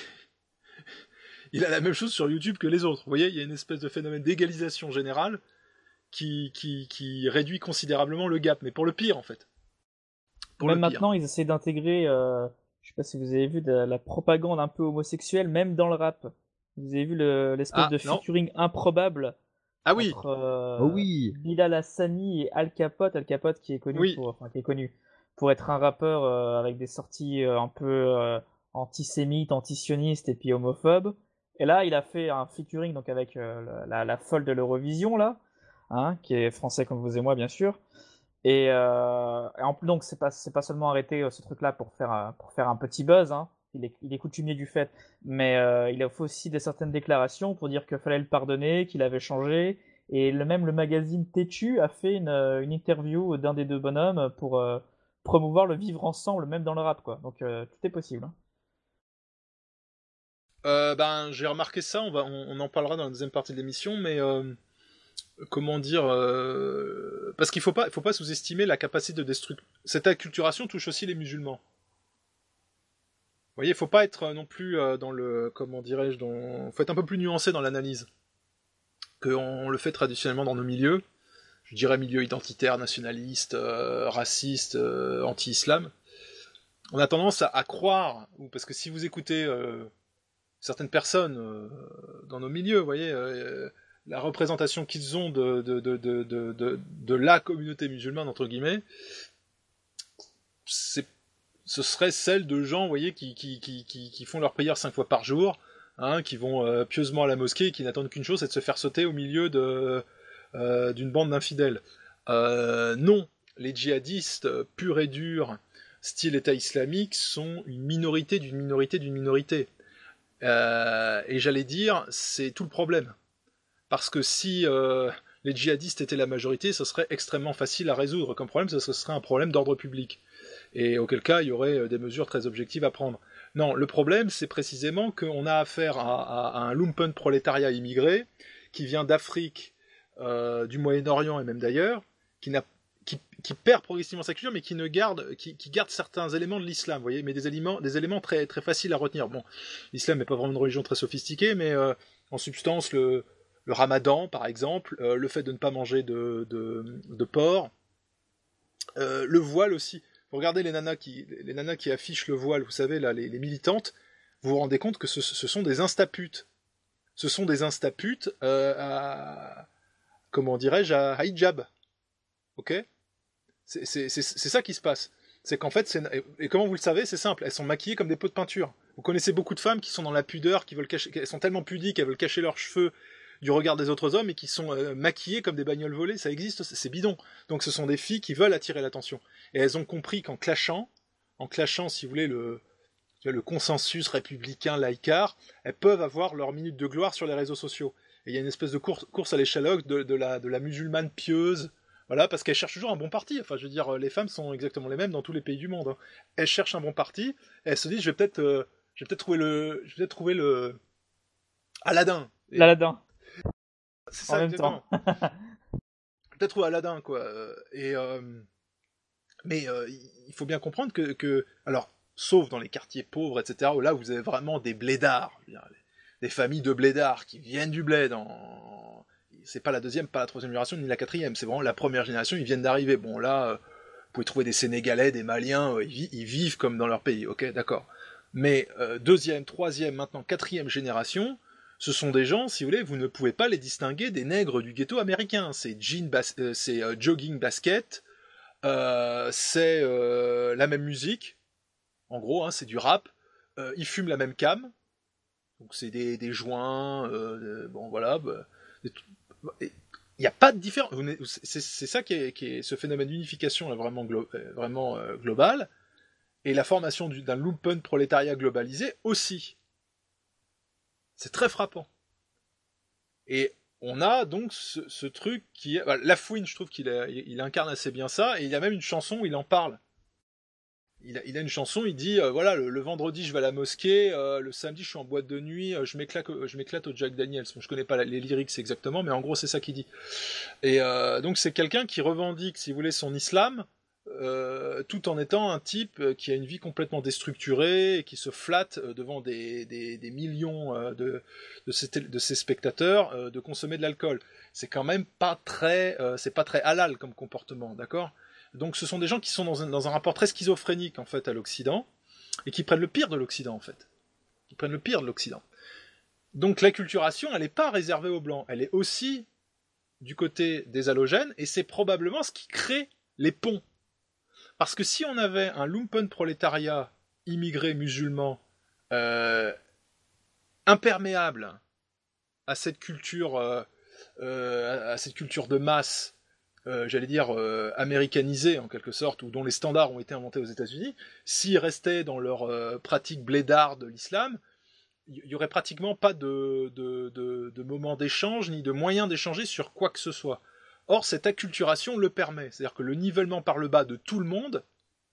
il a la même chose sur YouTube que les autres. Vous voyez, il y a une espèce de phénomène d'égalisation générale qui, qui, qui réduit considérablement le gap, mais pour le pire en fait. Pour même le pire. Maintenant, ils essaient d'intégrer, euh, je sais pas si vous avez vu, de la propagande un peu homosexuelle, même dans le rap. Vous avez vu le, l'espèce ah, de non. featuring improbable ah oui. entre euh, oh oui. Bilal Hassani et Al Capote. Al Capote qui est connu oui. pour, enfin, qui est connu pour être un rappeur euh, avec des sorties euh, un peu euh, antisémites, antisionistes et puis homophobes. Et là, il a fait un featuring donc avec euh, la, la folle de l'Eurovision là, hein, qui est français comme vous et moi bien sûr. Et, euh, et en plus donc c'est pas c'est pas seulement arrêté euh, ce truc-là pour faire un, pour faire un petit buzz, hein. Il est il est coutumier du fait, mais euh, il a fait aussi des certaines déclarations pour dire qu'il fallait le pardonner, qu'il avait changé. Et le même le magazine Tétu a fait une, une interview d'un des deux bonhommes pour euh, promouvoir le vivre ensemble, même dans le rap, quoi. Donc euh, tout est possible. Hein. Euh, ben j'ai remarqué ça. On va on, on en parlera dans la deuxième partie de l'émission, mais euh, comment dire euh, parce qu'il faut pas il faut pas sous-estimer la capacité de destruction. Cette acculturation touche aussi les musulmans. Vous voyez, il faut pas être non plus dans le comment dirais-je, dans faut être un peu plus nuancé dans l'analyse qu'on le fait traditionnellement dans nos milieux. Je dirais milieux identitaires, nationalistes, euh, racistes, euh, anti-islam. On a tendance à, à croire, ou parce que si vous écoutez euh, certaines personnes euh, dans nos milieux, vous voyez, euh, la représentation qu'ils ont de, de, de, de, de, de, de la communauté musulmane, entre guillemets, c'est, ce serait celle de gens, vous voyez, qui, qui, qui, qui, qui font leur prière cinq fois par jour, hein, qui vont euh, pieusement à la mosquée et qui n'attendent qu'une chose, c'est de se faire sauter au milieu de... Euh, d'une bande d'infidèles. Euh, non, les djihadistes euh, purs et durs, style État islamique, sont une minorité d'une minorité d'une minorité. Euh, et j'allais dire, c'est tout le problème. Parce que si euh, les djihadistes étaient la majorité, ce serait extrêmement facile à résoudre comme problème, ce serait un problème d'ordre public. Et auquel cas, il y aurait des mesures très objectives à prendre. Non, le problème, c'est précisément qu'on a affaire à, à, à un lumpen prolétariat immigré qui vient d'Afrique, Euh, du Moyen-Orient et même d'ailleurs, qui, n'a, qui, qui perd progressivement sa culture, mais qui ne garde, qui, qui garde certains éléments de l'islam, vous voyez, mais des éléments, des éléments très, très faciles à retenir. Bon, l'islam n'est pas vraiment une religion très sophistiquée, mais euh, en substance, le, le ramadan, par exemple, euh, le fait de ne pas manger de, de, de porc, euh, le voile aussi. Vous regardez les nanas qui, les nanas qui affichent le voile, vous savez, là, les, les militantes, vous vous rendez compte que ce, ce sont des instaputes. Ce sont des instaputes euh, à... comment dirais-je, à hijab. Ok ? c'est, c'est, c'est, c'est ça qui se passe. C'est qu'en fait, c'est, et comment vous le savez, c'est simple, elles sont maquillées comme des pots de peinture. Vous connaissez beaucoup de femmes qui sont dans la pudeur, qui veulent cacher, elles sont tellement pudiques, elles veulent cacher leurs cheveux du regard des autres hommes et qui sont euh, maquillées comme des bagnoles volées. Ça existe, c'est, c'est bidon. Donc ce sont des filles qui veulent attirer l'attention. Et elles ont compris qu'en clashant, en clashant, si vous voulez, le, le consensus républicain laïcard, elles peuvent avoir leur minute de gloire sur les réseaux sociaux. Et il y a une espèce de course, course à l'échalote de, de, la, de la musulmane pieuse, voilà, parce qu'elle cherche toujours un bon parti. Enfin, je veux dire, les femmes sont exactement les mêmes dans tous les pays du monde. Hein. Elles cherchent un bon parti, et elles se disent, je vais peut-être, euh, je vais peut-être trouver le, je vais peut-être trouver le Aladdin. Et... L'Aladin. C'est ça, en même exactement. temps. Peut-être trouver Aladdin, quoi. Et euh... mais euh, il faut bien comprendre que, que, alors, sauf dans les quartiers pauvres, et cetera, où là vous avez vraiment des blédards, je veux dire, des familles de blédards qui viennent du bled. En... C'est pas la deuxième, pas la troisième génération, ni la quatrième, c'est vraiment la première génération, ils viennent d'arriver. Bon là, euh, vous pouvez trouver des Sénégalais, des Maliens, euh, ils, vi- ils vivent comme dans leur pays, ok, d'accord. Mais euh, deuxième, troisième, maintenant quatrième génération, ce sont des gens, si vous voulez, vous ne pouvez pas les distinguer des nègres du ghetto américain. C'est jean bas- euh, c'est euh, jogging basket, euh, c'est euh, la même musique, en gros, hein, c'est du rap. Euh, ils fument la même cam, donc c'est des, des joints, euh, bon voilà. Bah, il n'y a pas de différence. C'est, c'est ça qui est, qui est ce phénomène d'unification là, vraiment, glo- vraiment euh, global, et la formation du, d'un lumpen prolétariat globalisé aussi. C'est très frappant. Et on a donc ce, ce truc qui est... Lafouine, je trouve qu'il a, il incarne assez bien ça, et il y a même une chanson où il en parle. Il a, il a une chanson, il dit, euh, voilà, le, le vendredi je vais à la mosquée, euh, le samedi je suis en boîte de nuit, euh, je, m'éclate, je m'éclate au Jack Daniels. Bon, je connais pas les lyrics exactement, mais en gros c'est ça qu'il dit. Et euh, donc c'est quelqu'un qui revendique, si vous voulez, son islam, Euh, tout en étant un type qui a une vie complètement déstructurée et qui se flatte devant des, des, des millions de, de, ses, de ses spectateurs de consommer de l'alcool. C'est quand même pas très, euh, c'est pas très halal comme comportement, d'accord ? Donc ce sont des gens qui sont dans un, dans un rapport très schizophrénique en fait à l'Occident et qui prennent le pire de l'Occident en fait. Ils prennent le pire de l'Occident. Donc l'acculturation, elle n'est pas réservée aux Blancs, elle est aussi du côté des halogènes et c'est probablement ce qui crée les ponts. Parce que si on avait un lumpen prolétariat immigré musulman euh, imperméable à cette culture, euh, euh, à cette culture de masse, euh, j'allais dire euh, américanisée en quelque sorte, ou dont les standards ont été inventés aux États-Unis, s'ils restaient dans leur euh, pratique blédarde de l'islam, il y aurait pratiquement pas de, de, de, de moment d'échange ni de moyen d'échanger sur quoi que ce soit. Or, cette acculturation le permet. C'est-à-dire que le nivellement par le bas de tout le monde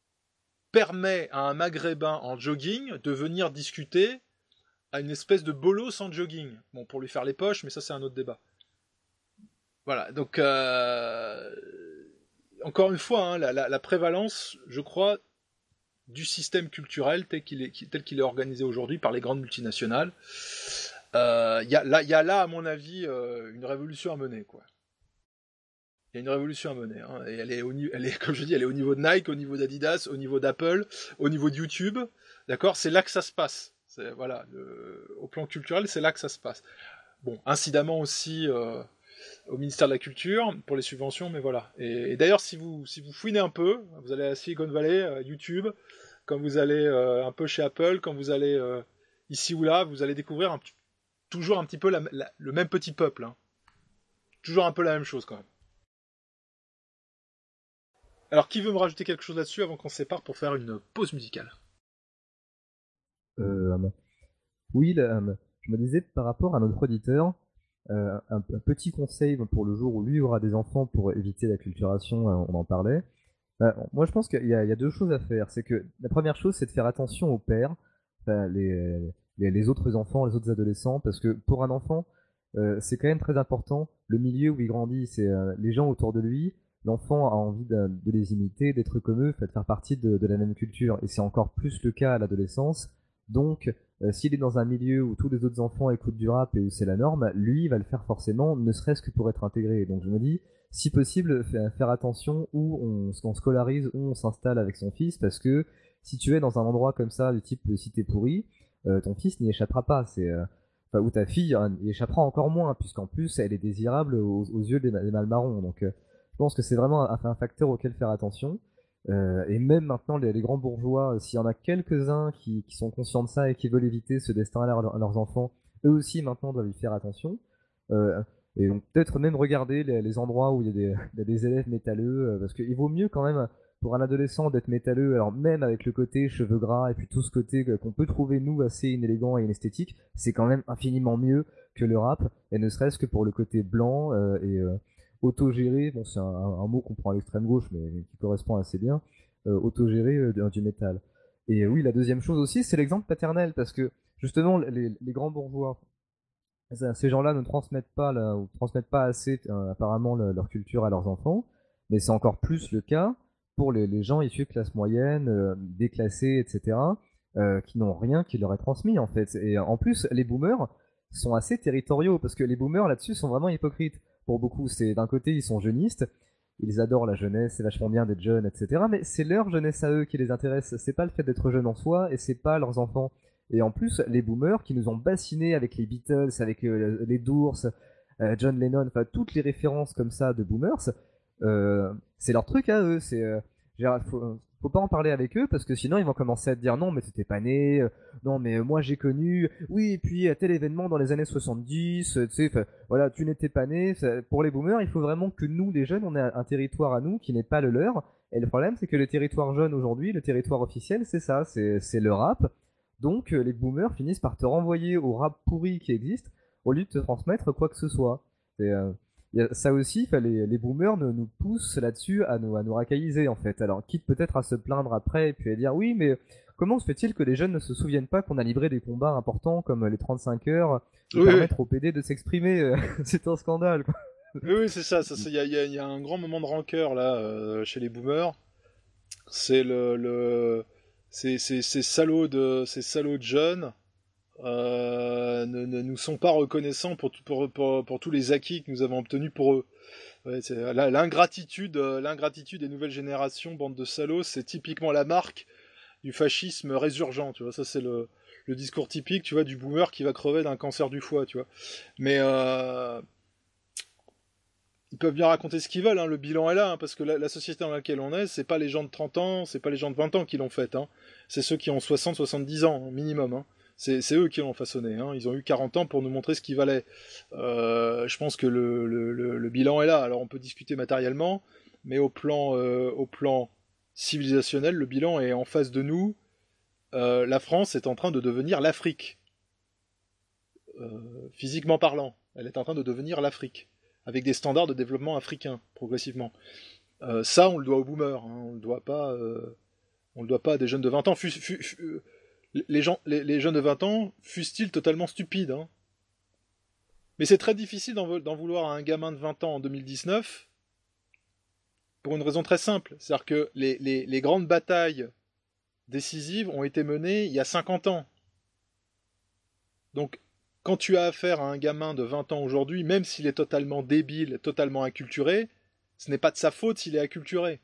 permet à un maghrébin en jogging de venir discuter à une espèce de bolos en jogging. Bon, pour lui faire les poches, mais ça, c'est un autre débat. Voilà, donc... Euh... Encore une fois, hein, la, la, la prévalence, je crois, du système culturel tel qu'il est, tel qu'il est organisé aujourd'hui par les grandes multinationales, il euh, y, y a là, à mon avis, euh, une révolution à mener, quoi. Il y a une révolution à mener, hein, et elle est, au, elle est, comme je dis, elle est au niveau de Nike, au niveau d'Adidas, au niveau d'Apple, au niveau de YouTube, d'accord ? C'est là que ça se passe. C'est, voilà, le, au plan culturel, c'est là que ça se passe. Bon, incidemment aussi euh, au ministère de la Culture pour les subventions, mais voilà. Et, et d'ailleurs, si vous, si vous fouinez un peu, vous allez à Silicon Valley, euh, YouTube, quand vous allez euh, un peu chez Apple, quand vous allez euh, ici ou là, vous allez découvrir un, toujours un petit peu la, la, le même petit peuple, hein. Toujours un peu la même chose quand même. Alors, qui veut me rajouter quelque chose là-dessus avant qu'on se sépare pour faire une pause musicale ? Euh, oui, là, je me disais par rapport à notre auditeur, euh, un, un petit conseil pour le jour où lui aura des enfants pour éviter l'acculturation, on en parlait. Euh, moi, je pense qu'il y a, il y a deux choses à faire. C'est que la première chose, c'est de faire attention aux pères, enfin, les, les, les autres enfants, les autres adolescents, parce que pour un enfant, euh, c'est quand même très important le milieu où il grandit, c'est euh, les gens autour de lui. L'enfant a envie de, de les imiter, d'être comme eux, de faire partie de, de la même culture. Et c'est encore plus le cas à l'adolescence. Donc, euh, s'il est dans un milieu où tous les autres enfants écoutent du rap et où c'est la norme, lui, il va le faire forcément, ne serait-ce que pour être intégré. Donc je me dis, si possible, faire attention où on, on scolarise, où on s'installe avec son fils, parce que si tu es dans un endroit comme ça, du type cité pourrie, euh, ton fils n'y échappera pas. C'est, euh, enfin, ou ta fille hein, y échappera encore moins, puisqu'en plus, elle est désirable aux, aux yeux des, des mâles marrons. Donc euh, je pense que c'est vraiment un, un facteur auquel faire attention. Euh, et même maintenant, les, les grands bourgeois, euh, s'il y en a quelques-uns qui, qui sont conscients de ça et qui veulent éviter ce destin à, leur, à leurs enfants, eux aussi maintenant doivent y faire attention. Euh, et donc peut-être même regarder les, les endroits où il y a des, il y a des élèves métalleux, euh, parce qu'il vaut mieux quand même pour un adolescent d'être métalleux, alors même avec le côté cheveux gras et puis tout ce côté qu'on peut trouver nous assez inélégant et inesthétique, c'est quand même infiniment mieux que le rap, et ne serait-ce que pour le côté blanc euh, et... Euh, autogéré, bon c'est un, un mot qu'on prend à l'extrême gauche mais qui correspond assez bien, euh, autogéré euh, du métal. Et euh, oui, la deuxième chose aussi, c'est l'exemple paternel, parce que justement les, les grands bourgeois, ces gens-là ne transmettent pas, la, ou transmettent pas assez euh, apparemment le, leur culture à leurs enfants, mais c'est encore plus le cas pour les, les gens issus de classe moyenne, euh, déclassés, et cetera, euh, qui n'ont rien qui leur est transmis en fait. Et en plus, les boomers sont assez territoriaux, parce que les boomers là-dessus sont vraiment hypocrites. Pour beaucoup, c'est d'un côté, ils sont jeunistes, ils adorent la jeunesse, c'est vachement bien d'être jeune, et cetera. Mais c'est leur jeunesse à eux qui les intéresse, c'est pas le fait d'être jeune en soi, et c'est pas leurs enfants. Et en plus, les boomers qui nous ont bassinés avec les Beatles, avec euh, les Doors, euh, John Lennon, enfin toutes les références comme ça de boomers, euh, c'est leur truc à eux. C'est, euh, genre, faut, faut pas en parler avec eux parce que sinon ils vont commencer à te dire non mais t'étais pas né, euh, non mais euh, moi j'ai connu, oui et puis à tel événement dans les années soixante-dix, euh, tu sais, voilà tu n'étais pas né. Ça, pour les boomers, il faut vraiment que nous les jeunes, on ait un territoire à nous qui n'est pas le leur. Et le problème c'est que le territoire jeune aujourd'hui, le territoire officiel, c'est ça, c'est, c'est le rap. Donc euh, les boomers finissent par te renvoyer au rap pourri qui existe au lieu de te transmettre quoi que ce soit. Et, euh, y a ça aussi, les, les boomers nous, nous poussent là-dessus à nous, à nous racailliser en fait. Alors quitte peut-être à se plaindre après et puis à dire oui mais comment se fait-il que les jeunes ne se souviennent pas qu'on a livré des combats importants comme les trente-cinq heures pour oui, permettre oui. au P D de s'exprimer. C'est un scandale quoi. Oui, oui c'est ça, il y a, y, a, y a un grand moment de rancœur là euh, chez les boomers. C'est le... le... Ces, ces, ces salauds de ces salauds de jeunes euh, ne, ne nous sont pas reconnaissants pour, pour, pour, pour tous les acquis que nous avons obtenus pour eux. Ouais, c'est, la, l'ingratitude, l'ingratitude des nouvelles générations, bande de salauds, c'est typiquement la marque du fascisme résurgent. Tu vois, ça c'est le, le discours typique, tu vois, du boomer qui va crever d'un cancer du foie, tu vois. Mais euh, ils peuvent bien raconter ce qu'ils veulent, hein, le bilan est là, hein, parce que la, la société dans laquelle on est, c'est pas les gens de trente ans, c'est pas les gens de vingt ans qui l'ont faite, hein. C'est ceux qui ont soixante à soixante-dix ans, minimum, hein. C'est, c'est eux qui l'ont façonné, hein. Ils ont eu quarante ans pour nous montrer ce qu'ils valaient. Euh, je pense que le, le, le, le bilan est là, alors on peut discuter matériellement, mais au plan, euh, au plan civilisationnel, le bilan est en face de nous. Euh, la France est en train de devenir l'Afrique. Euh, physiquement parlant, elle est en train de devenir l'Afrique, avec des standards de développement africains, progressivement. Euh, ça, on le doit aux boomers, hein, on le doit pas, euh, on le doit pas à des jeunes de vingt ans. Fus, fus, fus, les, gens, les, les jeunes de vingt ans, fussent-ils totalement stupides, hein. Mais c'est très difficile d'en, d'en vouloir à un gamin de vingt ans en deux mille dix-neuf, pour une raison très simple. C'est-à-dire que les, les, les grandes batailles décisives ont été menées il y a cinquante ans. Donc, quand tu as affaire à un gamin de vingt ans aujourd'hui, même s'il est totalement débile, totalement inculturé, ce n'est pas de sa faute s'il est acculturé.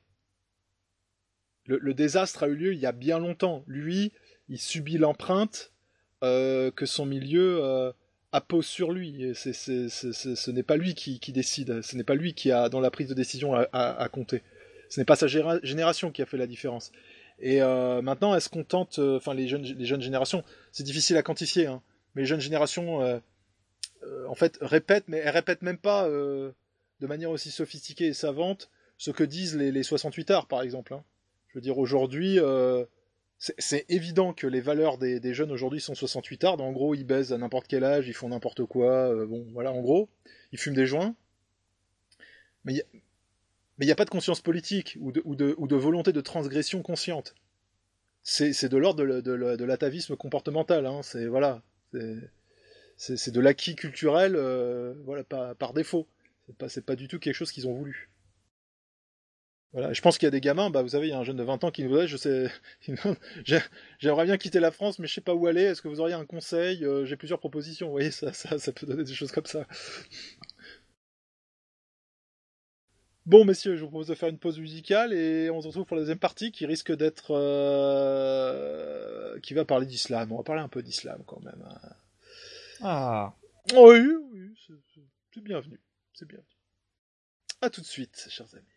Le, le désastre a eu lieu il y a bien longtemps. Lui, il subit l'empreinte euh, que son milieu euh, appose sur lui. Et c'est, c'est, c'est, c'est, ce n'est pas lui qui, qui décide, ce n'est pas lui qui a dans la prise de décision à, à, à compter. Ce n'est pas sa géra- génération qui a fait la différence. Et euh, maintenant, est-ce qu'on tente, enfin euh, les jeunes, les jeunes générations, c'est difficile à quantifier, hein. Mais les jeunes générations, euh, euh, en fait, répètent, mais elles répètent même pas euh, de manière aussi sophistiquée et savante ce que disent les, les soixante-huit arts, par exemple, hein. Je veux dire, aujourd'hui, euh, c'est, c'est évident que les valeurs des, des jeunes aujourd'hui sont soixante-huit arts. En gros, ils baisent à n'importe quel âge, ils font n'importe quoi, euh, bon, voilà, en gros, ils fument des joints. Mais il n'y a, a pas de conscience politique ou de, ou, de, ou de volonté de transgression consciente. C'est, c'est de l'ordre de, de, de l'atavisme comportemental, hein. C'est, voilà. C'est, c'est, c'est de l'acquis culturel euh, voilà, par, par défaut. C'est pas, c'est pas du tout quelque chose qu'ils ont voulu. Voilà. Je pense qu'il y a des gamins, bah, vous savez, il y a un jeune de vingt ans qui nous dit, je sais, j'aimerais bien quitter la France, mais je sais pas où aller, est-ce que vous auriez un conseil? euh, J'ai plusieurs propositions, vous voyez, ça, ça, ça peut donner des choses comme ça. Bon, messieurs, je vous propose de faire une pause musicale et on se retrouve pour la deuxième partie qui risque d'être... Euh... qui va parler d'islam. On va parler un peu d'islam quand même. Ah. Oui, oui, c'est, c'est bienvenu. C'est bienvenu. À tout de suite, chers amis.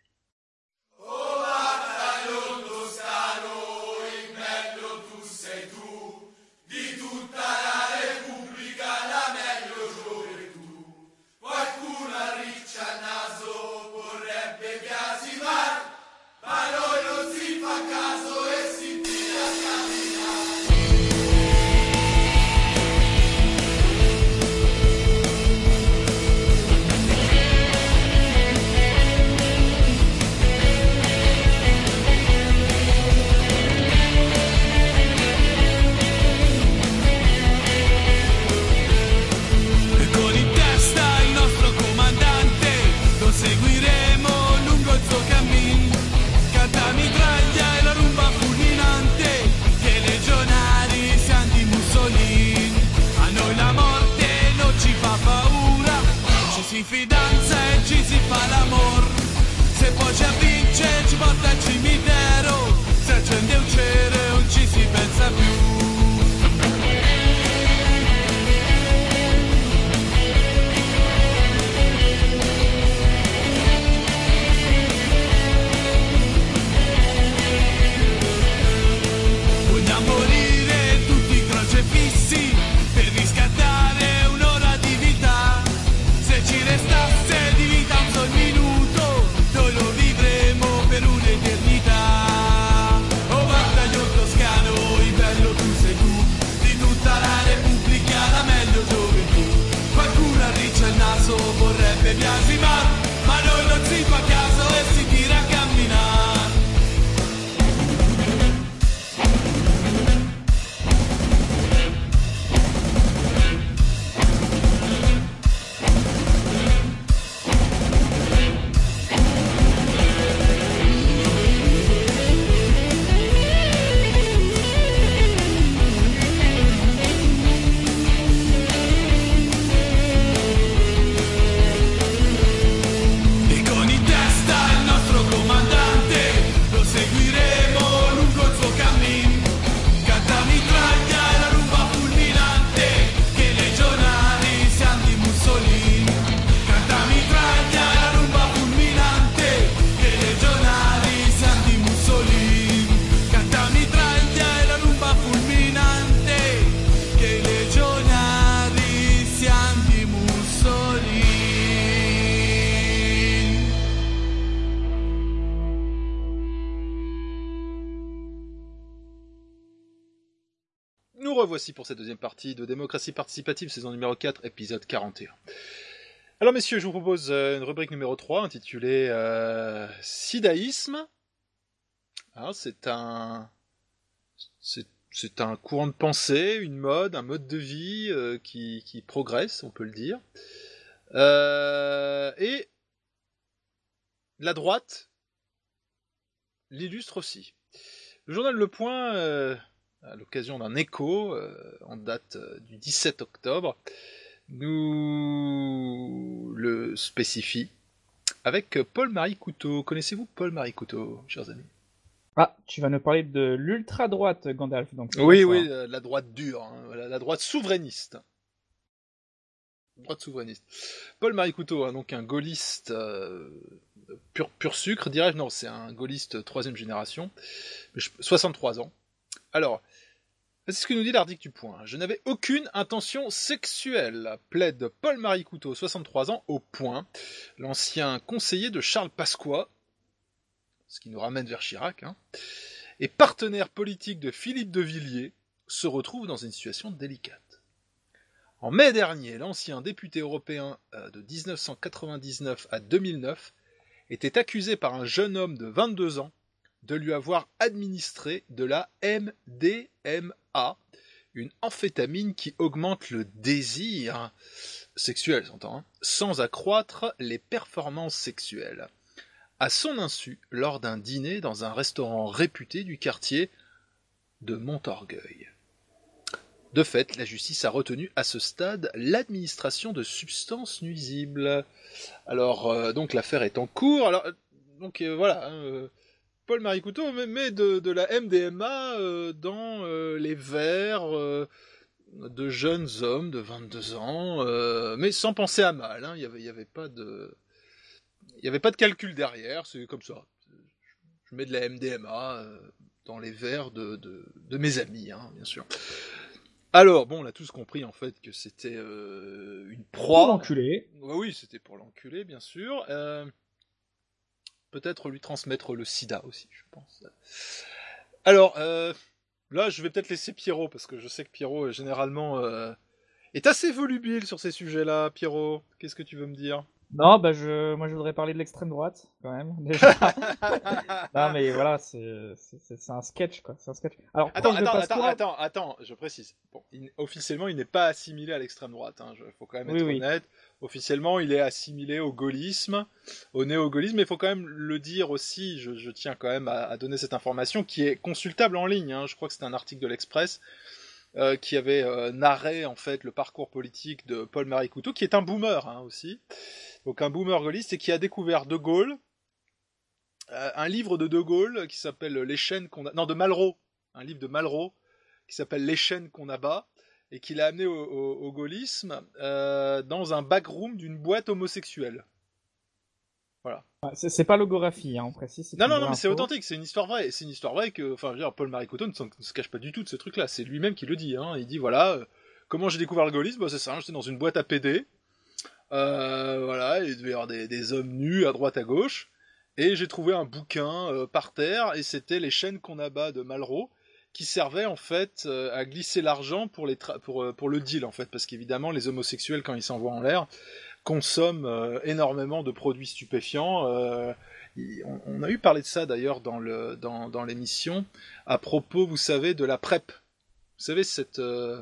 We'll be right back. confidenza e ci si fa l'amor. Se poi ci avvince ci porta al cimitero, se accende un cere non ci si pensa più. Vorrebbe biasimare, ma noi non si fa caso e si tira a camminare. Voici pour cette deuxième partie de Démocratie participative, saison numéro quatre, épisode quarante et un. Alors messieurs, je vous propose une rubrique numéro trois intitulée euh, Sidaïsme. Alors, c'est un c'est, c'est un courant de pensée, une mode, un mode de vie euh, qui, qui progresse, on peut le dire. Euh, et la droite l'illustre aussi. Le journal Le Point, euh, à l'occasion d'un écho, euh, en date euh, du dix-sept octobre, nous le spécifie avec Paul-Marie Couteau. Connaissez-vous Paul-Marie Couteau, chers amis? Ah, tu vas nous parler de l'ultra-droite, Gandalf. Donc, oui, oui, euh, la droite dure, hein, la, la droite souverainiste. Droite souverainiste. Paul-Marie Couteau, hein, donc un gaulliste euh, pur, pur sucre, dirais-je. Non, c'est un gaulliste troisième génération, soixante-trois ans. Alors, c'est ce que nous dit l'article du Point. Je n'avais aucune intention sexuelle, plaide Paul-Marie Couteau, soixante-trois ans, au Point, l'ancien conseiller de Charles Pasqua, ce qui nous ramène vers Chirac, hein, et partenaire politique de Philippe de Villiers, se retrouve dans une situation délicate. En mai dernier, l'ancien député européen de dix-neuf cent quatre-vingt-dix-neuf à deux mille neuf était accusé par un jeune homme de vingt-deux ans de lui avoir administré de la M D M A, une amphétamine qui augmente le désir sexuel, s'entend, hein, sans accroître les performances sexuelles. À son insu, lors d'un dîner dans un restaurant réputé du quartier de Montorgueil. De fait, la justice a retenu à ce stade l'administration de substances nuisibles. Alors, euh, donc l'affaire est en cours. Alors, donc euh, voilà, euh, Paul-Marie Couteau met de, de la M D M A euh, dans euh, les verres euh, de jeunes hommes de vingt-deux ans, euh, mais sans penser à mal. Hein, il y avait, il y avait pas de, il y avait pas de calcul derrière. C'est comme ça. Je mets de la M D M A euh, dans les verres de, de, de mes amis, hein, bien sûr. Alors, bon, on a tous compris, en fait, que c'était euh, une proie. Pour l'enculer. Ouais, oui, c'était pour l'enculer, bien sûr. Euh, peut-être lui transmettre le sida aussi, je pense. Alors, euh, là, je vais peut-être laisser Pierrot, parce que je sais que Pierrot, généralement, euh, est assez volubile sur ces sujets-là. Pierrot, qu'est-ce que tu veux me dire ? Non, bah je, moi je voudrais parler de l'extrême droite quand même. Déjà. Non mais voilà, c'est, c'est, c'est un sketch quoi, c'est un sketch. Alors attends, attends, attends, attends, attends, attends, je précise. Bon, il, officiellement, il n'est pas assimilé à l'extrême droite. Hein. Il faut quand même être oui, honnête. Oui. Officiellement, il est assimilé au gaullisme, au néo-gaullisme. Mais il faut quand même le dire aussi. Je, je tiens quand même à, à donner cette information qui est consultable en ligne. Hein. Je crois que c'est un article de l'Express. Euh, qui avait euh, narré en fait le parcours politique de Paul-Marie Couteau, qui est un boomer hein, aussi. donc un boomer gaulliste, et qui a découvert De Gaulle, euh, un livre de De Gaulle qui s'appelle Les chaînes qu'on a... Non, de Malraux, un livre de Malraux qui s'appelle Les chaînes qu'on abat, et qu'il a amené au, au, au gaullisme euh, dans un backroom d'une boîte homosexuelle. Voilà. C'est, c'est pas logographie, hein, on précise. Non, non, non, mais c'est authentique, c'est une histoire vraie. C'est une histoire vraie que, enfin, je veux dire, Paul Maricoto ne, ne se cache pas du tout de ce truc-là. C'est lui-même qui le dit. Hein. Il dit, voilà, euh, comment j'ai découvert le gaullisme, bah, c'est ça, j'étais dans une boîte à P D. Euh, voilà, il devait y avoir des, des hommes nus à droite à gauche. Et j'ai trouvé un bouquin euh, par terre, et c'était Les chaînes qu'on abat de Malraux, qui servait en fait euh, à glisser l'argent pour, les tra- pour, euh, pour le deal, en fait. Parce qu'évidemment, les homosexuels, quand ils s'envoient en l'air, consomment euh, énormément de produits stupéfiants. Euh, on, on a eu parlé de ça d'ailleurs dans, le, dans, dans l'émission, à propos, vous savez, de la PrEP. Vous savez, cette, euh,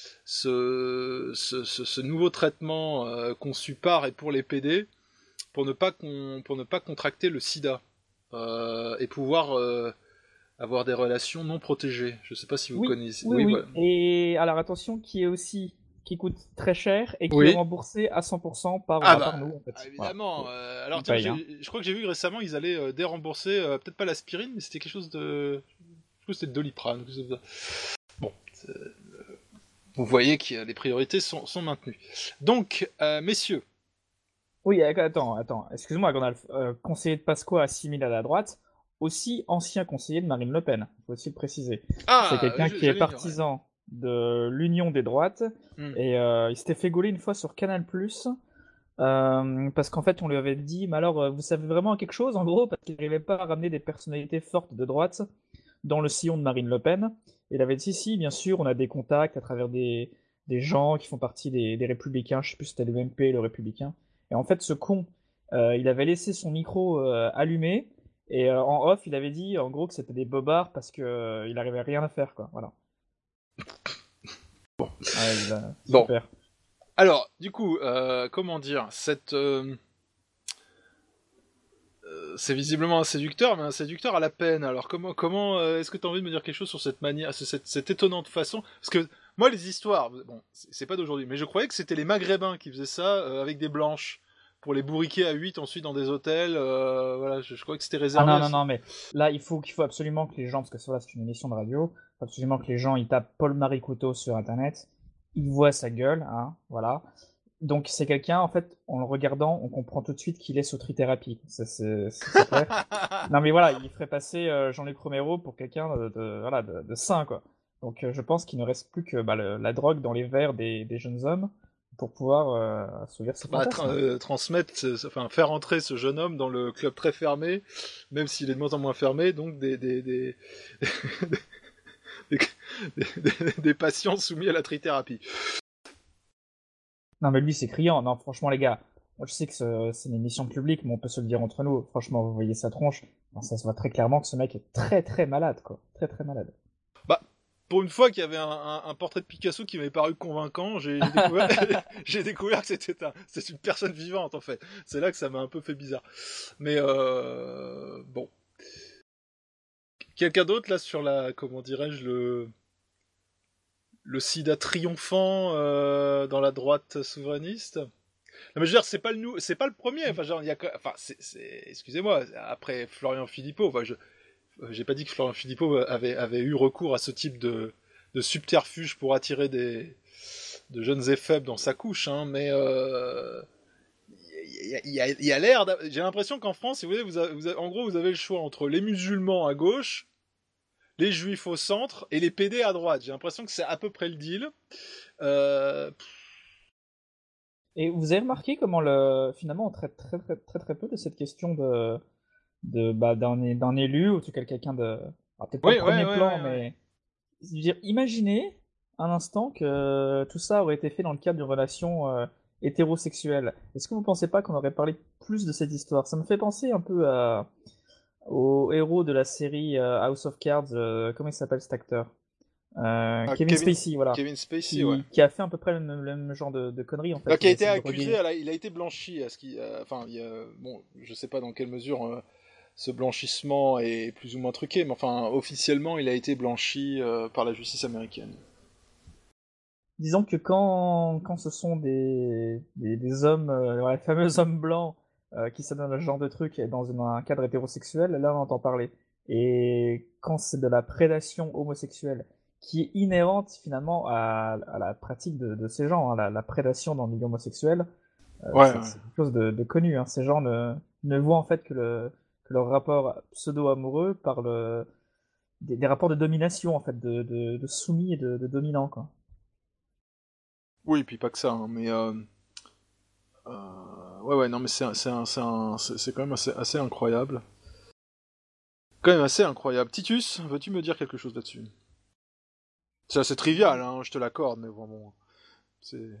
ce, ce, ce, ce nouveau traitement euh, conçu par et pour les P D pour ne pas, con, pour ne pas contracter le sida euh, et pouvoir euh, avoir des relations non protégées. Je ne sais pas si vous oui, connaissez. Oui, oui. oui. Voilà. Et alors attention, qui est aussi... qui coûte très cher et qui oui. est remboursé à cent pour cent par, ah par bah, nous. En fait. Ah, évidemment. Voilà. Euh, alors, tiens, hein. Je crois que j'ai vu que récemment, ils allaient euh, dérembourser, euh, peut-être pas l'aspirine, mais c'était quelque chose de... Je crois que c'était de Doliprane. Bon, euh, vous voyez que les priorités sont, sont maintenues. Donc, euh, messieurs. Oui, attends, attends. Excuse-moi, Gandalf. Euh, conseiller de Pasqua assimilé à la droite, aussi ancien conseiller de Marine Le Pen, il faut aussi le préciser. Ah, c'est quelqu'un je, qui est partisan ouais. de l'union des droites, mm. et euh, il s'était fait gauler une fois sur Canal+, euh, parce qu'en fait on lui avait dit, mais alors vous savez vraiment quelque chose en gros, parce qu'il n'arrivait pas à ramener des personnalités fortes de droite dans le sillon de Marine Le Pen, et il avait dit, si, si, bien sûr, on a des contacts à travers des, des gens qui font partie des, des Républicains, je sais plus si c'était l'U M P, le Républicain, et en fait ce con, euh, il avait laissé son micro euh, allumé, et euh, en off, il avait dit en gros que c'était des bobards parce qu'il euh, n'arrivait rien à faire, quoi. Voilà. Bon. Ouais, il a... bon. Super. Alors, du coup, euh, comment dire, cette, euh, euh, c'est visiblement un séducteur, mais un séducteur à la peine. Alors, comment, comment, euh, est-ce que tu as envie de me dire quelque chose sur cette manière, cette, cette étonnante façon? Parce que moi, les histoires, bon, c'est pas d'aujourd'hui, mais je croyais que c'était les Maghrébins qui faisaient ça euh, avec des blanches. Pour les bourriquer à huit ensuite dans des hôtels, euh, voilà, je, je crois que c'était réservé. Ah non, non, non, mais là, il faut, qu'il faut absolument que les gens, parce que ça, c'est une émission de radio, il faut absolument que les gens, ils tapent Paul-Marie Couteau sur Internet, ils voient sa gueule, hein, voilà. Donc, c'est quelqu'un, en fait, en le regardant, on comprend tout de suite qu'il est sous trithérapie. Ça, c'est, c'est clair. Non, mais voilà, il ferait passer euh, Jean-Luc Romero pour quelqu'un de, de, voilà, de, de sain, quoi. Donc, euh, je pense qu'il ne reste plus que bah, le, la drogue dans les verres des, des jeunes hommes pour pouvoir euh, assouvir ses bah, fantasmes. Tra- euh, transmettre, enfin faire entrer ce jeune homme dans le club très fermé, même s'il est de moins en moins fermé, donc des des des, des, des, des, des patients soumis à la trithérapie. Non mais lui c'est criant, non franchement les gars, moi je sais que ce, c'est une émission publique, mais on peut se le dire entre nous, franchement vous voyez sa tronche, non, ça se voit très clairement que ce mec est très très malade quoi, très très malade. Bah pour une fois qu'il y avait un, un, un portrait de Picasso qui m'avait paru convaincant, j'ai, j'ai, découvert, j'ai découvert que c'était, un, c'était une personne vivante en fait. C'est là que ça m'a un peu fait bizarre. Mais euh, bon. Quelqu'un d'autre là sur la, comment dirais-je, le, le sida triomphant euh, dans la droite souverainiste. Non mais je veux dire, c'est pas le nou, c'est pas le premier. Enfin genre, il y a, enfin c'est, c'est, excusez-moi, après Florian Philippot, enfin je. J'ai pas dit que Florian Philippot avait, avait eu recours à ce type de, de subterfuge pour attirer des de jeunes et faibles dans sa couche, hein, mais euh, y, a, y, a, y a l'air. J'ai l'impression qu'en France, si vous voulez, vous avez, vous avez, en gros, vous avez le choix entre les musulmans à gauche, les juifs au centre et les P D à droite. J'ai l'impression que c'est à peu près le deal. Euh... Et vous avez remarqué comment le finalement on traite très très très très peu de cette question de de bah d'un, d'un élu ou en tout cas quelqu'un de alors, peut-être pas oui, le premier ouais, plan ouais, ouais, mais ouais. Je veux dire, imaginez un instant que tout ça aurait été fait dans le cadre d'une relation euh, hétérosexuelle. Est-ce que vous pensez pas qu'on aurait parlé plus de cette histoire? Ça me fait penser un peu à au héros de la série euh, House of Cards, euh, comment il s'appelle cet acteur euh, ah, Kevin, Kevin Spacey, voilà. Kevin Spacey, qui, ouais. Qui a fait à peu près le même, le même genre de, de conneries en fait. Bah, qui a été accusé, a, il a été blanchi à ce qui, euh, enfin, il y a, bon, je sais pas dans quelle mesure euh, ce blanchissement est plus ou moins truqué, mais enfin, officiellement, il a été blanchi euh, par la justice américaine. Disons que quand, quand ce sont des, des, des des hommes, euh, ouais, les fameux hommes blancs euh, qui s'adonnent à ce genre de truc dans une- un cadre hétérosexuel, là on entend parler. Et quand c'est de la prédation homosexuelle qui est inhérente finalement à, à la pratique de, de ces gens, hein, la, la prédation dans le milieu homosexuel, euh, Ouais, c'est, ouais. c'est quelque chose de, de connu. Hein. Ces gens ne, ne voient en fait que, le, que leur rapport pseudo-amoureux par le, des, des rapports de domination en fait, de, de, de soumis et de, de dominants quoi. Oui, puis pas que ça, hein, mais euh, euh, ouais, ouais, non, mais c'est, c'est, un, c'est, un, c'est, c'est quand même assez, assez incroyable. Quand même assez incroyable. Titus, veux-tu me dire quelque chose là-dessus? C'est assez trivial, hein, je te l'accorde, mais vraiment, c'est...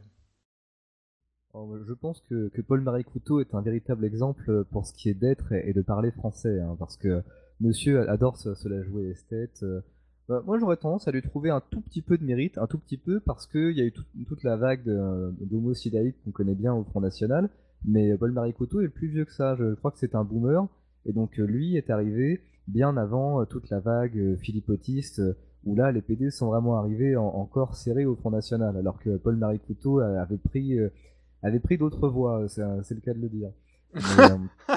Alors, je pense que, que Paul-Marie Couteau est un véritable exemple pour ce qui est d'être et, et de parler français, hein, parce que monsieur adore se, se la jouer esthète. Euh, bah, moi j'aurais tendance à lui trouver un tout petit peu de mérite, un tout petit peu, parce qu'il y a eu tout, toute la vague de, d'homosidaïques qu'on connaît bien au Front National, mais Paul-Marie Couteau est plus vieux que ça, je crois que c'est un boomer, et donc euh, lui est arrivé bien avant euh, toute la vague euh, philippotiste, euh, où là les P D sont vraiment arrivés en, en corps serré au Front National, alors que Paul-Marie Couteau avait pris... Euh, avait pris d'autres voies, c'est, c'est le cas de le dire. Mais, euh...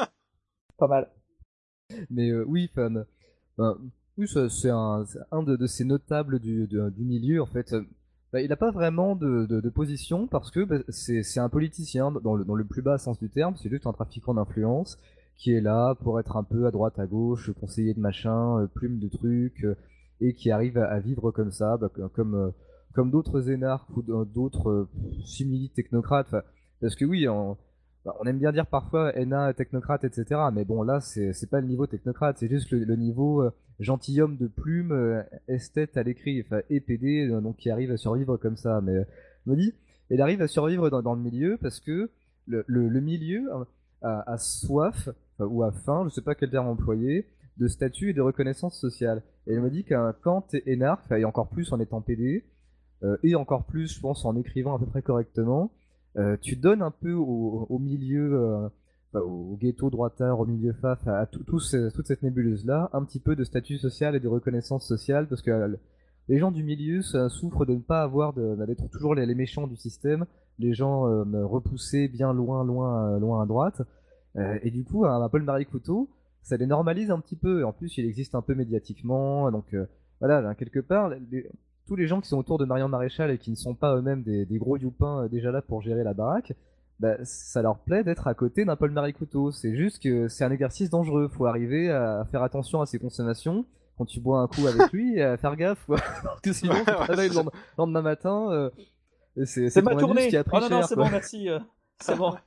Pas mal. Mais euh, oui, fan. Ben, oui, ça, c'est un, c'est un de, de ces notables du, de, du milieu, en fait. Ben, il n'a pas vraiment de, de, de position parce que ben, c'est, c'est un politicien dans le, dans le plus bas sens du terme, c'est juste un trafiquant d'influence qui est là pour être un peu à droite, à gauche, conseiller de machin, euh, plume de trucs, euh, et qui arrive à, à vivre comme ça, ben, comme... Euh, comme d'autres énarques ou d'autres euh, simili-technocrates. Parce que oui, on, on aime bien dire parfois N A technocrate, et cetera. Mais bon, là, c'est, c'est pas le niveau technocrate, c'est juste le, le niveau euh, gentilhomme de plume, euh, esthète à l'écrit, enfin, et P D, euh, donc qui arrive à survivre comme ça. Mais je me dis, il arrive à survivre dans, dans le milieu parce que le, le, le milieu a, a soif, ou a faim, je sais pas quel terme employer, de statut et de reconnaissance sociale. Et il me dit qu'un quand t'es énarque, et encore plus en étant P D, Euh, et encore plus, je pense, en écrivant à peu près correctement, euh, tu donnes un peu au, au milieu, euh, bah, au ghetto droitard, au milieu faf, à, à tout, tout ce, toute cette nébuleuse-là, un petit peu de statut social et de reconnaissance sociale, parce que euh, les gens du milieu ça, souffrent de ne pas avoir, de, d'être toujours les, les méchants du système, les gens euh, repoussés bien loin, loin, loin à droite, euh, et du coup, un Paul-Marie Couteau, ça les normalise un petit peu, et en plus, il existe un peu médiatiquement, donc euh, voilà, quelque part, les, tous les gens qui sont autour de Marion Maréchal et qui ne sont pas eux-mêmes des, des gros youpins euh, déjà là pour gérer la baraque, bah, ça leur plaît d'être à côté d'un Paul-Marie Couteau. C'est juste que c'est un exercice dangereux. Faut arriver à faire attention à ses consommations quand tu bois un coup avec lui et à faire gaffe, quoi. Parce que sinon, tu travailles le lendemain, lendemain matin. Euh, c'est, c'est, C'est ma ton anus tournée. qui a pris Oh non, cher, non, c'est quoi. bon, merci. euh, c'est bon.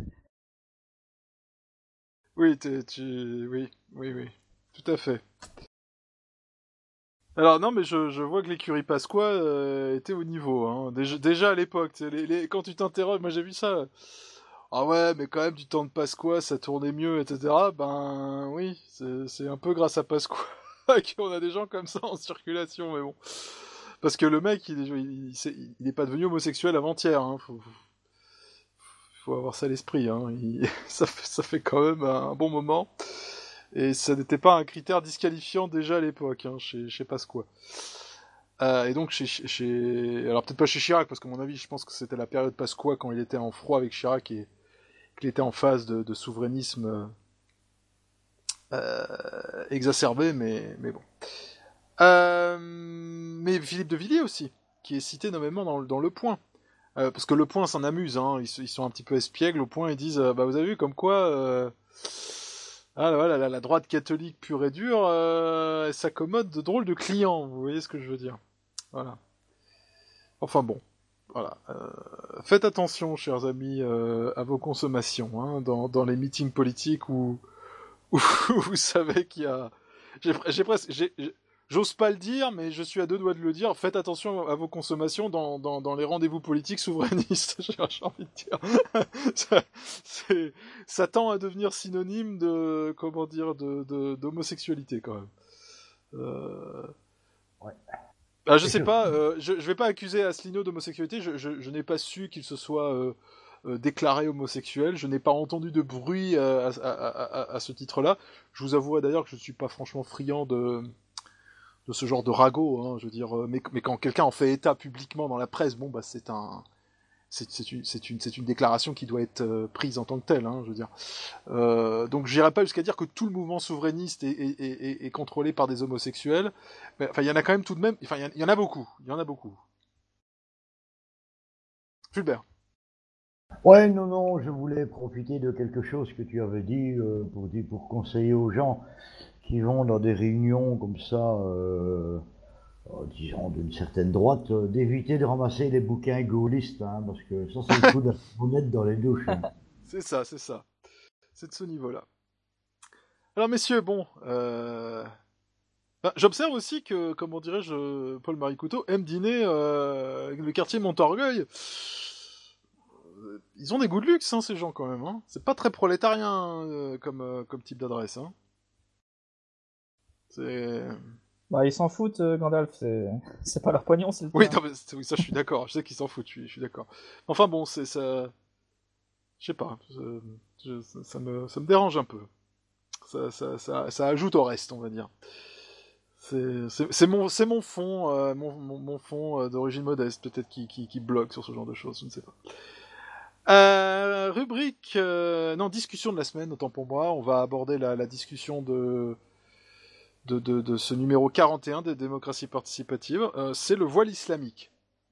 Oui, t'es, tu... oui, oui, oui, tout à fait. Alors non, mais je, je vois que l'écurie Pasqua euh, était au niveau, hein. Déjà, déjà à l'époque, les, les, quand tu t'interroges, moi j'ai vu ça. Ah ouais, mais quand même du temps de Pasqua, ça tournait mieux, et cetera. Ben oui, c'est, c'est un peu grâce à Pasqua qu'on a des gens comme ça en circulation, mais bon. Parce que le mec, il, il, il, il est pas devenu homosexuel avant-hier, hein. Faut, faut avoir ça à l'esprit, hein. Il, ça, fait, ça fait quand même un bon moment. Et ça n'était pas un critère disqualifiant déjà à l'époque, hein, chez, chez Pasqua. Euh, et donc chez, chez... Alors peut-être pas chez Chirac, parce qu'à mon avis, je pense que c'était la période Pasqua quand il était en froid avec Chirac et qu'il était en phase de, de souverainisme euh, exacerbé, mais, mais bon. Euh, mais Philippe de Villiers aussi, qui est cité nommément dans, dans Le Point. Euh, parce que Le Point s'en amuse, hein, ils, ils sont un petit peu espiègles. Au Point, ils disent, euh, bah vous avez vu comme quoi... Euh... Ah voilà, la, la droite catholique pure et dure, euh, elle s'accommode de drôles de clients, vous voyez ce que je veux dire. Voilà. Enfin bon, voilà. Euh, faites attention, chers amis, euh, à vos consommations, hein, dans, dans les meetings politiques où, où vous savez qu'il y a... J'ai, j'ai presque... J'ai, j'ai... J'ose pas le dire, mais je suis à deux doigts de le dire. Faites attention à vos consommations dans, dans, dans les rendez-vous politiques souverainistes, j'ai envie de dire. ça, c'est, ça tend à devenir synonyme de, comment dire, de, de, d'homosexualité, quand même. Euh... Ouais. Ah, je sais pas, euh, je, je vais pas accuser Asselineau d'homosexualité, je, je, je n'ai pas su qu'il se soit euh, euh, déclaré homosexuel, je n'ai pas entendu de bruit à, à, à, à, à ce titre-là. Je vous avouerai d'ailleurs que je ne suis pas franchement friand de... de ce genre de ragot, hein, je veux dire, mais, mais quand quelqu'un en fait état publiquement dans la presse, bon bah c'est un, c'est, c'est, une, c'est, une, c'est une déclaration qui doit être euh, prise en tant que telle, hein, je veux dire. Euh, donc j'irai pas jusqu'à dire que tout le mouvement souverainiste est, est, est, est contrôlé par des homosexuels, mais enfin il y en a quand même tout de même, enfin il y, y en a beaucoup, il y en a beaucoup. Fulbert. Ouais, non, non, je voulais profiter de quelque chose que tu avais dit euh, pour, dire, pour conseiller aux gens qui vont dans des réunions comme ça, euh, euh, disons d'une certaine droite, euh, d'éviter de ramasser les bouquins gaullistes, hein, parce que ça c'est le coup de la bonnette dans les douches. Hein. C'est ça, c'est ça. C'est de ce niveau-là. Alors messieurs, bon, euh... ben, j'observe aussi que, comment dirais-je, Paul-Marie Couteau aime dîner euh, le quartier Montorgueil. Ils ont des goûts de luxe, hein, ces gens, quand même. Hein. C'est pas très prolétarien euh, comme, euh, comme type d'adresse. Hein. C'est... Bah, ils s'en foutent, euh, Gandalf. C'est... c'est pas leur pognon, c'est le Oui, tien. non, mais, oui, ça, je suis d'accord. Je sais qu'ils s'en foutent, je suis, je suis d'accord. Enfin, bon, c'est ça... Je sais pas. Je, je, ça, ça, me, ça me dérange un peu. Ça, ça, ça, ça ajoute au reste, on va dire. C'est, c'est, c'est, mon, c'est mon fond, euh, mon, mon, mon fond euh, d'origine modeste, peut-être, qui, qui, qui bloque sur ce genre de choses, je ne sais pas. Euh, rubrique, euh, non, discussion de la semaine, autant pour moi. On va aborder la, la discussion de, de, de, de ce numéro quarante et un des démocraties participatives. Euh, c'est le voile islamique.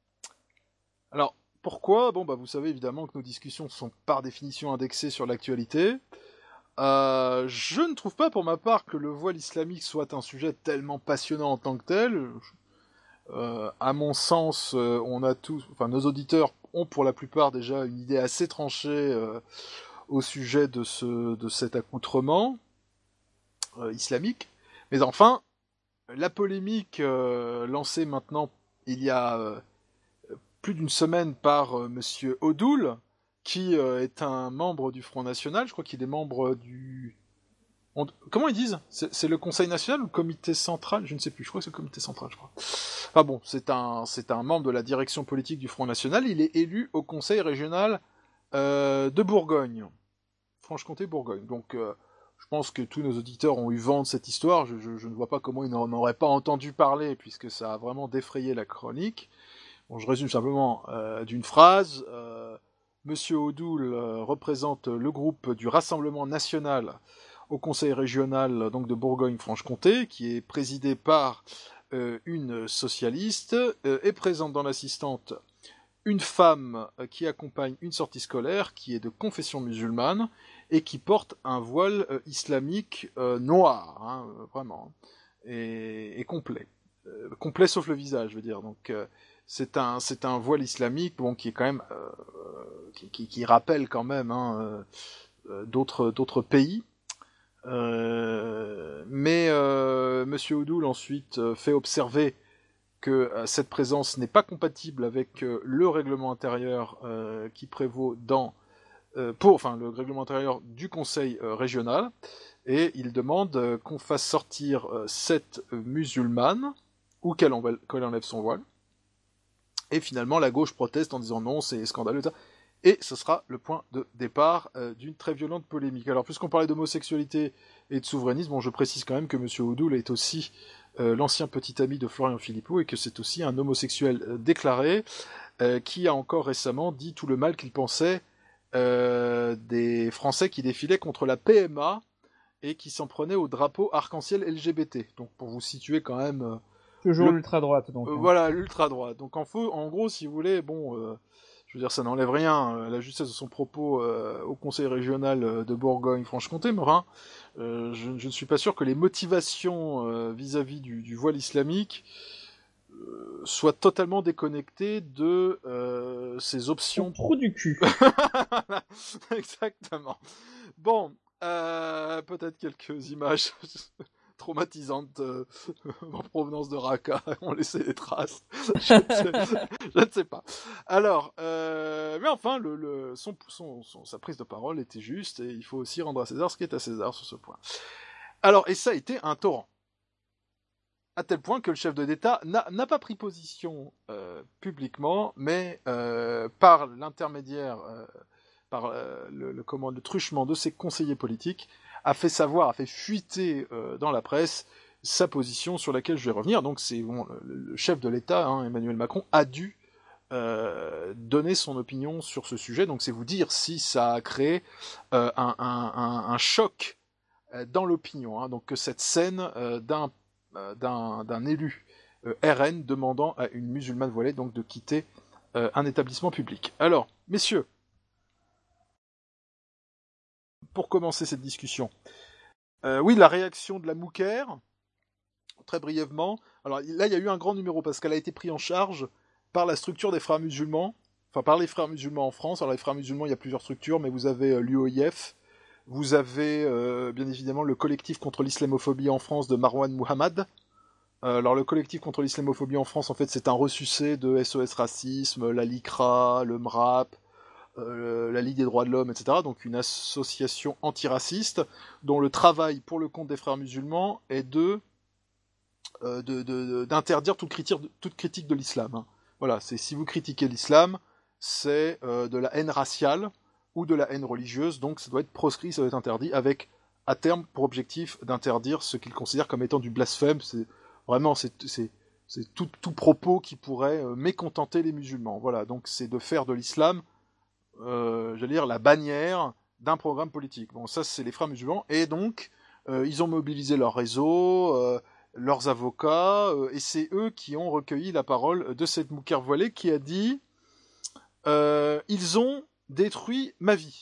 Alors, pourquoi ? Bon, bah, vous savez évidemment que nos discussions sont par définition indexées sur l'actualité. Euh, je ne trouve pas pour ma part que le voile islamique soit un sujet tellement passionnant en tant que tel. Euh, à mon sens, euh, on a tous, enfin nos auditeurs ont pour la plupart déjà une idée assez tranchée euh, au sujet de ce, de cet accoutrement euh, islamique. Mais enfin, la polémique euh, lancée maintenant il y a euh, plus d'une semaine par euh, Monsieur Odoul, qui euh, est un membre du Front National, je crois qu'il est membre du... On... Comment ils disent ? c'est, c'est le Conseil National ou le Comité Central ? Je ne sais plus, je crois que c'est le Comité Central, je crois. Enfin bon, c'est un, c'est un membre de la direction politique du Front National, il est élu au Conseil Régional euh, de Bourgogne. Franche-Comté-Bourgogne. Donc euh, je pense que tous nos auditeurs ont eu vent de cette histoire, je, je, je ne vois pas comment ils n'en auraient pas entendu parler, puisque ça a vraiment défrayé la chronique. Bon, je résume simplement euh, d'une phrase... Euh, Monsieur Odoul euh, représente le groupe du Rassemblement National au Conseil Régional donc, de Bourgogne-Franche-Comté, qui est présidé par euh, une socialiste, euh, et présente dans l'assistante une femme euh, qui accompagne une sortie scolaire, qui est de confession musulmane, et qui porte un voile euh, islamique euh, noir, hein, vraiment, et, et complet. Euh, complet sauf le visage, je veux dire, donc... Euh, C'est un, c'est un voile islamique, bon, qui est quand même, euh, qui, qui, qui rappelle quand même hein, euh, d'autres, d'autres pays. Euh, mais euh, Monsieur Odoul ensuite fait observer que euh, cette présence n'est pas compatible avec euh, le règlement intérieur euh, qui prévaut dans, euh, pour, enfin, le règlement intérieur du Conseil euh, régional, et il demande euh, qu'on fasse sortir euh, cette musulmane ou qu'elle enlève, qu'elle enlève son voile. Et finalement, la gauche proteste en disant non, c'est scandaleux. Et ce sera le point de départ euh, d'une très violente polémique. Alors, puisqu'on parlait d'homosexualité et de souverainisme, bon, je précise quand même que M. Odoul est aussi euh, l'ancien petit ami de Florian Philippot et que c'est aussi un homosexuel euh, déclaré euh, qui a encore récemment dit tout le mal qu'il pensait euh, des Français qui défilaient contre la P M A et qui s'en prenaient au drapeau arc-en-ciel L G B T. Donc, pour vous situer quand même... Euh, Toujours le... l'ultra-droite, donc. Euh, hein. Voilà, l'ultra-droite. Donc en, faux, en gros, si vous voulez, bon, euh, je veux dire, ça n'enlève rien à la justesse de son propos euh, au Conseil régional euh, de Bourgogne-Franche-Comté, mais hein, euh, je, je ne suis pas sûr que les motivations euh, vis-à-vis du, du voile islamique euh, soient totalement déconnectées de euh, ces options... Trou du cul. Exactement. Bon, euh, peut-être quelques images... traumatisantes euh, en provenance de Raqqa, ont laissé des traces. je, ne sais, je ne sais pas. Alors, euh, mais enfin, le, le, son, son, son, sa prise de parole était juste, et il faut aussi rendre à César ce qui est à César sur ce point. Alors, et ça a été un torrent. À tel point que le chef de l'État n'a, n'a pas pris position euh, publiquement, mais euh, par l'intermédiaire, euh, par euh, le, le, comment, le truchement de ses conseillers politiques, a fait savoir, a fait fuiter euh, dans la presse sa position sur laquelle je vais revenir. Donc c'est bon, le, le chef de l'État, hein, Emmanuel Macron, a dû euh, donner son opinion sur ce sujet. Donc c'est vous dire si ça a créé euh, un, un, un, un choc euh, dans l'opinion. Hein. Donc que cette scène euh, d'un, euh, d'un, d'un élu euh, R N demandant à une musulmane voilée donc de quitter euh, un établissement public. Alors, messieurs, pour commencer cette discussion, euh, oui, la réaction de la Mouquer, très brièvement. Alors là, il y a eu un grand numéro parce qu'elle a été prise en charge par la structure des frères musulmans, enfin par les frères musulmans en France. Alors les frères musulmans, il y a plusieurs structures, mais vous avez euh, l'U O I F, vous avez euh, bien évidemment le collectif contre l'islamophobie en France de Marwan Muhammad. Euh, alors le collectif contre l'islamophobie en France, en fait, c'est un ressucé de S O S Racisme, la LICRA, le M R A P, euh, la Ligue des droits de l'homme, et cetera. Donc une association antiraciste dont le travail pour le compte des frères musulmans est de, euh, de, de d'interdire toute critique, toute critique de l'islam. Hein. Voilà, c'est si vous critiquez l'islam, c'est euh, de la haine raciale ou de la haine religieuse, donc ça doit être proscrit, ça doit être interdit, avec à terme pour objectif d'interdire ce qu'ils considèrent comme étant du blasphème. C'est vraiment c'est, c'est, c'est tout, tout propos qui pourrait euh, mécontenter les musulmans. Voilà, donc c'est de faire de l'islam, euh, j'allais dire, la bannière d'un programme politique. Bon, ça c'est les frères musulmans, et donc euh, ils ont mobilisé leur réseau, euh, leurs avocats, euh, et c'est eux qui ont recueilli la parole de cette Mouquer voilée qui a dit euh, « Ils ont détruit ma vie ».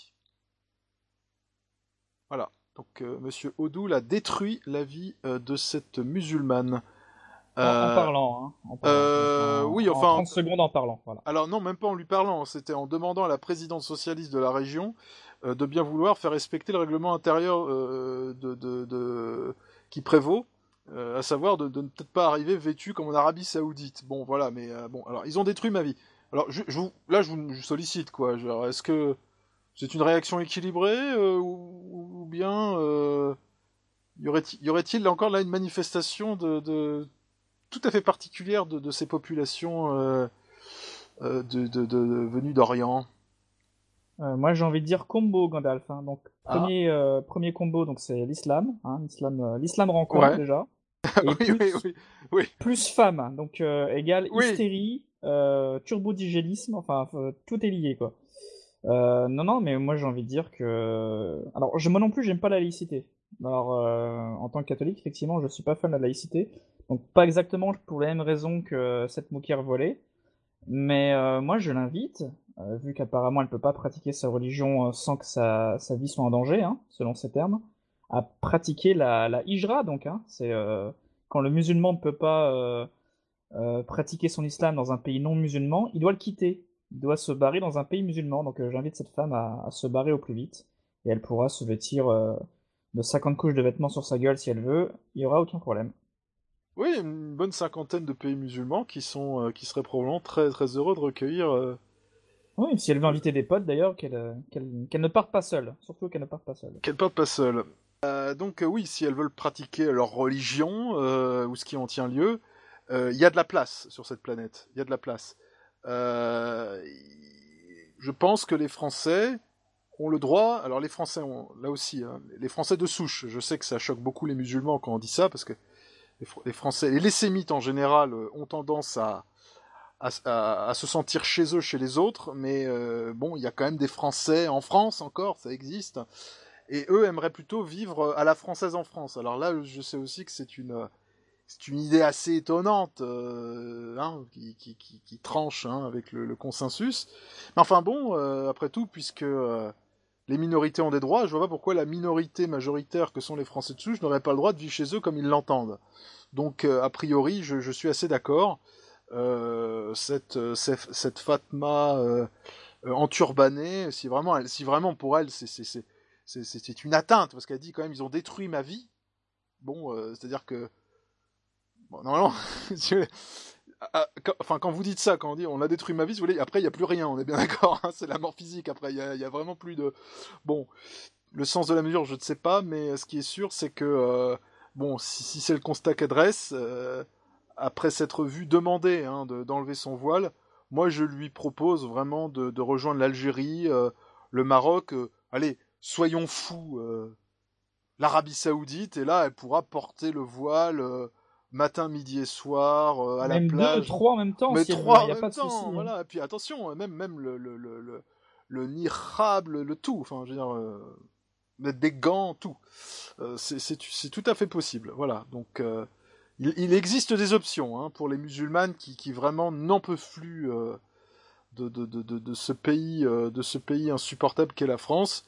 Voilà, donc euh, Monsieur Odoul a détruit la vie euh, de cette musulmane. En, euh, en parlant, hein. En parlant, euh, en, oui, enfin... En trente secondes en parlant, voilà. Alors non, même pas en lui parlant, c'était en demandant à la présidente socialiste de la région euh, de bien vouloir faire respecter le règlement intérieur euh, de, de, de... qui prévaut. Euh, à savoir de, de ne peut-être pas arriver vêtu comme en Arabie Saoudite. Bon, voilà, mais euh, bon, alors ils ont détruit ma vie. Alors je, je vous, là, je vous je sollicite quoi. Genre, est-ce que c'est une réaction équilibrée euh, ou, ou bien euh, y aurait-il, y aurait-il encore là une manifestation de, de tout à fait particulière de, de ces populations euh, euh, de, de, de, de venues d'Orient? Euh, moi, j'ai envie de dire combo, Gandalf. Hein. Donc, Ah. premier, euh, premier combo, donc c'est l'islam, hein, l'islam, euh, l'islam rencontre Ouais. déjà. Et oui, plus, oui, oui, oui. plus femme, donc euh, égale Oui. hystérie, euh, turbodigénisme, enfin, euh, tout est lié, quoi. Euh, non, non, mais moi j'ai envie de dire que... Alors, je, moi non plus, j'aime pas la laïcité. Alors, euh, en tant que catholique, effectivement, je suis pas fan de la laïcité. Donc, pas exactement pour les mêmes raisons que cette Mouquer voilée. Mais euh, moi, je l'invite, euh, vu qu'apparemment elle peut pas pratiquer sa religion euh, sans que sa, sa vie soit en danger, hein, selon ses termes, à pratiquer la, la hijra, donc, hein, c'est euh, quand le musulman ne peut pas euh, euh, pratiquer son islam dans un pays non musulman, il doit le quitter, il doit se barrer dans un pays musulman. Donc, euh, j'invite cette femme à, à se barrer au plus vite, et elle pourra se vêtir euh, de cinquante couches de vêtements sur sa gueule si elle veut, il y aura aucun problème. Oui, une bonne cinquantaine de pays musulmans qui sont, euh, qui seraient probablement très très heureux de recueillir. Euh... Oui, si elle veut inviter des potes d'ailleurs, qu'elle, euh, qu'elle, qu'elle ne parte pas seule, surtout qu'elle ne parte pas seule. Qu'elle parte pas seule. Euh, donc euh, oui, si elles veulent pratiquer leur religion euh, ou ce qui en tient lieu, il euh, y a de la place sur cette planète. Il y a de la place. Euh, je pense que les Français ont le droit. Alors les Français ont là aussi, hein, les Français de souche. Je sais que ça choque beaucoup les musulmans quand on dit ça parce que les Français, et les Sémites en général, ont tendance à, à, à, à se sentir chez eux, chez les autres, mais euh, bon, il y a quand même des Français en France encore, ça existe, et eux aimeraient plutôt vivre à la française en France. Alors là, je sais aussi que c'est une, c'est une idée assez étonnante, euh, hein, qui, qui, qui, qui tranche hein, avec le, le consensus. Mais enfin bon, euh, après tout, puisque euh, les minorités ont des droits, je vois pas pourquoi la minorité majoritaire que sont les Français de souche n'aurait pas le droit de vivre chez eux comme ils l'entendent. Donc, euh, a priori, je, je suis assez d'accord. Euh, cette, cette, cette Fatma euh, euh, enturbanée, si vraiment, elle, si vraiment pour elle, c'est, c'est, c'est, c'est, c'est une atteinte, parce qu'elle dit quand même, ils ont détruit ma vie. Bon, euh, c'est-à-dire que... Bon, normalement... Quand, enfin, quand vous dites ça, quand on dit on a détruit ma vie, si vous voulez, après il n'y a plus rien, on est bien d'accord, hein, c'est la mort physique, après il y a, y a vraiment plus de... Bon, le sens de la mesure, je ne sais pas, mais ce qui est sûr, c'est que, euh, bon, si, si c'est le constat qu'elle dresse, euh, après s'être vu demander hein, de, d'enlever son voile, moi je lui propose vraiment de, de rejoindre l'Algérie, euh, le Maroc, euh, allez, soyons fous, euh, l'Arabie Saoudite, et là elle pourra porter le voile... Euh, matin, midi et soir, euh, à même la plage. Même deux, trois en même temps, mais si trois il n'y a en pas même de temps, souci. voilà. Et puis attention, même, même le, le, le, le, le nirab, le, le tout, enfin, je veux dire, euh, mettre des gants, tout. Euh, c'est, c'est, c'est tout à fait possible, voilà. Donc, euh, il, il existe des options hein, pour les musulmanes qui, qui vraiment n'en peuvent plus euh, de, de, de, de, de ce pays, euh, de ce pays insupportable qu'est la France.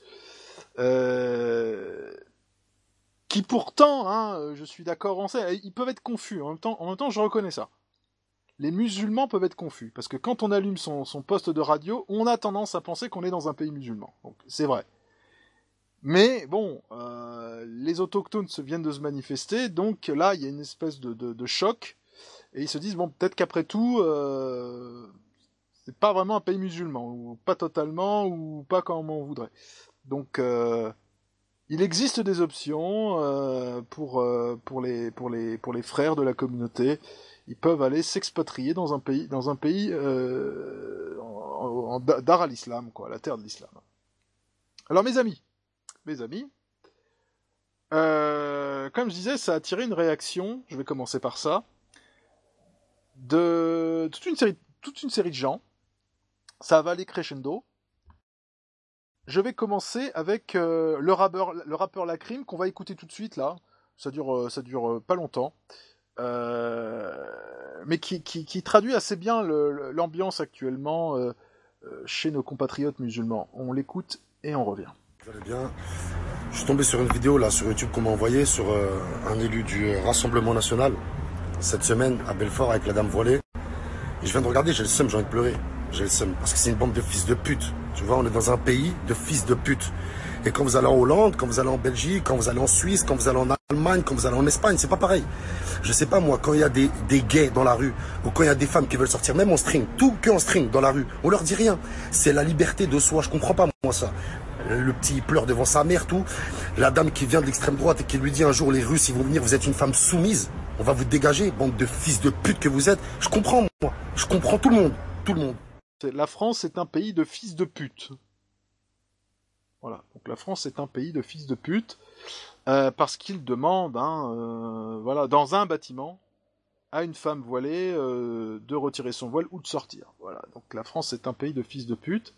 Euh, qui pourtant, hein, je suis d'accord en ça, ils peuvent être confus. En même temps, en même temps, je reconnais ça. Les musulmans peuvent être confus parce que quand on allume son, son poste de radio, on a tendance à penser qu'on est dans un pays musulman. Donc, c'est vrai. Mais bon, euh, les autochtones se viennent de se manifester, donc là, il y a une espèce de, de, de choc, et ils se disent bon, peut-être qu'après tout, euh, c'est pas vraiment un pays musulman, ou pas totalement, ou pas comme on voudrait. Donc, euh, il existe des options euh, pour euh, pour les pour les pour les frères de la communauté. Ils peuvent aller s'expatrier dans un pays dans un pays euh, en, en, d'art à l'islam, quoi, la terre de l'islam. Alors, mes amis. Mes amis, euh, comme je disais, ça a attiré une réaction, je vais commencer par ça, de toute une série, toute une série de gens. Ça va aller crescendo. Je vais commencer avec euh, le rappeur, le rappeur Lacrim, qu'on va écouter tout de suite, là. Ça dure, ça dure pas longtemps. Euh, mais qui, qui, qui traduit assez bien le, l'ambiance actuellement euh, chez nos compatriotes musulmans. On l'écoute et on revient. Vous allez bien. Je suis tombé sur une vidéo là sur YouTube qu'on m'a envoyée sur euh, un élu du Rassemblement National cette semaine à Belfort avec la dame voilée. Et je viens de regarder, j'ai le seum, j'ai envie de pleurer. J'ai le seum parce que c'est une bande de fils de pute. Tu vois, on est dans un pays de fils de pute. Et quand vous allez en Hollande, quand vous allez en Belgique, quand vous allez en Suisse, quand vous allez en Allemagne, quand vous allez en Espagne, c'est pas pareil. Je sais pas moi, quand il y a des, des gays dans la rue, ou quand il y a des femmes qui veulent sortir, même en string, tout que en string dans la rue, on leur dit rien. C'est la liberté de soi, je comprends pas moi ça. Le petit pleure devant sa mère, tout. La dame qui vient de l'extrême droite et qui lui dit un jour, les Russes, ils vont venir, vous êtes une femme soumise, on va vous dégager, bande de fils de pute que vous êtes. Je comprends, moi. Je comprends tout le monde. Tout le monde. La France est un pays de fils de pute. Voilà. Donc la France est un pays de fils de pute euh, parce qu'il demande, hein, euh, voilà, dans un bâtiment, à une femme voilée euh, de retirer son voile ou de sortir. Voilà. Donc la France est un pays de fils de pute.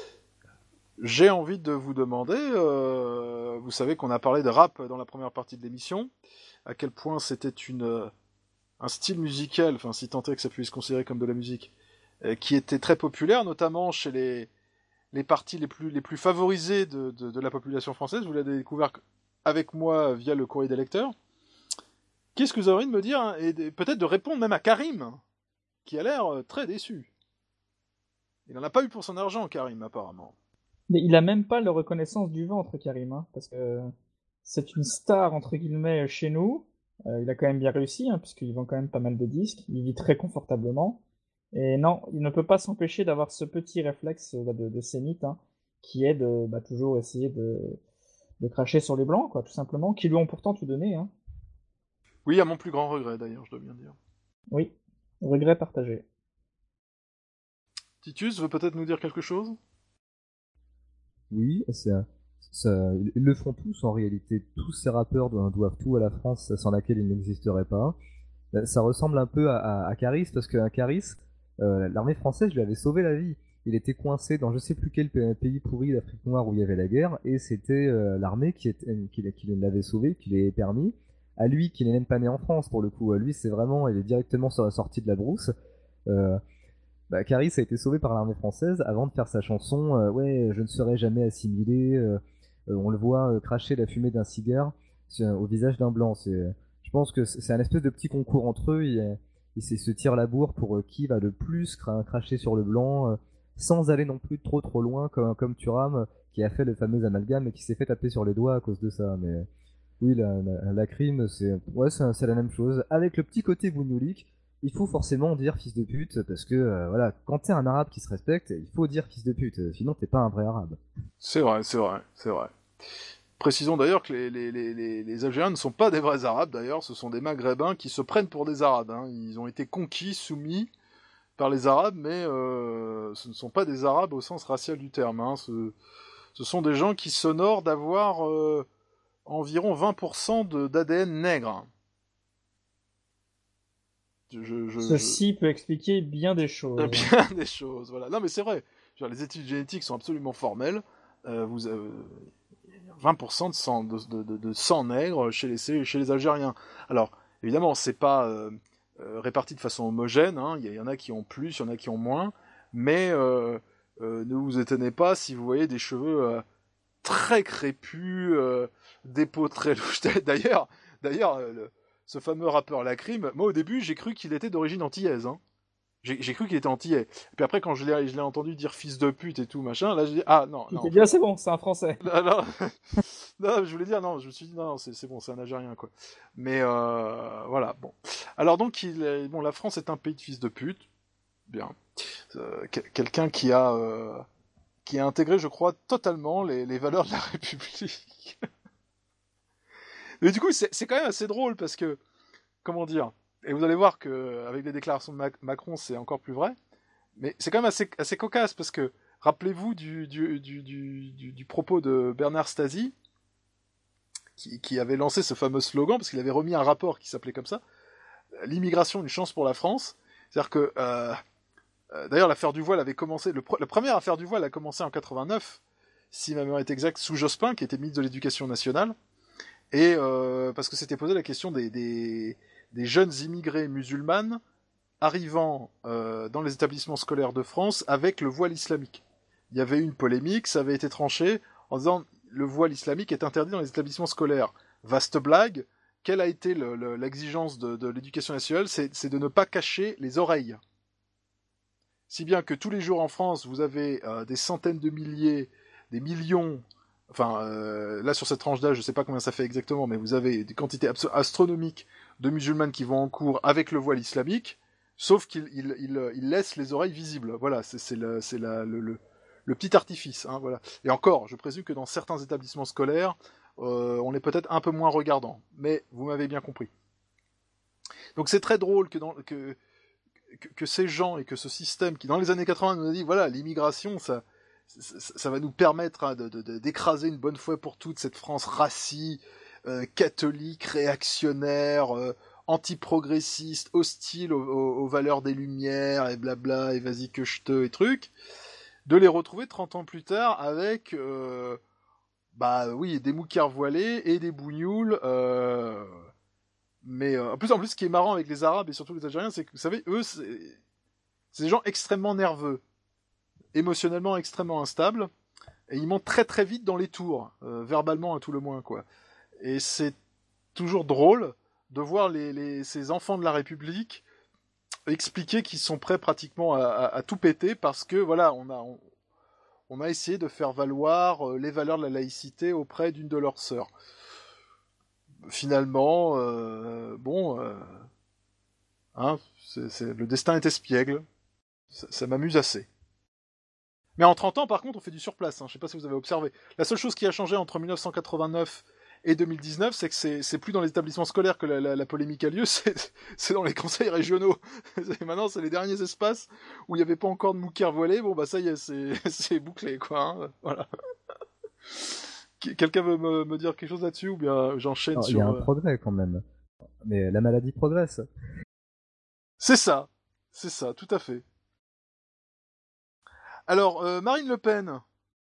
J'ai envie de vous demander, euh, vous savez qu'on a parlé de rap dans la première partie de l'émission, à quel point c'était une un style musical, enfin si tant est que ça puisse se considérer comme de la musique, euh, qui était très populaire, notamment chez les les parties les plus les plus favorisées de, de, de la population française. Vous l'avez découvert avec moi via le courrier des lecteurs. Qu'est-ce que vous avez envie de me dire, hein, et de, peut-être de répondre même à Karim, qui a l'air très déçu. Il n'en a pas eu pour son argent, Karim, apparemment. Mais il a même pas la reconnaissance du ventre, Karim, hein, parce que c'est une star, entre guillemets, chez nous. Euh, il a quand même bien réussi, hein, puisqu'il vend quand même pas mal de disques. Il vit très confortablement. Et non, il ne peut pas s'empêcher d'avoir ce petit réflexe bah, de, de sémite, hein, qui est de bah, toujours essayer de, de cracher sur les blancs, quoi, tout simplement, qui lui ont pourtant tout donné. Hein. Oui, à mon plus grand regret, d'ailleurs, je dois bien dire. Oui, regret partagé. Titus veut peut-être nous dire quelque chose ? Oui, c'est un, ça, ils le font tous en réalité. Tous ces rappeurs doivent tout à la France, sans laquelle ils n'existeraient pas. Ça ressemble un peu à, à, à Caris, parce qu'un Caris, euh, l'armée française lui avait sauvé la vie. Il était coincé dans je sais plus quel pays pourri d'Afrique noire où il y avait la guerre, et c'était euh, l'armée qui, était, qui, qui l'avait sauvé, qui l'avait permis. À lui, qui n'est même pas né en France pour le coup. Lui, c'est vraiment, il est directement sorti de la brousse. Euh, Bah, Caris a été sauvé par l'armée française avant de faire sa chanson euh, ouais, je ne serai jamais assimilé. Euh, euh, on le voit euh, cracher la fumée d'un cigare sur, au visage d'un blanc. C'est, je pense que c'est un espèce de petit concours entre eux. Ils, ils se tirent la bourre pour euh, qui va le plus cra cracher sur le blanc, euh, sans aller non plus trop trop loin, comme, comme Thuram, euh, qui a fait le fameux amalgame et qui s'est fait taper sur les doigts à cause de ça. Mais oui, la, la, la crime, c'est ouais, c'est la même chose, avec le petit côté bougnolik. Il faut forcément dire fils de pute, parce que euh, voilà, quand t'es un arabe qui se respecte, il faut dire fils de pute, sinon t'es pas un vrai arabe. C'est vrai, c'est vrai, c'est vrai. Précisons d'ailleurs que les, les, les, les, les Algériens ne sont pas des vrais arabes, d'ailleurs, ce sont des maghrébins qui se prennent pour des arabes. Hein. Ils ont été conquis, soumis par les arabes, mais euh, ce ne sont pas des arabes au sens racial du terme. Hein. Ce, ce sont des gens qui s'honorent d'avoir euh, environ vingt pour cent d'A D N nègre. Je, je, je, Ceci je... peut expliquer bien des choses. Bien des choses, voilà. Non, mais c'est vrai. Genre, les études génétiques sont absolument formelles. Euh, vous avez vingt pour cent de sang, de, de, de, de sang nègre chez les, chez les Algériens. Alors, évidemment, c'est pas euh, euh, réparti de façon homogène. Hein. Il y, y en a qui ont plus, il y en a qui ont moins. Mais euh, euh, ne vous étonnez pas si vous voyez des cheveux euh, très crépus, euh, des peaux très louches. D'ailleurs, d'ailleurs, euh, le, ce fameux rappeur Lacrim, moi au début j'ai cru qu'il était d'origine antillaise. Hein. J'ai, j'ai cru qu'il était antillais. Et puis après quand je l'ai, je l'ai entendu dire fils de pute et tout machin, là j'ai dit ah non. Il non était bien, c'est bon, c'est un Français. Non, non, non, je voulais dire non, je me suis dit non, non c'est, c'est bon, c'est un Algérien quoi. Mais euh, voilà, bon. Alors donc il est, bon, la France est un pays de fils de pute, bien. Euh, quelqu'un qui a euh, qui a intégré, je crois, totalement les, les valeurs de la République. Mais du coup, c'est, c'est quand même assez drôle parce que, comment dire, et vous allez voir que avec les déclarations de Mac- Macron, c'est encore plus vrai, mais c'est quand même assez, assez cocasse parce que, rappelez-vous du, du, du, du, du, du propos de Bernard Stasi, qui, qui avait lancé ce fameux slogan, parce qu'il avait remis un rapport qui s'appelait comme ça, l'immigration, une chance pour la France. C'est-à-dire que, euh, euh, d'ailleurs, l'affaire du voile avait commencé, le, la première affaire du voile a commencé en quatre-vingt-neuf, si ma mémoire est exacte, sous Jospin, qui était ministre de l'Éducation nationale. Et euh, parce que s'était posé la question des, des, des jeunes immigrés musulmanes arrivant euh, dans les établissements scolaires de France avec le voile islamique. Il y avait eu une polémique, ça avait été tranché en disant le voile islamique est interdit dans les établissements scolaires. Vaste blague, quelle a été le, le, l'exigence de, de l'éducation nationale, c'est, c'est de ne pas cacher les oreilles. Si bien que tous les jours en France, vous avez euh, des centaines de milliers, des millions... Enfin, euh, là sur cette tranche d'âge, je sais pas combien ça fait exactement, mais vous avez des quantités abso- astronomiques de musulmanes qui vont en cours avec le voile islamique, sauf qu'ils ils, ils, ils laissent les oreilles visibles. Voilà, c'est, c'est, le, c'est la, le, le, le petit artifice. Hein, voilà. Et encore, je présume que dans certains établissements scolaires, euh, on est peut-être un peu moins regardant, mais vous m'avez bien compris. Donc c'est très drôle que, dans, que, que, que ces gens et que ce système qui, dans les années quatre-vingts, nous a dit, voilà, l'immigration, ça... Ça, ça va nous permettre hein, de, de, de, d'écraser une bonne fois pour toutes cette France racie, euh, catholique, réactionnaire, euh, anti-progressiste, hostile aux, aux, aux valeurs des Lumières, et blabla, et vas-y que je te, et truc, de les retrouver trente ans plus tard avec, euh, bah oui, des mouquères voilés et des bougnoules, euh, mais euh, en plus, en plus, ce qui est marrant avec les Arabes et surtout les Algériens, c'est que, vous savez, eux, c'est, c'est des gens extrêmement nerveux, émotionnellement extrêmement instable, et ils montent très très vite dans les tours, euh, verbalement à tout le moins, quoi. Et c'est toujours drôle de voir les, les, ces enfants de la République expliquer qu'ils sont prêts pratiquement à, à, à tout péter parce que, voilà, on a, on, on a essayé de faire valoir euh, les valeurs de la laïcité auprès d'une de leurs sœurs. Finalement, euh, bon, euh, hein, c'est, c'est, le destin est espiègle, ça, ça m'amuse assez. Mais en trente ans, par contre, on fait du surplace. Hein. Je sais pas si vous avez observé. La seule chose qui a changé entre dix-neuf cent quatre-vingt-neuf et deux mille dix-neuf, c'est que c'est, c'est plus dans les établissements scolaires que la, la, la polémique a lieu, c'est, c'est dans les conseils régionaux. Et maintenant, c'est les derniers espaces où il n'y avait pas encore de mouquères voilées. Bon, bah ça y est, c'est, c'est bouclé, quoi. Hein. Voilà. Quelqu'un veut me, me dire quelque chose là-dessus ou bien j'enchaîne Alors, sur... Il y a un progrès quand même. Mais la maladie progresse. C'est ça. C'est ça, tout à fait. Alors, euh, Marine Le Pen,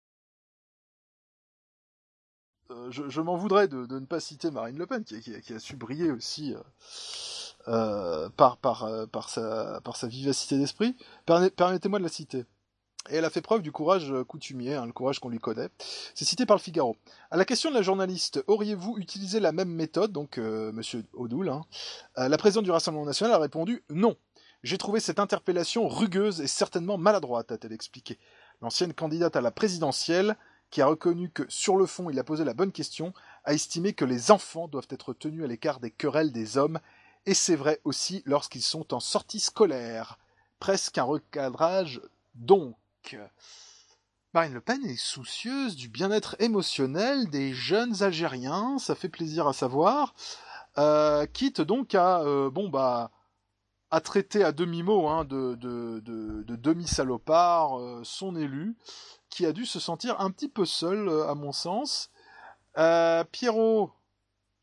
euh, je, je m'en voudrais de, de ne pas citer Marine Le Pen, qui, qui, qui a su briller aussi euh, euh, par, par, euh, par, sa, par sa vivacité d'esprit. Permettez-moi de la citer. Et elle a fait preuve du courage coutumier, hein, le courage qu'on lui connaît. C'est cité par le Figaro. À la question de la journaliste, auriez-vous utilisé la même méthode, donc euh, Monsieur Odoul, hein, euh, la présidente du Rassemblement National a répondu non. J'ai trouvé cette interpellation rugueuse et certainement maladroite, a-t-elle expliqué. L'ancienne candidate à la présidentielle, qui a reconnu que, sur le fond, il a posé la bonne question, a estimé que les enfants doivent être tenus à l'écart des querelles des hommes, et c'est vrai aussi lorsqu'ils sont en sortie scolaire. Presque un recadrage, donc. Marine Le Pen est soucieuse du bien-être émotionnel des jeunes Algériens, ça fait plaisir à savoir, euh, quitte donc à, euh, bon bah... a traité à demi-mot hein, de, de, de, de demi-salopard euh, son élu, qui a dû se sentir un petit peu seul, euh, à mon sens. Euh, Pierrot,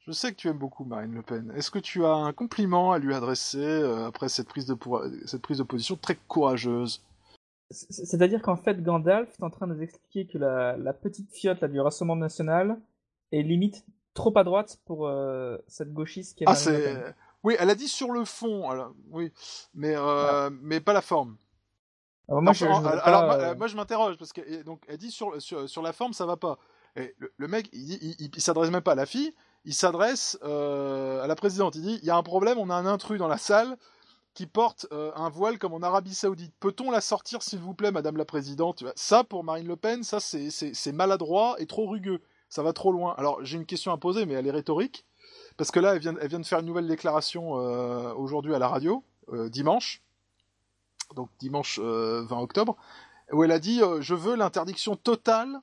je sais que tu aimes beaucoup Marine Le Pen. Est-ce que tu as un compliment à lui adresser euh, après cette prise de pour... cette prise de position très courageuse? C'est-à-dire qu'en fait, Gandalf est en train de nous expliquer que la, la petite fiotte là, du Rassemblement National est limite trop à droite pour euh, cette gauchiste qui est Ah, Marine Le c'est... Pen. Oui, elle a dit sur le fond, alors, oui, mais, euh, mais pas la forme. Alors, moi, je, je alors, pas, alors, euh... moi, je m'interroge, parce que donc, elle dit sur, sur, sur la forme, ça va pas. Et le, le mec, il, il, il, il s'adresse même pas à la fille, il s'adresse euh, à la présidente. Il dit, il y a un problème, on a un intrus dans la salle qui porte euh, un voile comme en Arabie Saoudite. Peut-on la sortir, s'il vous plaît, Madame la Présidente? Ça, pour Marine Le Pen, ça, c'est, c'est, c'est maladroit et trop rugueux. Ça va trop loin. Alors, j'ai une question à poser, mais elle est rhétorique. Parce que là, elle vient, elle vient de faire une nouvelle déclaration euh, aujourd'hui à la radio, euh, dimanche, donc dimanche euh, vingt octobre, où elle a dit euh, « Je veux l'interdiction totale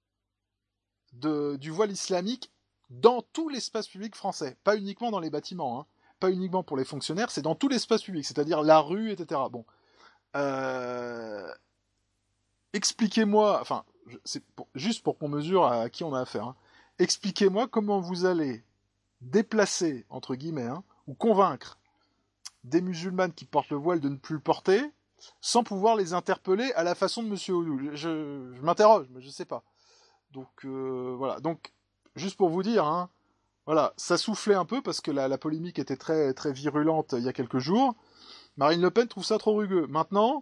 de, du voile islamique dans tout l'espace public français, pas uniquement dans les bâtiments, hein, pas uniquement pour les fonctionnaires, c'est dans tout l'espace public, c'est-à-dire la rue, et cetera » Bon, euh... expliquez-moi, enfin, c'est pour, juste pour qu'on mesure à qui on a affaire, hein, expliquez-moi comment vous allez déplacer, entre guillemets, hein, ou convaincre des musulmanes qui portent le voile de ne plus le porter, sans pouvoir les interpeller à la façon de Monsieur Oudou. Je, je, je m'interroge, mais je sais pas. Donc, euh, voilà. Donc, juste pour vous dire, hein, voilà, ça soufflait un peu, parce que la, la polémique était très, très virulente il y a quelques jours. Marine Le Pen trouve ça trop rugueux. Maintenant,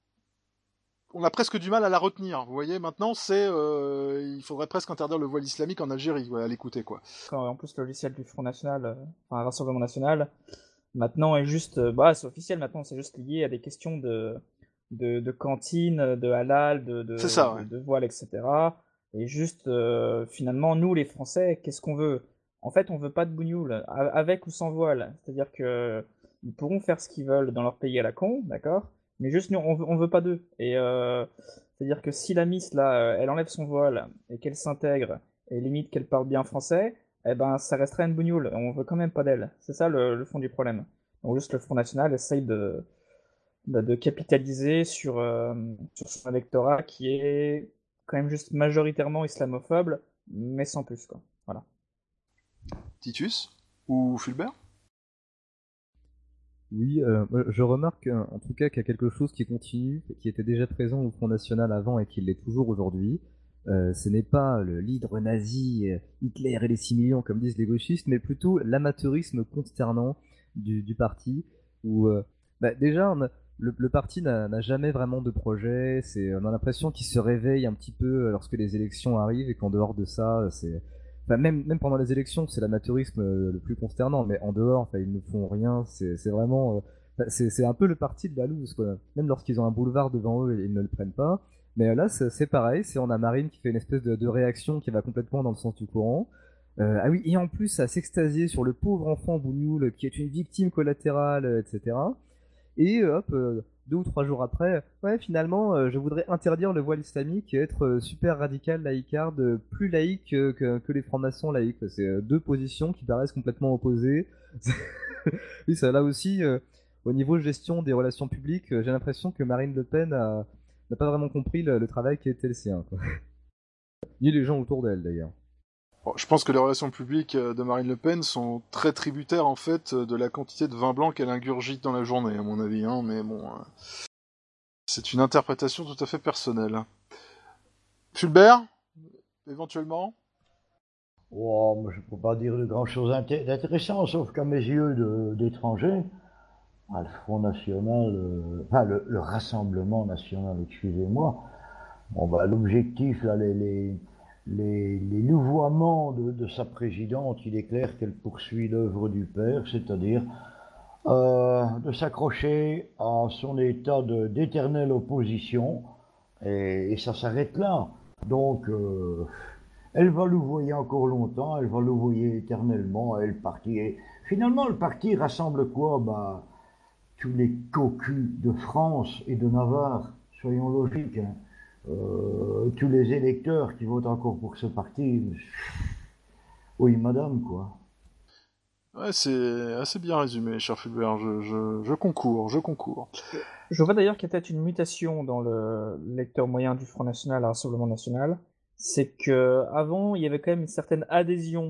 on a presque du mal à la retenir. Vous voyez, maintenant, c'est, euh, il faudrait presque interdire le voile islamique en Algérie, ouais, à l'écouter, quoi. Quand, en plus, le logiciel du Front National, euh, enfin, Rassemblement National, maintenant est juste, euh, bah, c'est officiel, maintenant, c'est juste lié à des questions de, de, de cantine, de halal, de, de, ça, ouais. de, de voile, et cetera. Et juste, euh, finalement, nous, les Français, qu'est-ce qu'on veut? En fait, on veut pas de bougnoule, avec ou sans voile. C'est-à-dire que ils pourront faire ce qu'ils veulent dans leur pays à la con, d'accord? Mais juste, nous, on veut, on veut pas d'eux. Et euh, c'est-à-dire que si la Miss, là, elle enlève son voile et qu'elle s'intègre, et limite qu'elle parle bien français, eh ben, ça resterait une bougnoule. On veut quand même pas d'elle. C'est ça le, le fond du problème. Donc juste, le Front National essaye de, de, de capitaliser sur, euh, sur son électorat qui est quand même juste majoritairement islamophobe, mais sans plus, quoi. Voilà. Titus ou Fulbert? Oui, euh, je remarque euh, en tout cas qu'il y a quelque chose qui continue, qui était déjà présent au Front National avant et qui l'est toujours aujourd'hui. Euh, ce n'est pas le leader nazi, euh, Hitler et les six millions comme disent les gauchistes, mais plutôt l'amateurisme consternant du, du parti, où euh, bah, déjà on a, le, le parti n'a, n'a jamais vraiment de projet, c'est, on a l'impression qu'il se réveille un petit peu lorsque les élections arrivent et qu'en dehors de ça, c'est... Enfin, même, même pendant les élections, c'est l'amateurisme euh, le plus consternant, mais en dehors, enfin, ils ne font rien, c'est, c'est vraiment... Euh, c'est, c'est un peu le parti de la loose, quoi. Même lorsqu'ils ont un boulevard devant eux, ils ne le prennent pas. Mais là, c'est, c'est pareil, c'est on a Marine qui fait une espèce de, de réaction qui va complètement dans le sens du courant. Euh, ah oui, et en plus, à s'extasier sur le pauvre enfant Bougnoul, qui est une victime collatérale, et cetera. Et hop, euh, deux ou trois jours après, ouais, finalement, euh, je voudrais interdire le voile islamique et être euh, super radical, laïcarde, euh, plus laïque que, que, que les francs-maçons laïcs. C'est euh, deux positions qui paraissent complètement opposées. Oui, ça, là aussi, euh, au niveau gestion des relations publiques, euh, j'ai l'impression que Marine Le Pen a, n'a pas vraiment compris le, le travail qui était le sien, quoi. Ni les gens autour d'elle, d'ailleurs. Bon, je pense que les relations publiques de Marine Le Pen sont très tributaires, en fait, de la quantité de vin blanc qu'elle ingurgite dans la journée, à mon avis, hein, mais bon... Euh, c'est une interprétation tout à fait personnelle. Fulbert, éventuellement? Oh, moi, je ne peux pas dire de grand-chose d'intéressant, sauf qu'à mes yeux de, d'étrangers, ah, le Front National, euh, enfin, le, le Rassemblement National, excusez-moi, bon, bah, l'objectif, là, les... les Les, les louvoiements de, de sa présidente, il est clair qu'elle poursuit l'œuvre du père, c'est-à-dire euh, de s'accrocher à son état de, d'éternelle opposition, et, et ça s'arrête là. Donc, euh, elle va louvoyer encore longtemps, elle va louvoyer éternellement, et le parti. Et finalement, le parti rassemble quoi? Bah, tous les cocus de France et de Navarre, soyons logiques, hein. Euh, tous les électeurs qui votent encore pour ce parti, oui madame, quoi. Ouais, c'est assez bien résumé, cher Fulbert, je, je, je concours, je concours. Je vois d'ailleurs qu'il y a peut-être une mutation dans le lecteur moyen du Front National à Rassemblement National, c'est que avant il y avait quand même une certaine adhésion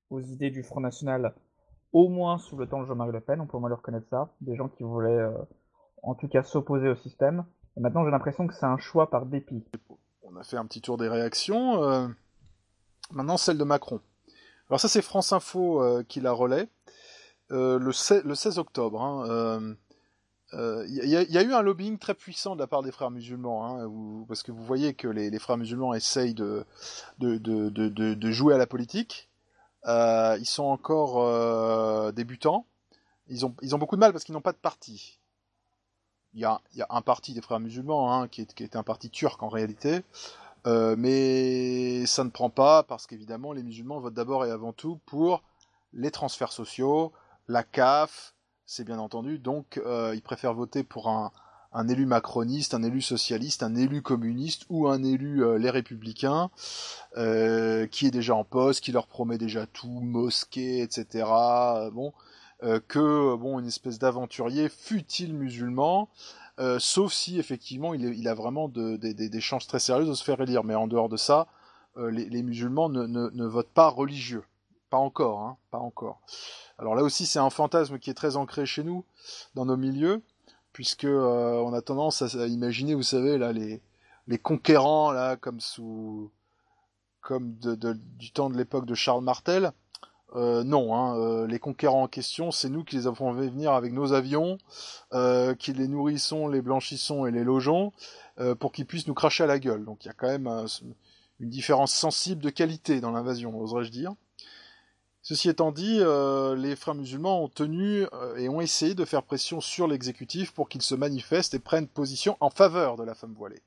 aux idées du Front National, au moins sous le temps de Jean-Marie Le Pen, on peut au moins leur reconnaître ça, des gens qui voulaient euh, en tout cas s'opposer au système. Et maintenant j'ai l'impression que c'est un choix par dépit. On a fait un petit tour des réactions. Euh, maintenant celle de Macron. Alors ça c'est France Info euh, qui la relaie. Euh, le, seize, le seize octobre. Il hein, euh, euh, y, y a eu un lobbying très puissant de la part des frères musulmans, hein, où, parce que vous voyez que les, les frères musulmans essayent de, de, de, de, de, de jouer à la politique. Euh, ils sont encore euh, débutants. Ils ont, ils ont beaucoup de mal parce qu'ils n'ont pas de parti. Il y a, il y a un parti des frères musulmans hein, qui, est, qui est un parti turc en réalité. Euh, mais ça ne prend pas parce qu'évidemment les musulmans votent d'abord et avant tout pour les transferts sociaux, la C A F, c'est bien entendu, donc euh, ils préfèrent voter pour un, un élu macroniste, un élu socialiste, un élu communiste ou un élu euh, les républicains euh, qui est déjà en poste, qui leur promet déjà tout, mosquée, et cetera. Bon, euh, que bon une espèce d'aventurier fut-il musulman. Euh, sauf si effectivement il, est, il a vraiment de, de, de, des chances très sérieuses de se faire élire. Mais en dehors de ça, euh, les, les musulmans ne, ne, ne votent pas religieux. Pas encore, hein, pas encore. Alors là aussi c'est un fantasme qui est très ancré chez nous, dans nos milieux, puisque euh, on a tendance à, à imaginer, vous savez, là les, les conquérants, là, comme sous comme de, de, du temps de l'époque de Charles Martel. Euh, non, hein, euh, les conquérants en question, c'est nous qui les avons fait venir avec nos avions, euh, qui les nourrissons, les blanchissons et les logeons, euh, pour qu'ils puissent nous cracher à la gueule. Donc il y a quand même euh, une différence sensible de qualité dans l'invasion, oserais-je dire. Ceci étant dit, euh, les frères musulmans ont tenu euh, et ont essayé de faire pression sur l'exécutif pour qu'il se manifeste et prenne position en faveur de la femme voilée.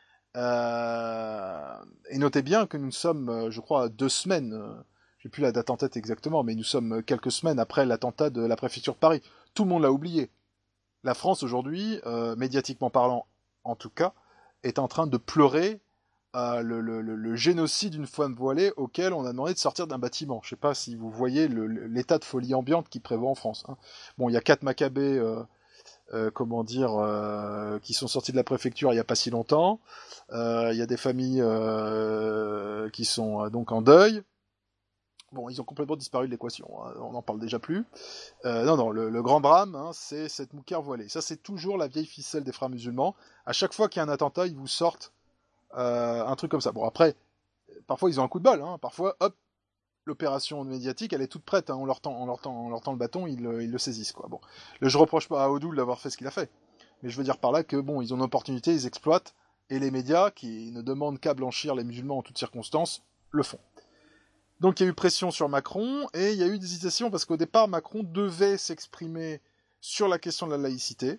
Euh, et notez bien que nous sommes, je crois, à deux semaines... Euh, j'ai plus la date en tête exactement, mais nous sommes quelques semaines après l'attentat de la préfecture de Paris. Tout le monde l'a oublié. La France aujourd'hui, euh, médiatiquement parlant en tout cas, est en train de pleurer euh, le, le, le, le génocide d'une femme voilée auquel on a demandé de sortir d'un bâtiment. Je ne sais pas si vous voyez le, l'état de folie ambiante qui prévaut en France. Hein. Bon, il y a quatre Maccabées, euh, euh, comment dire, euh, qui sont sortis de la préfecture il n'y a pas si longtemps. Euh, il y a des familles euh, qui sont euh, donc en deuil. Bon, ils ont complètement disparu de l'équation, hein, on n'en parle déjà plus. Euh, non, non, le, le grand drame, hein, c'est cette mouquère voilée. Ça, c'est toujours la vieille ficelle des frères musulmans. À chaque fois qu'il y a un attentat, ils vous sortent euh, un truc comme ça. Bon, après, parfois, ils ont un coup de bol. Hein. Parfois, hop, l'opération médiatique, elle est toute prête. Hein. On, leur tend, on, leur tend, on leur tend le bâton, ils, ils le saisissent. Quoi. Bon, là, je reproche pas à Odoul d'avoir fait ce qu'il a fait. Mais je veux dire par là que, bon, ils ont une opportunité, ils exploitent. Et les médias, qui ne demandent qu'à blanchir les musulmans en toutes circonstances, le font. Donc il y a eu pression sur Macron, et il y a eu des hésitations, parce qu'au départ, Macron devait s'exprimer sur la question de la laïcité.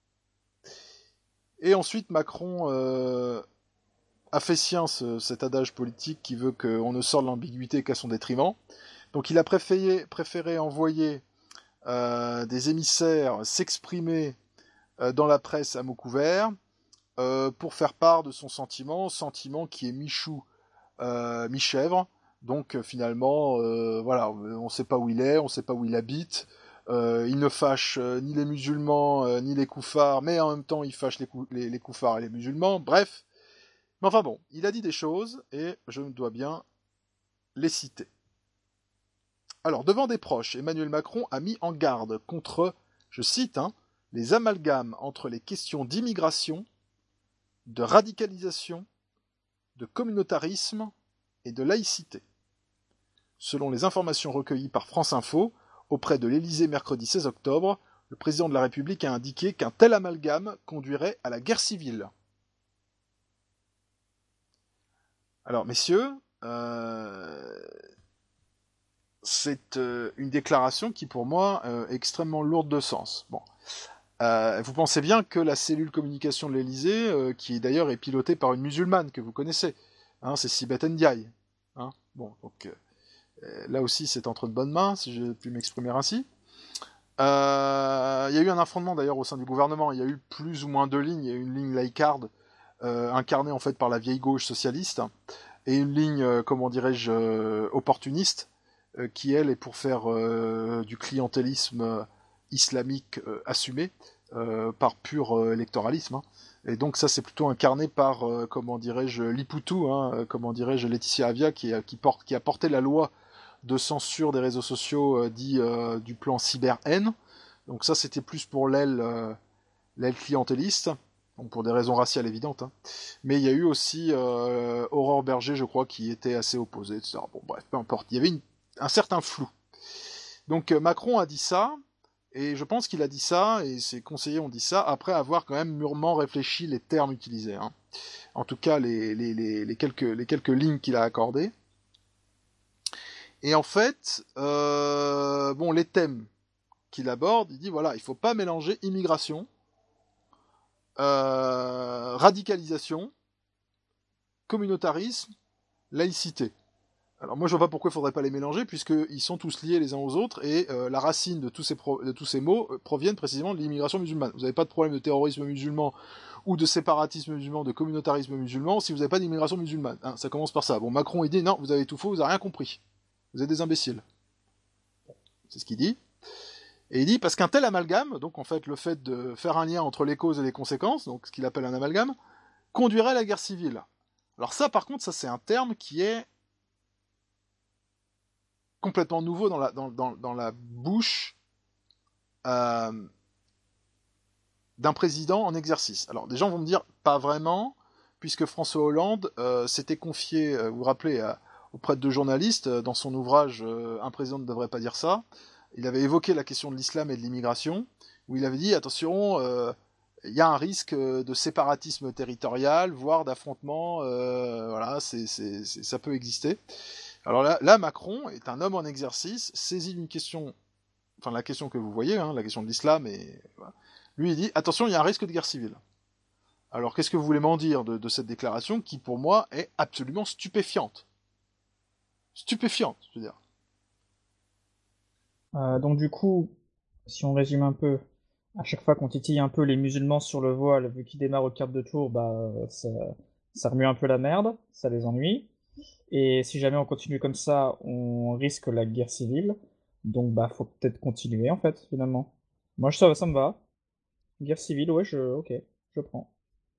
Et ensuite, Macron euh, a fait sien ce, cet adage politique qui veut qu'on ne sorte l'ambiguïté qu'à son détriment. Donc il a préféré, préféré envoyer euh, des émissaires s'exprimer euh, dans la presse à mots couverts, euh, pour faire part de son sentiment, sentiment qui est mi-chou, euh, mi-chèvre. Donc euh, finalement, euh, voilà, on ne sait pas où il est, on ne sait pas où il habite. Euh, il ne fâche euh, ni les musulmans euh, ni les koufars, mais en même temps il fâche les, cou- les, les koufars et les musulmans. Bref, mais enfin bon, il a dit des choses et je dois bien les citer. Alors, devant des proches, Emmanuel Macron a mis en garde contre, je cite, hein, les amalgames entre les questions d'immigration, de radicalisation, de communautarisme et de laïcité. Selon les informations recueillies par France Info, auprès de l'Élysée mercredi seize octobre, le président de la République a indiqué qu'un tel amalgame conduirait à la guerre civile. Alors, messieurs, euh, c'est euh, une déclaration qui, pour moi, euh, est extrêmement lourde de sens. Bon. Euh, vous pensez bien que la cellule communication de l'Élysée, euh, qui d'ailleurs est pilotée par une musulmane que vous connaissez, hein, c'est Sibeth Ndiaye. Hein, bon, donc... Euh, là aussi, c'est entre de bonnes mains, si j'ai pu m'exprimer ainsi. Euh, il y a eu un affrontement d'ailleurs au sein du gouvernement. Il y a eu plus ou moins deux lignes. Il y a eu une ligne laïcarde, euh, incarnée en fait par la vieille gauche socialiste, et une ligne, euh, comment dirais-je, euh, opportuniste, euh, qui elle est pour faire euh, du clientélisme euh, islamique euh, assumé euh, par pur euh, électoralisme. Hein. Et donc ça, c'est plutôt incarné par, euh, comment dirais-je, Lipoutou, hein, euh, comment dirais-je, Laetitia Avia, qui, qui, porte, qui a porté la loi de censure des réseaux sociaux euh, dit euh, du plan cyber-haine. Donc ça, c'était plus pour l'aile euh, l'aile clientéliste, donc pour des raisons raciales évidentes. Hein. Mais il y a eu aussi euh, Aurore Berger, je crois, qui était assez opposée, et cetera. Bon, bref, peu importe. Il y avait une, un certain flou. Donc euh, Macron a dit ça, et je pense qu'il a dit ça, et ses conseillers ont dit ça, après avoir quand même mûrement réfléchi les termes utilisés. Hein. En tout cas, les, les, les, les, quelques, les quelques lignes qu'il a accordées. Et en fait, euh, bon, les thèmes qu'il aborde, il dit, voilà, il faut pas mélanger immigration, euh, radicalisation, communautarisme, laïcité. Alors moi je vois pas pourquoi il faudrait pas les mélanger, puisqu'ils sont tous liés les uns aux autres, et euh, la racine de tous ces, pro- de tous ces mots euh, proviennent précisément de l'immigration musulmane. Vous n'avez pas de problème de terrorisme musulman, ou de séparatisme musulman, de communautarisme musulman, si vous n'avez pas d'immigration musulmane. Hein, ça commence par ça. Bon, Macron il dit, non, vous avez tout faux, vous n'avez rien compris. Vous êtes des imbéciles. C'est ce qu'il dit. Et il dit, parce qu'un tel amalgame, donc en fait le fait de faire un lien entre les causes et les conséquences, donc ce qu'il appelle un amalgame, conduirait à la guerre civile. Alors ça par contre, ça c'est un terme qui est complètement nouveau dans la, dans, dans, dans la bouche euh, d'un président en exercice. Alors des gens vont me dire, pas vraiment, puisque François Hollande euh, s'était confié, euh, vous vous rappelez, euh, auprès de deux journalistes, euh, dans son ouvrage euh, « Un président ne devrait pas dire ça », il avait évoqué la question de l'islam et de l'immigration, où il avait dit, attention, euh, il y a un risque de séparatisme territorial, voire d'affrontement, euh, voilà, c'est, c'est, c'est, ça peut exister. Alors là, là, Macron est un homme en exercice, saisit une question, enfin la question que vous voyez, hein, la question de l'islam, et voilà. Lui il dit, attention, il y a un risque de guerre civile. Alors qu'est-ce que vous voulez m'en dire de, de cette déclaration qui pour moi est absolument stupéfiante. Stupéfiante, je veux dire. Euh, donc du coup, si on résume un peu, à chaque fois qu'on titille un peu les musulmans sur le voile, vu qu'ils démarrent au quart de tour, bah ça, ça remue un peu la merde, ça les ennuie. Et si jamais on continue comme ça, on risque la guerre civile. Donc bah faut peut-être continuer en fait, finalement. Moi ça, ça me va. Guerre civile, ouais, je, ok, je prends.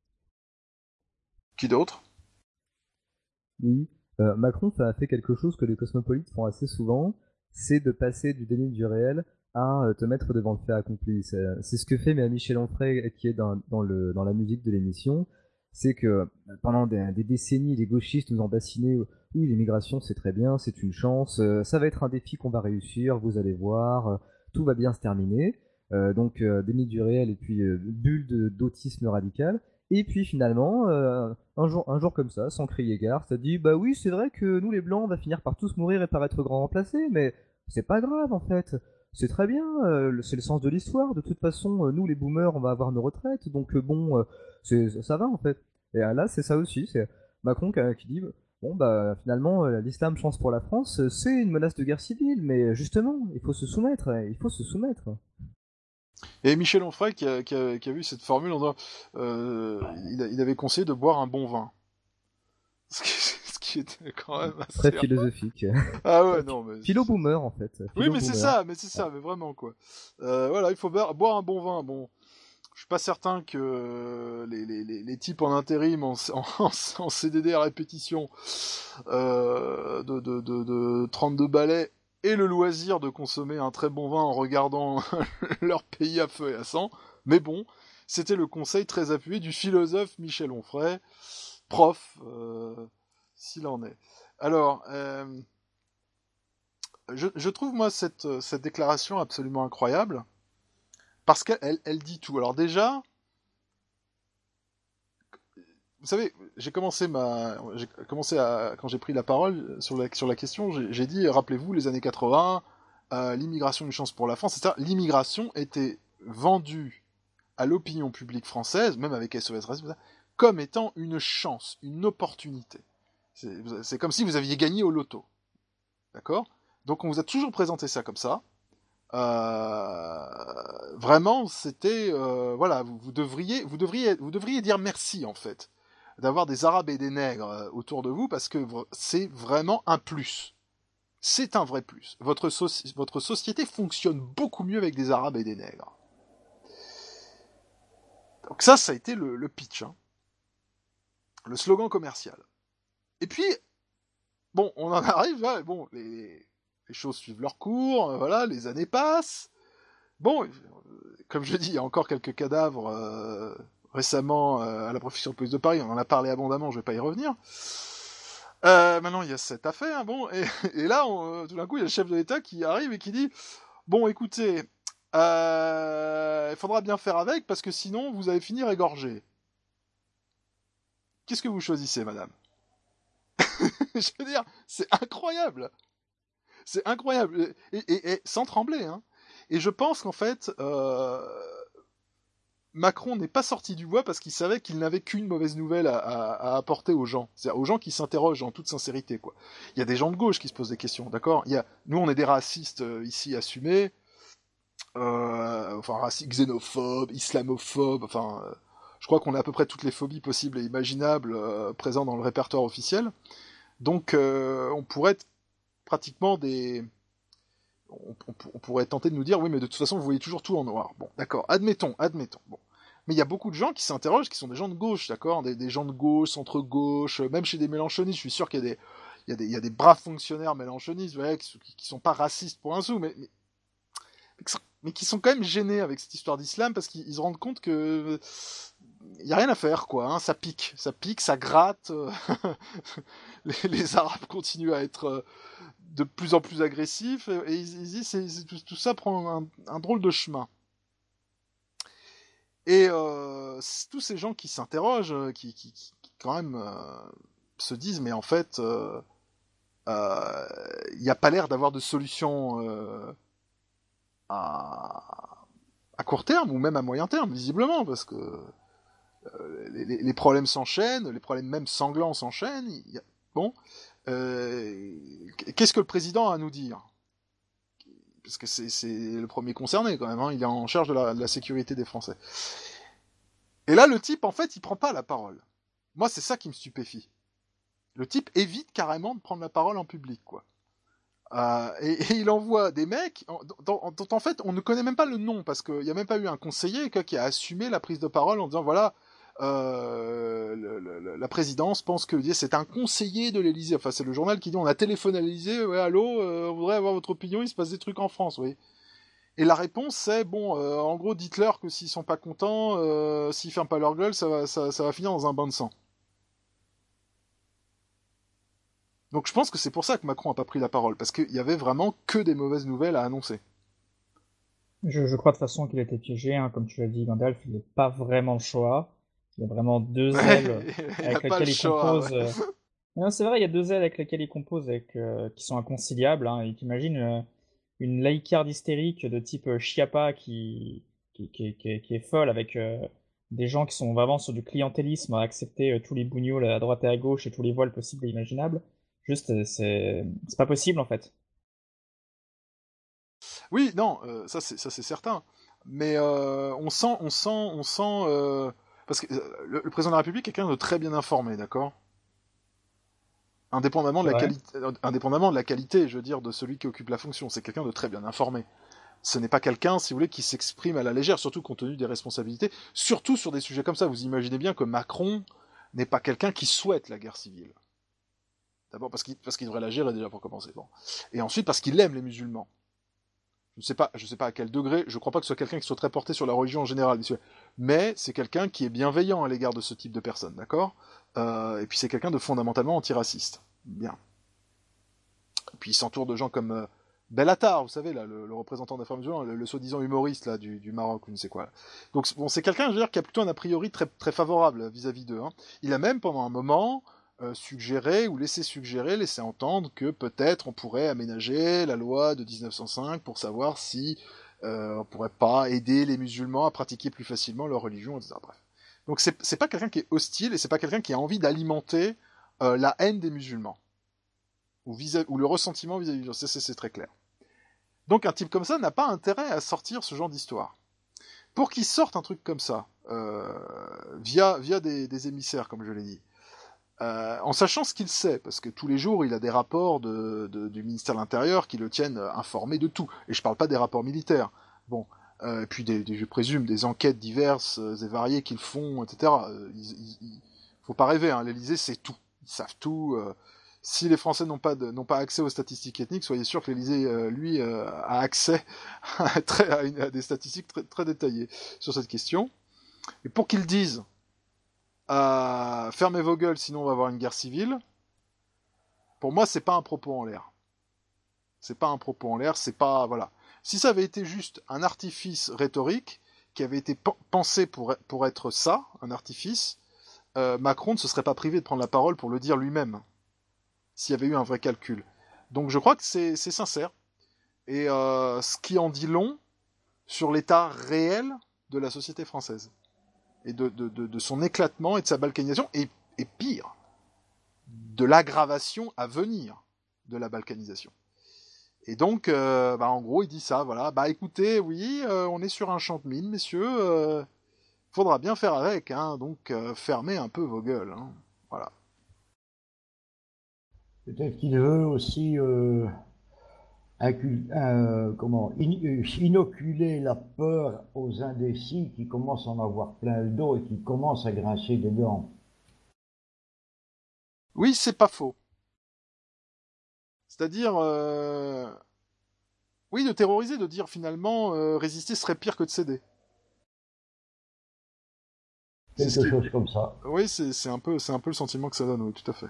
Qui d'autre? Oui, euh, Macron ça a fait quelque chose que les cosmopolites font assez souvent, c'est de passer du déni du réel à euh, te mettre devant le fait accompli. C'est, c'est ce que fait mais Michel Onfray, qui est dans, dans, le, dans la musique de l'émission. C'est que pendant des, des décennies, les gauchistes nous ont bassinés. Oui, l'immigration c'est très bien, c'est une chance, euh, ça va être un défi qu'on va réussir, vous allez voir, euh, tout va bien se terminer. Euh, donc euh, déni du réel et puis euh, bulle de, d'autisme radical. Et puis finalement, euh, un jour, un jour comme ça, sans crier gare, ça dit bah oui, c'est vrai que nous les blancs, on va finir par tous mourir et par être grand remplacés, mais c'est pas grave en fait. C'est très bien, euh, c'est le sens de l'histoire. De toute façon, euh, nous les boomers, on va avoir nos retraites, donc euh, bon, euh, c'est, ça va en fait. Et euh, là, c'est ça aussi, c'est Macron qui, qui dit bon bah finalement, euh, l'islam chance pour la France, c'est une menace de guerre civile, mais justement, il faut se soumettre, il faut se soumettre. Et Michel Onfray qui a, qui a, qui a vu cette formule, on doit, euh, il, a, il avait conseillé de boire un bon vin. Ce qui, ce qui était quand même assez... Très philosophique. Ah ouais, non, mais... Philo-boomer, en fait. Philo oui, mais boomer. c'est ça, mais c'est ça, mais vraiment, quoi. Euh, voilà, il faut boire, boire un bon vin. Bon, je suis pas certain que les, les, les, les types en intérim, en, en, en C D D à répétition, euh, de, de, de, de trente-deux balais, aient le loisir de consommer un très bon vin en regardant leur pays à feu et à sang. Mais bon, c'était le conseil très appuyé du philosophe Michel Onfray, prof, euh, s'il en est. Alors, euh, je, je trouve moi cette, cette déclaration absolument incroyable, parce qu'elle elle, elle dit tout. Alors déjà, vous savez, j'ai commencé ma, j'ai commencé à, quand j'ai pris la parole sur la, sur la question, j'ai, j'ai dit, rappelez-vous, les années quatre-vingts, euh, l'immigration une chance pour la France, et cetera. L'immigration était vendue à l'opinion publique française, même avec S O S Racisme, comme étant une chance, une opportunité. C'est, c'est comme si vous aviez gagné au loto. D'accord ? Donc on vous a toujours présenté ça comme ça. Euh, vraiment, c'était... Euh, voilà, vous, vous, devriez, vous, devriez, vous devriez dire merci, en fait, d'avoir des Arabes et des Nègres autour de vous, parce que c'est vraiment un plus. C'est un vrai plus. Votre, so- votre société fonctionne beaucoup mieux avec des Arabes et des Nègres. Donc ça, ça a été le, le pitch, hein. Le slogan commercial. Et puis, bon, on en arrive là, bon, les, les choses suivent leur cours, euh, voilà, les années passent. Bon, euh, comme je dis, il y a encore quelques cadavres euh, récemment euh, à la préfecture de police de Paris, on en a parlé abondamment, je vais pas y revenir. Euh, maintenant, il y a cette affaire, bon, et, et là, on, tout d'un coup, il y a le chef de l'État qui arrive et qui dit « Bon, écoutez, euh, il faudra bien faire avec, parce que sinon, vous allez finir égorgé. » Qu'est-ce que vous choisissez, madame? Je veux dire, c'est incroyable. C'est incroyable. Et, et, et sans trembler, hein. Et je pense qu'en fait, euh, Macron n'est pas sorti du bois parce qu'il savait qu'il n'avait qu'une mauvaise nouvelle à, à, à apporter aux gens. C'est-à-dire aux gens qui s'interrogent en toute sincérité, quoi. Il y a des gens de gauche qui se posent des questions, d'accord? Il y a, nous, on est des racistes euh, ici assumés, euh, enfin, racistes, xénophobes, islamophobes, enfin... Euh, je crois qu'on a à peu près toutes les phobies possibles et imaginables euh, présentes dans le répertoire officiel. Donc, euh, on pourrait être pratiquement des... On, on, on pourrait tenter de nous dire, oui, mais de toute façon, vous voyez toujours tout en noir. Bon, d'accord, admettons, admettons. Bon. Mais il y a beaucoup de gens qui s'interrogent, qui sont des gens de gauche, d'accord, des, des gens de gauche, centre-gauche, même chez des mélanchonistes, je suis sûr qu'il y a des, il y a des, il y a des braves fonctionnaires mélanchonistes, ouais, qui, qui sont pas racistes pour un sou, mais, mais, mais qui sont quand même gênés avec cette histoire d'islam, parce qu'ils se rendent compte que... Il n'y a rien à faire, quoi, hein, ça pique, ça pique, ça gratte, les, les Arabes continuent à être euh, de plus en plus agressifs, et, et ils, ils disent c'est, c'est, tout, tout ça prend un, un drôle de chemin. Et euh, tous ces gens qui s'interrogent, qui, qui, qui, qui quand même euh, se disent, mais en fait, il euh, euh, n'y a pas l'air d'avoir de solution euh, à, à court terme, ou même à moyen terme, visiblement, parce que Euh, les, les problèmes s'enchaînent, les problèmes même sanglants s'enchaînent. Il y a... Bon, euh, qu'est-ce que le président a à nous dire? Parce que c'est, c'est le premier concerné quand même, hein. Il est en charge de la, de la sécurité des Français. Et là, le type, en fait, il prend pas la parole. Moi, c'est ça qui me stupéfie. Le type évite carrément de prendre la parole en public, quoi. Euh, et, et il envoie des mecs dont, dont, dont en fait on ne connaît même pas le nom, parce qu'il n'y a même pas eu un conseiller quoi, qui a assumé la prise de parole en disant voilà, euh, le, le, la présidence pense que c'est un conseiller de l'Élysée, enfin c'est le journal qui dit on a téléphoné à l'Élysée, ouais allô, euh, on voudrait avoir votre opinion, il se passe des trucs en France, oui. Et la réponse c'est bon, euh, en gros dites-leur que s'ils sont pas contents, euh, s'ils ferment pas leur gueule, ça va, ça, ça va finir dans un bain de sang. Donc je pense que c'est pour ça que Macron n'a pas pris la parole, parce qu'il y avait vraiment que des mauvaises nouvelles à annoncer. Je, je crois de toute façon qu'il a été piégé, hein, comme tu l'as dit, Gandalf, il n'est pas vraiment le choix. Il y a vraiment deux ailes avec lesquelles il compose. Ouais. Euh... Non, c'est vrai, il y a deux ailes avec lesquelles il compose, avec, euh, qui sont inconciliables. Hein, et t'imagines euh, une laïcarde hystérique de type euh, Chiappa qui, qui, qui, qui, qui est folle, avec euh, des gens qui sont vraiment sur du clientélisme, à accepter euh, tous les bougnoules à droite et à gauche et tous les voiles possibles et imaginables. Juste, c'est, c'est pas possible en fait. Oui, non, euh, ça c'est ça c'est certain. Mais euh, on sent, on sent, on sent, euh, parce que euh, le, le président de la République est quelqu'un de très bien informé, d'accord. Indépendamment de la qualité, euh, indépendamment de la qualité, je veux dire, de celui qui occupe la fonction, c'est quelqu'un de très bien informé. Ce n'est pas quelqu'un, si vous voulez, qui s'exprime à la légère, surtout compte tenu des responsabilités, surtout sur des sujets comme ça. Vous imaginez bien que Macron n'est pas quelqu'un qui souhaite la guerre civile. D'abord parce qu'il, parce qu'il devrait la gérer déjà pour commencer. Bon. Et ensuite parce qu'il aime les musulmans. Je ne sais pas, je sais pas à quel degré, je ne crois pas que ce soit quelqu'un qui soit très porté sur la religion en général, mais c'est quelqu'un qui est bienveillant à l'égard de ce type de personnes, d'accord euh, Et puis c'est quelqu'un de fondamentalement antiraciste. Bien. Et puis il s'entoure de gens comme euh, Bellatar, vous savez, là, le, le représentant des frères musulmans, le, le soi-disant humoriste là, du, du Maroc, ou ne sais quoi. Là. Donc bon, c'est quelqu'un, je veux dire, qui a plutôt un a priori très, très favorable vis-à-vis d'eux. Hein. Il a même, pendant un moment... Euh, suggérer ou laisser suggérer, laisser entendre que peut-être on pourrait aménager la loi de dix-neuf cent cinq pour savoir si euh, on pourrait pas aider les musulmans à pratiquer plus facilement leur religion, et cetera. Bref. Donc c'est, c'est pas quelqu'un qui est hostile et c'est pas quelqu'un qui a envie d'alimenter euh, la haine des musulmans ou, vis- ou le ressentiment vis-à-vis des musulmans. C'est, c'est, c'est très clair. Donc un type comme ça n'a pas intérêt à sortir ce genre d'histoire. Pour qu'il sorte un truc comme ça, euh, via, via des, des émissaires, comme je l'ai dit, Euh, en sachant ce qu'il sait, parce que tous les jours il a des rapports de, de, du ministère de l'Intérieur qui le tiennent informé de tout, et je parle pas des rapports militaires, bon, euh, et puis des, des, je présume des enquêtes diverses et variées qu'ils font, et cetera. Il, il, il faut pas rêver, hein, l'Élysée c'est tout, ils savent tout, euh, si les Français n'ont pas, de, n'ont pas accès aux statistiques ethniques, soyez sûr que l'Élysée, euh, lui, euh, a accès à, très, à, une, à des statistiques très, très détaillées sur cette question. Et pour qu'ils disent euh, « fermez vos gueules, sinon on va avoir une guerre civile », pour moi, c'est pas un propos en l'air. C'est pas un propos en l'air, c'est pas... Voilà. Si ça avait été juste un artifice rhétorique, qui avait été p- pensé pour, pour être ça, un artifice, euh, Macron ne se serait pas privé de prendre la parole pour le dire lui-même, s'il y avait eu un vrai calcul. Donc je crois que c'est, c'est sincère. Et euh, ce qui en dit long sur l'état réel de la société française. Et de, de, de, de son éclatement et de sa balkanisation. Et, et pire, de l'aggravation à venir de la balkanisation. Et donc, euh, bah, en gros, il dit ça, voilà. Bah écoutez, oui, euh, on est sur un champ de mine, messieurs. Euh, faudra bien faire avec, hein. Donc euh, fermez un peu vos gueules. Hein. Voilà. Peut-être qu'il veut aussi euh, incul- euh, comment, in- inoculer la peur aux indécis qui commencent à en avoir plein le dos et qui commencent à grincer des dents. Oui, c'est pas faux. C'est-à-dire, euh... oui, de terroriser, de dire finalement, euh, résister serait pire que de céder. Quelque C'est ce chose qui... comme ça. Oui, c'est, c'est, un peu, c'est un peu le sentiment que ça donne, oui, tout à fait.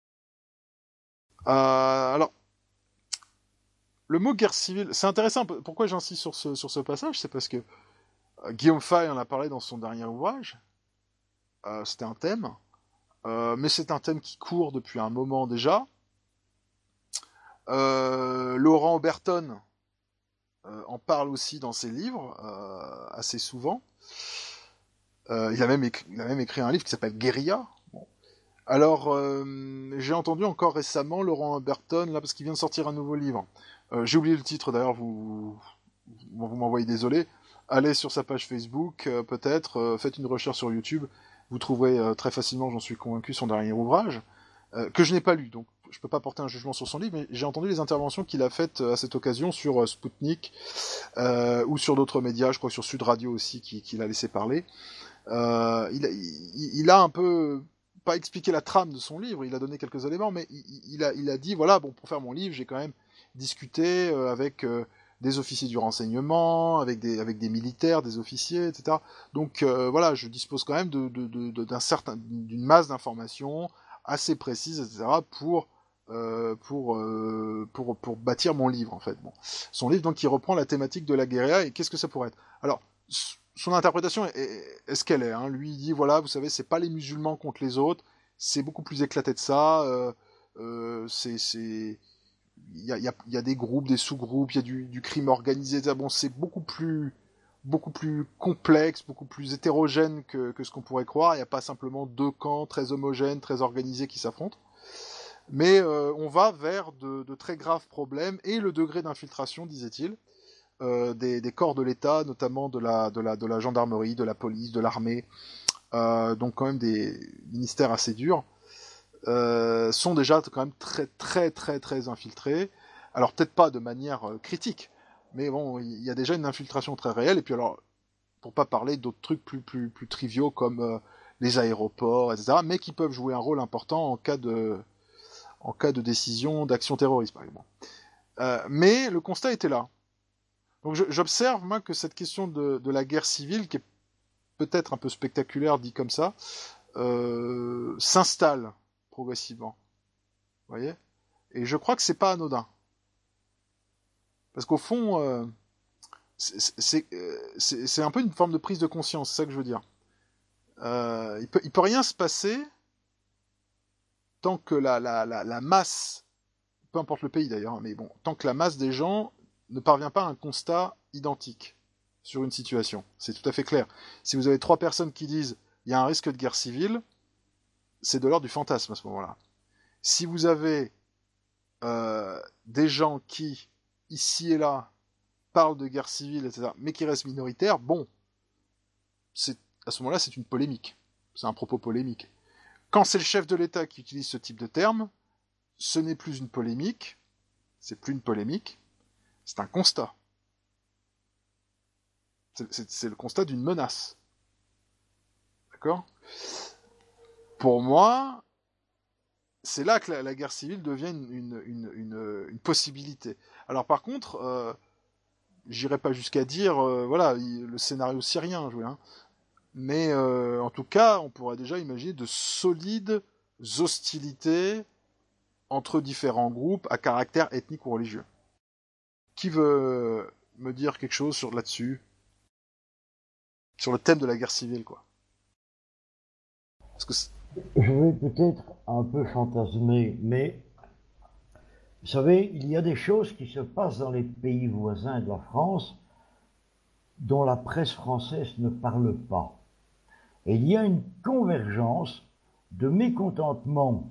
Euh, alors, le mot guerre civile, c'est intéressant. Pourquoi j'insiste sur ce, sur ce passage, c'est parce que euh, Guillaume Fay en a parlé dans son dernier ouvrage. Euh, c'était un thème, euh, mais c'est un thème qui court depuis un moment déjà. Euh, Laurent Oberton euh, en parle aussi dans ses livres, euh, assez souvent. Euh, il, a même écrit, il a même écrit un livre qui s'appelle Guérilla. Bon. Alors, euh, j'ai entendu encore récemment Laurent Oberton, là, parce qu'il vient de sortir un nouveau livre. Euh, j'ai oublié le titre, d'ailleurs, vous, vous, vous m'envoyez désolé. Allez sur sa page Facebook, euh, peut-être, euh, faites une recherche sur YouTube. Vous trouverez euh, très facilement, j'en suis convaincu, son dernier ouvrage, euh, que je n'ai pas lu, donc je peux pas porter un jugement sur son livre, mais j'ai entendu les interventions qu'il a faites à cette occasion sur euh, Spoutnik, euh, ou sur d'autres médias, je crois sur Sud Radio aussi, qui, qui l'a laissé parler. Euh, il, a, il, il a un peu, pas expliqué la trame de son livre, il a donné quelques éléments, mais il, il, a, il a dit, voilà, bon, pour faire mon livre, j'ai quand même discuté euh, avec euh, des officiers du renseignement, avec des, avec des militaires, des officiers, et cetera. Donc euh, voilà, je dispose quand même de, de, de, de, d'un certain, d'une masse d'informations assez précises, et cetera, pour Euh, pour, euh, pour, pour bâtir mon livre, en fait. Bon. Son livre, donc, qui reprend la thématique de la guérilla, et qu'est-ce que ça pourrait être? Alors, son interprétation est, est, est ce qu'elle est. Hein. Lui, il dit, voilà, vous savez, c'est pas les musulmans contre les autres, c'est beaucoup plus éclaté de ça, euh, euh, c'est... c'est... Il y a, y, a, y a des groupes, des sous-groupes, il y a du, du crime organisé, bon, c'est beaucoup plus beaucoup plus complexe, beaucoup plus hétérogène que, que ce qu'on pourrait croire. Il n'y a pas simplement deux camps très homogènes, très organisés qui s'affrontent. Mais euh, on va vers de, de très graves problèmes et le degré d'infiltration, disait-il, euh, des, des corps de l'État, notamment de la, de, la, de la gendarmerie, de la police, de l'armée, euh, donc quand même des ministères assez durs, euh, sont déjà quand même très très très très infiltrés. Alors peut-être pas de manière euh, critique, mais bon, il y a déjà une infiltration très réelle. Et puis alors, pour pas parler d'autres trucs plus plus plus triviaux comme euh, les aéroports, et cetera, mais qui peuvent jouer un rôle important en cas de en cas de décision d'action terroriste, par exemple. Euh, mais le constat était là. Donc je, j'observe, moi, que cette question de, de la guerre civile, qui est peut-être un peu spectaculaire, dit comme ça, euh, s'installe progressivement. Vous voyez ? Et je crois que c'est pas anodin. Parce qu'au fond, euh, c'est, c'est, c'est, c'est un peu une forme de prise de conscience, c'est ça que je veux dire. Euh, il peut, il peut rien se passer tant que la, la, la, la masse, peu importe le pays d'ailleurs, mais bon, tant que la masse des gens ne parvient pas à un constat identique sur une situation. C'est tout à fait clair. Si vous avez trois personnes qui disent « il y a un risque de guerre civile », c'est de l'ordre du fantasme à ce moment-là. Si vous avez euh, des gens qui, ici et là, parlent de guerre civile, et cetera, mais qui restent minoritaires, bon, c'est, à ce moment-là, c'est une polémique. C'est un propos polémique. Quand c'est le chef de l'État qui utilise ce type de terme, ce n'est plus une polémique, c'est plus une polémique, c'est un constat. C'est, c'est, c'est le constat d'une menace. D'accord ? Pour moi, c'est là que la, la guerre civile devient une, une, une, une, une possibilité. Alors par contre, euh, j'irai pas jusqu'à dire, euh, voilà, il, le scénario syrien, joué, hein, mais euh, en tout cas, on pourrait déjà imaginer de solides hostilités entre différents groupes à caractère ethnique ou religieux. Qui veut me dire quelque chose sur là-dessus, sur le thème de la guerre civile, quoi? Parce que je vais peut-être un peu fantasmer, mais vous savez, il y a des choses qui se passent dans les pays voisins de la France dont la presse française ne parle pas. Et il y a une convergence de mécontentement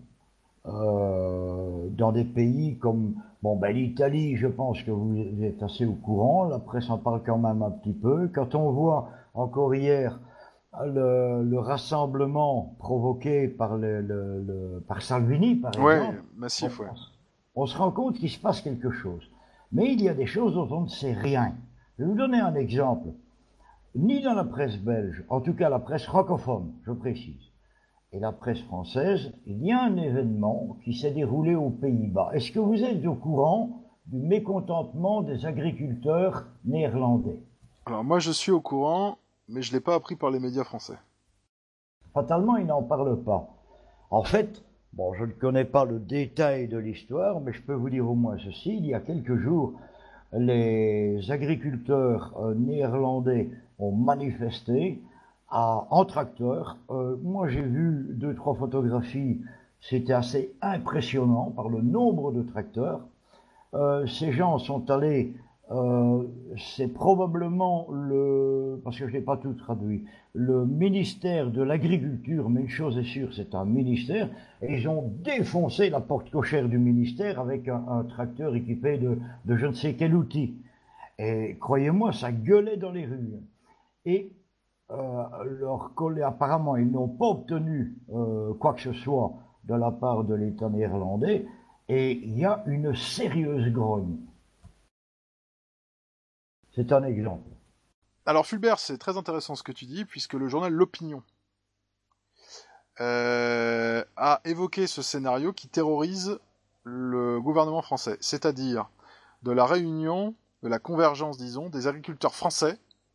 euh, dans des pays comme bon, ben, l'Italie, je pense que vous êtes assez au courant, la presse en parle quand même un petit peu. Quand on voit encore hier le, le rassemblement provoqué par, le, le, le, par Salvini, par ouais, exemple, massif, on, ouais. on se rend compte qu'il se passe quelque chose. Mais il y a des choses dont on ne sait rien. Je vais vous donner un exemple. Ni dans la presse belge, en tout cas la presse francophone, je précise, et la presse française, il y a un événement qui s'est déroulé aux Pays-Bas. Est-ce que vous êtes au courant du mécontentement des agriculteurs néerlandais? Alors moi je suis au courant, mais je ne l'ai pas appris par les médias français. Fatalement, ils n'en parlent pas. En fait, bon, je ne connais pas le détail de l'histoire, mais je peux vous dire au moins ceci, il y a quelques jours, les agriculteurs euh, néerlandais ont manifesté à, en tracteur. Euh, moi, j'ai vu deux, trois photographies. C'était assez impressionnant par le nombre de tracteurs. Euh, ces gens sont allés, euh, c'est probablement le, parce que je n'ai pas tout traduit, le ministère de l'Agriculture, mais une chose est sûre, c'est un ministère, et ils ont défoncé la porte cochère du ministère avec un, un tracteur équipé de, de je ne sais quel outil. Et croyez-moi, ça gueulait dans les rues. Et euh, leurs collègues, apparemment, ils n'ont pas obtenu euh, quoi que ce soit de la part de l'État néerlandais, et il y a une sérieuse grogne. C'est un exemple. Alors Fulbert, c'est très intéressant ce que tu dis, puisque le journal L'Opinion euh, a évoqué ce scénario qui terrorise le gouvernement français, c'est-à-dire de la réunion, de la convergence, disons, des agriculteurs français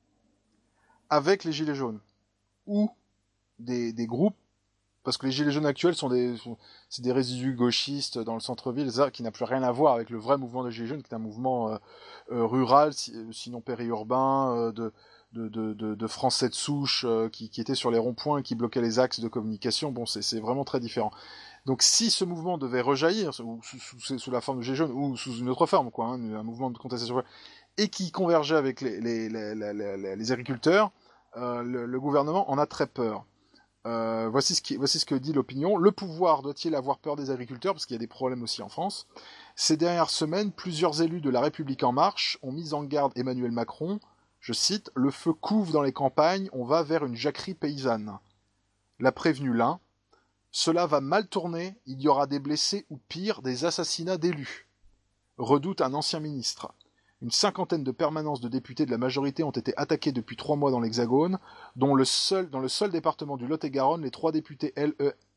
avec les gilets jaunes, ou des, des groupes, parce que les gilets jaunes actuels sont des, sont, c'est des résidus gauchistes dans le centre-ville, ça, qui n'a plus rien à voir avec le vrai mouvement des gilets jaunes, qui est un mouvement euh, euh, rural, si, sinon périurbain, euh, de, de, de, de, de Français de souche, euh, qui, qui étaient sur les ronds-points, qui bloquaient les axes de communication. Bon, c'est, c'est vraiment très différent. Donc, si ce mouvement devait rejaillir, ou sous, sous, sous la forme de gilets jaunes, ou sous une autre forme, quoi, hein, un mouvement de contestation, et qui convergeait avec les, les, les, les, les, les agriculteurs, euh, le, le gouvernement en a très peur. Euh, voici ce qui, voici ce que dit l'opinion. Le pouvoir doit-il avoir peur des agriculteurs, parce qu'il y a des problèmes aussi en France. Ces dernières semaines, plusieurs élus de La République En Marche ont mis en garde Emmanuel Macron. Je cite, « Le feu couve dans les campagnes, on va vers une jacquerie paysanne. » L'a prévenu l'un. « Cela va mal tourner, il y aura des blessés ou pire, des assassinats d'élus. » Redoute un ancien ministre. Une cinquantaine de permanences de députés de la majorité ont été attaquées depuis trois mois dans l'Hexagone, dont le seul, dans le seul département du Lot-et-Garonne, les trois députés L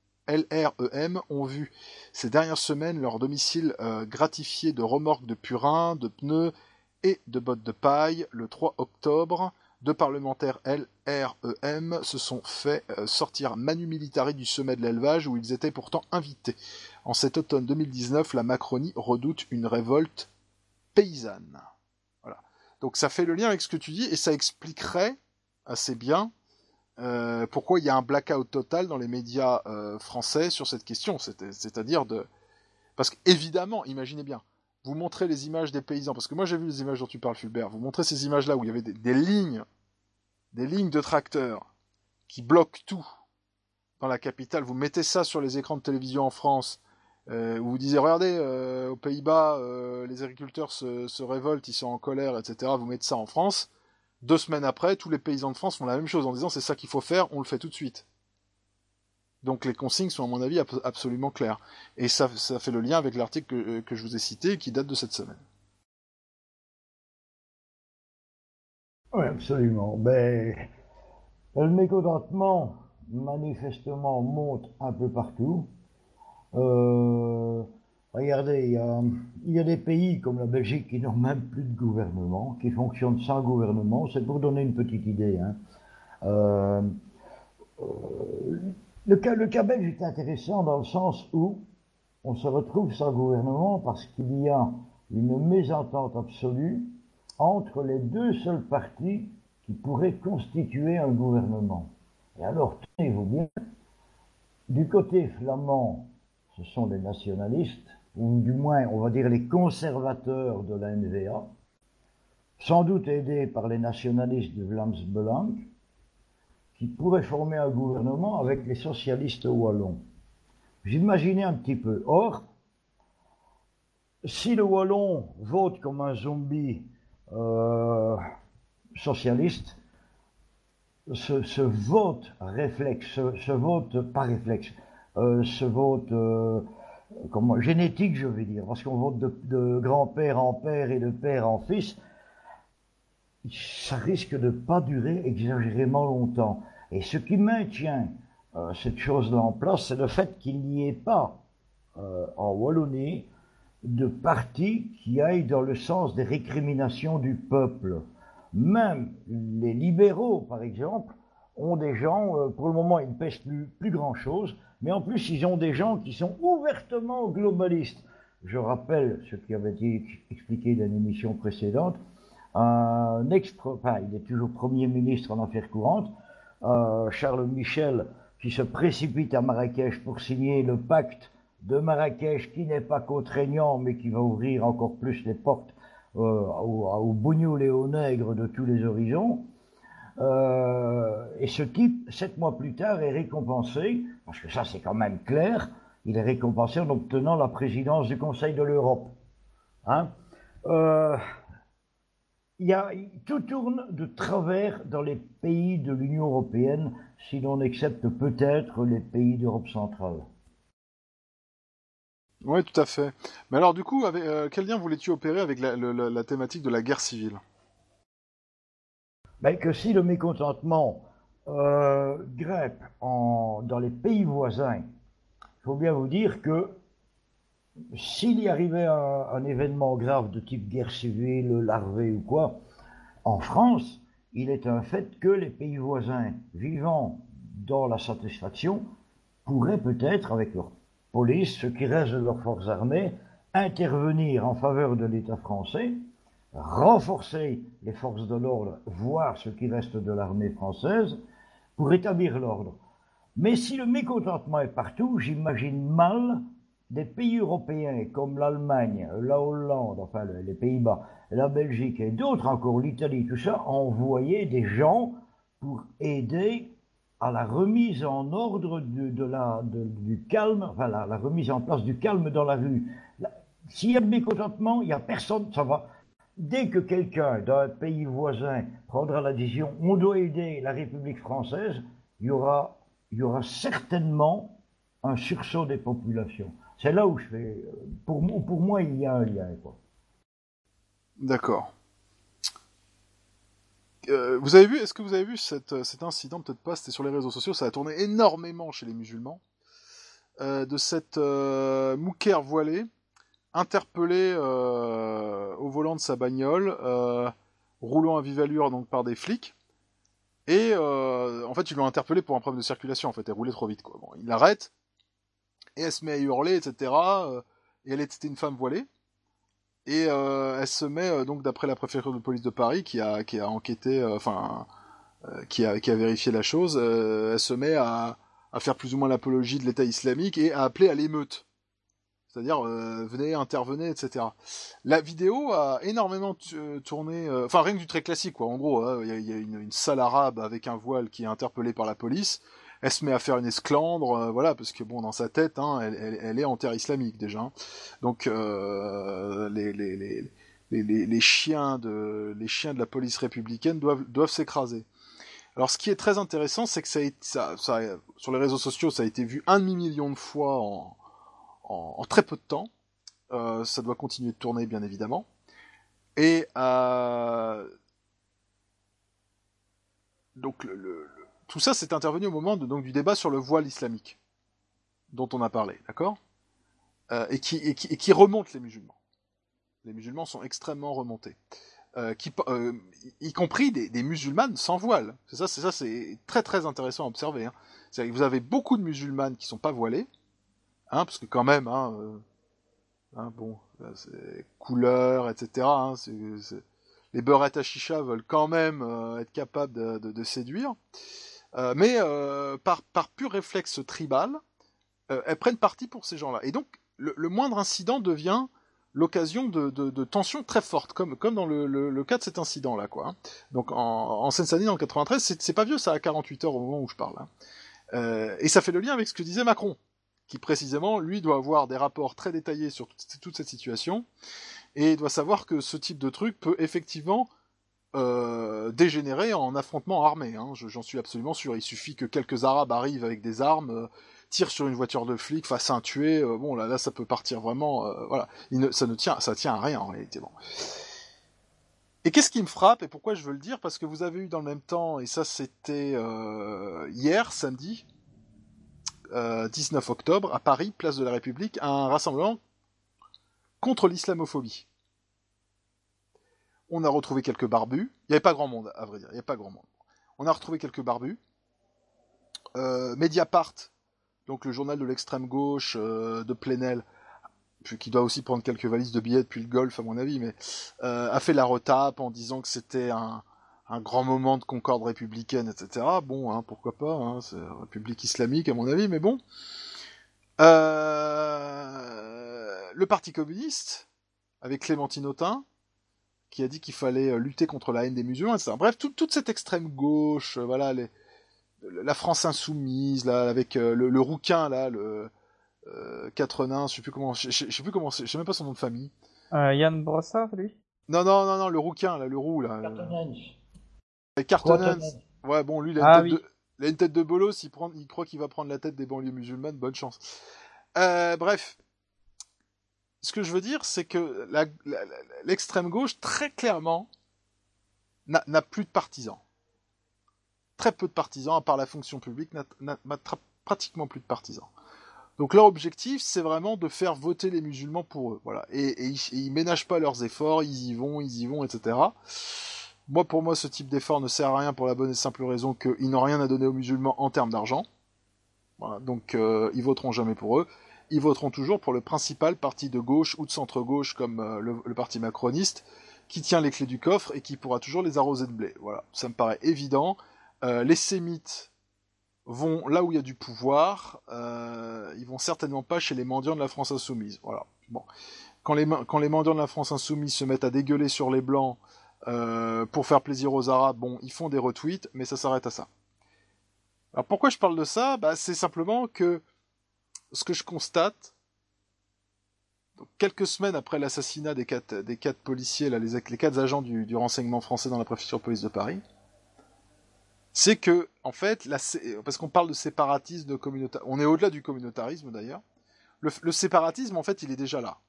R E M ont vu ces dernières semaines leur domicile euh, gratifié de remorques de purin, de pneus et de bottes de paille. Le trois octobre, deux parlementaires L R E M se sont fait euh, sortir manu militari du sommet de l'élevage où ils étaient pourtant invités. En cet automne deux mille dix-neuf, la Macronie redoute une révolte paysanne. Voilà. Donc ça fait le lien avec ce que tu dis et ça expliquerait assez bien euh, pourquoi il y a un blackout total dans les médias euh, français sur cette question. C'est, c'est-à-dire de... Parce qu'évidemment, imaginez bien, vous montrez les images des paysans, parce que moi j'ai vu les images dont tu parles Fulbert, vous montrez ces images-là où il y avait des, des lignes, des lignes de tracteurs qui bloquent tout dans la capitale, vous mettez ça sur les écrans de télévision en France, Euh, où vous disiez, regardez, euh, aux Pays-Bas, euh, les agriculteurs se, se révoltent, ils sont en colère, et cetera. Vous mettez ça en France. Deux semaines après, tous les paysans de France font la même chose en disant, c'est ça qu'il faut faire, on le fait tout de suite. Donc les consignes sont, à mon avis, ab- absolument claires. Et ça, ça fait le lien avec l'article que, que je vous ai cité, qui date de cette semaine. Oui, absolument. Mais le mécontentement, manifestement, monte un peu partout. Euh, regardez, il y, a, il y a des pays comme la Belgique qui n'ont même plus de gouvernement, qui fonctionnent sans gouvernement. C'est pour donner une petite idée. Hein. Euh, euh, le, cas, le cas belge est intéressant dans le sens où on se retrouve sans gouvernement parce qu'il y a une mésentente absolue entre les deux seuls partis qui pourraient constituer un gouvernement. Et alors, tenez-vous bien, du côté flamand, ce sont les nationalistes, ou du moins, on va dire les conservateurs de la N V A, sans doute aidés par les nationalistes de Vlaams Belang, qui pourraient former un gouvernement avec les socialistes wallons. Vous imaginez un petit peu. Or, si le Wallon vote comme un zombie euh, socialiste, ce, ce vote réflexe, ce, ce vote, pas réflexe, euh, ce vote euh, comment, génétique, je vais dire, parce qu'on vote de, de grand-père en père et de père en fils, ça risque de ne pas durer exagérément longtemps. Et ce qui maintient euh, cette chose-là en place, c'est le fait qu'il n'y ait pas euh, en Wallonie de parti qui aille dans le sens des récriminations du peuple. Même les libéraux, par exemple, ont des gens, euh, pour le moment, ils ne pèsent plus, plus grand-chose, mais en plus, ils ont des gens qui sont ouvertement globalistes. Je rappelle ce qui avait été expliqué dans une émission précédente, un ex, enfin, il est toujours Premier ministre en affaires courantes, euh, Charles Michel, qui se précipite à Marrakech pour signer le pacte de Marrakech qui n'est pas contraignant, mais qui va ouvrir encore plus les portes euh, aux, aux bougnoules et aux nègres de tous les horizons. Euh, et ce type, sept mois plus tard, est récompensé, parce que ça c'est quand même clair, il est récompensé en obtenant la présidence du Conseil de l'Europe. Hein euh, y a, tout tourne de travers dans les pays de l'Union européenne, si l'on accepte peut-être les pays d'Europe centrale. Oui, tout à fait. Mais alors, du coup, avec, euh, quel lien voulais-tu opérer avec la, la, la thématique de la guerre civile? Ben, que si le mécontentement euh, grimpe en, dans les pays voisins, il faut bien vous dire que s'il y arrivait un, un événement grave de type guerre civile, larvée ou quoi, en France, il est un fait que les pays voisins vivant dans la satisfaction pourraient peut-être, avec leur police, ce qui reste de leurs forces armées, intervenir en faveur de l'État français, renforcer les forces de l'ordre, voire ce qui reste de l'armée française, pour établir l'ordre. Mais si le mécontentement est partout, j'imagine mal des pays européens comme l'Allemagne, la Hollande, enfin les Pays-Bas, la Belgique et d'autres encore, l'Italie, tout ça, envoyer des gens pour aider à la remise en ordre de, de la, de, du calme, enfin la, la remise en place du calme dans la rue. S'il y a de mécontentement, il n'y a personne, ça va. Dès que quelqu'un d'un pays voisin prendra la décision, on doit aider la République française, il y aura, il y aura certainement un sursaut des populations. C'est là où je fais, pour, pour moi, il y a un lien, quoi. D'accord. Euh, vous avez vu, est-ce que vous avez vu cette, cet incident, peut-être pas, c'était sur les réseaux sociaux, ça a tourné énormément chez les musulmans, euh, de cette euh, mouquère voilée, interpellée euh, au volant de sa bagnole, euh, roulant à vive allure donc par des flics, et euh, en fait ils l'ont interpellée pour un problème de circulation, en fait, elle roulait trop vite, quoi. Bon, il l'arrête, et elle se met à hurler, et cetera, euh, et elle était une femme voilée, et euh, elle se met, euh, donc d'après la préfecture de police de Paris, qui a, qui a enquêté, euh, enfin, euh, qui, a, qui a vérifié la chose, euh, elle se met à, à faire plus ou moins l'apologie de l'État islamique, et à appeler à l'émeute. C'est-à-dire, euh, venez, intervenez, et cetera. La vidéo a énormément t- tourné, euh, enfin rien que du très classique, quoi. En gros, il hein, y, y a une, une sale arabe avec un voile qui est interpellée par la police, elle se met à faire une esclandre, euh, voilà, parce que bon, dans sa tête, hein, elle, elle, elle est en terre islamique déjà. Hein. Donc, euh, les, les, les, les, les, les chiens de, les chiens de la police républicaine doivent, doivent s'écraser. Alors, ce qui est très intéressant, c'est que ça, a été, ça, ça, sur les réseaux sociaux, ça a été vu un demi-million de fois en En, en très peu de temps, euh, ça doit continuer de tourner bien évidemment, et euh, donc le, le, le, tout ça c'est intervenu au moment de, donc, du débat sur le voile islamique, dont on a parlé, d'accord ? euh, et, qui, et, qui, et qui remontent les musulmans. Les musulmans sont extrêmement remontés. Euh, qui, euh, y compris des, des musulmanes sans voile. C'est ça, c'est ça, c'est très très intéressant à observer. Hein. C'est-à-dire que vous avez beaucoup de musulmanes qui sont pas voilées, hein, parce que quand même, hein, euh, hein, bon, là, c'est couleur, et cetera. Hein, c'est, c'est... Les beurettes à chicha veulent quand même euh, être capables de, de, de séduire, euh, mais euh, par, par pur réflexe tribal, euh, elles prennent parti pour ces gens-là. Et donc, le, le moindre incident devient l'occasion de, de, de tensions très fortes, comme, comme dans le, le, le cas de cet incident-là, quoi. Donc, en, en Seine-Saint-Denis, en quatre-vingt-treize, c'est, c'est pas vieux, ça a quarante-huit heures au moment où je parle. Hein. Euh, et ça fait le lien avec ce que disait Macron, qui précisément, lui, doit avoir des rapports très détaillés sur toute, toute cette situation, et doit savoir que ce type de truc peut effectivement euh, dégénérer en affrontement armé. Hein. Je, j'en suis absolument sûr. Il suffit que quelques Arabes arrivent avec des armes, euh, tirent sur une voiture de flic, fassent un tué. Euh, bon, là, là, ça peut partir vraiment. Euh, voilà, Il ne, ça ne tient, ça tient à rien en réalité. Bon. Et qu'est-ce qui me frappe et pourquoi je veux le dire? Parce que vous avez eu dans le même temps, et ça c'était euh, hier, samedi, euh, dix-neuf octobre, à Paris, place de la République, un rassemblement contre l'islamophobie. On a retrouvé quelques barbus. Il n'y avait pas grand monde, à vrai dire. Il n'y avait pas grand monde. On a retrouvé quelques barbus. Euh, Mediapart, donc le journal de l'extrême gauche euh, de Plenel, qui doit aussi prendre quelques valises de billets depuis le golf à mon avis, mais euh, a fait la retape en disant que c'était un, un grand moment de concorde républicaine, et cetera. Bon, hein, pourquoi pas, hein, c'est la République islamique à mon avis, mais bon. Euh, le Parti communiste, avec Clémentine Autain, qui a dit qu'il fallait lutter contre la haine des musulmans, et cetera. Bref, tout, toute cette extrême gauche, euh, voilà, les, la France insoumise, là, avec euh, le, le rouquin, là, le euh, quatre nains, je sais plus comment, je, je, je sais plus comment, je sais même pas son nom de famille. Euh, Yann Brossard, lui. Non, non, non, non, le rouquin, là, le roux, là. Cartonens. Cartonens. Ouais, bon, lui, il a une, Ah, tête, oui. de, il a une tête de bolos, il, prend, il croit qu'il va prendre la tête des banlieues musulmanes, bonne chance. Euh, bref. Ce que je veux dire, c'est que la, la, la, l'extrême gauche, très clairement, n'a, n'a plus de partisans. Très peu de partisans, à part la fonction publique, n'a, n'a, n'a tra- pratiquement plus de partisans. Donc leur objectif, c'est vraiment de faire voter les musulmans pour eux. Voilà. Et, et, ils, et ils ménagent pas leurs efforts, ils y vont, ils y vont, et cetera. Moi, pour moi, ce type d'effort ne sert à rien pour la bonne et simple raison qu'ils n'ont rien à donner aux musulmans en termes d'argent. Voilà. Donc euh, ils voteront jamais pour eux. Ils voteront toujours pour le principal parti de gauche ou de centre-gauche comme euh, le, le parti macroniste, qui tient les clés du coffre et qui pourra toujours les arroser de blé. Voilà, ça me paraît évident. Euh, les sémites vont là où il y a du pouvoir, euh, ils vont certainement pas chez les mendiants de la France insoumise. Voilà. Bon, quand les quand les mendiants de la France insoumise se mettent à dégueuler sur les blancs euh, pour faire plaisir aux Arabes, bon, ils font des retweets, mais ça s'arrête à ça. Alors pourquoi je parle de ça? Bah, c'est simplement que ce que je constate, donc, quelques semaines après l'assassinat des quatre, des quatre policiers, là, les, les quatre agents du, du renseignement français dans la préfecture de police de Paris, c'est que, en fait, la, parce qu'on parle de séparatisme, de communautarisme, on est au-delà du communautarisme d'ailleurs, le, le séparatisme, en fait, il est déjà là.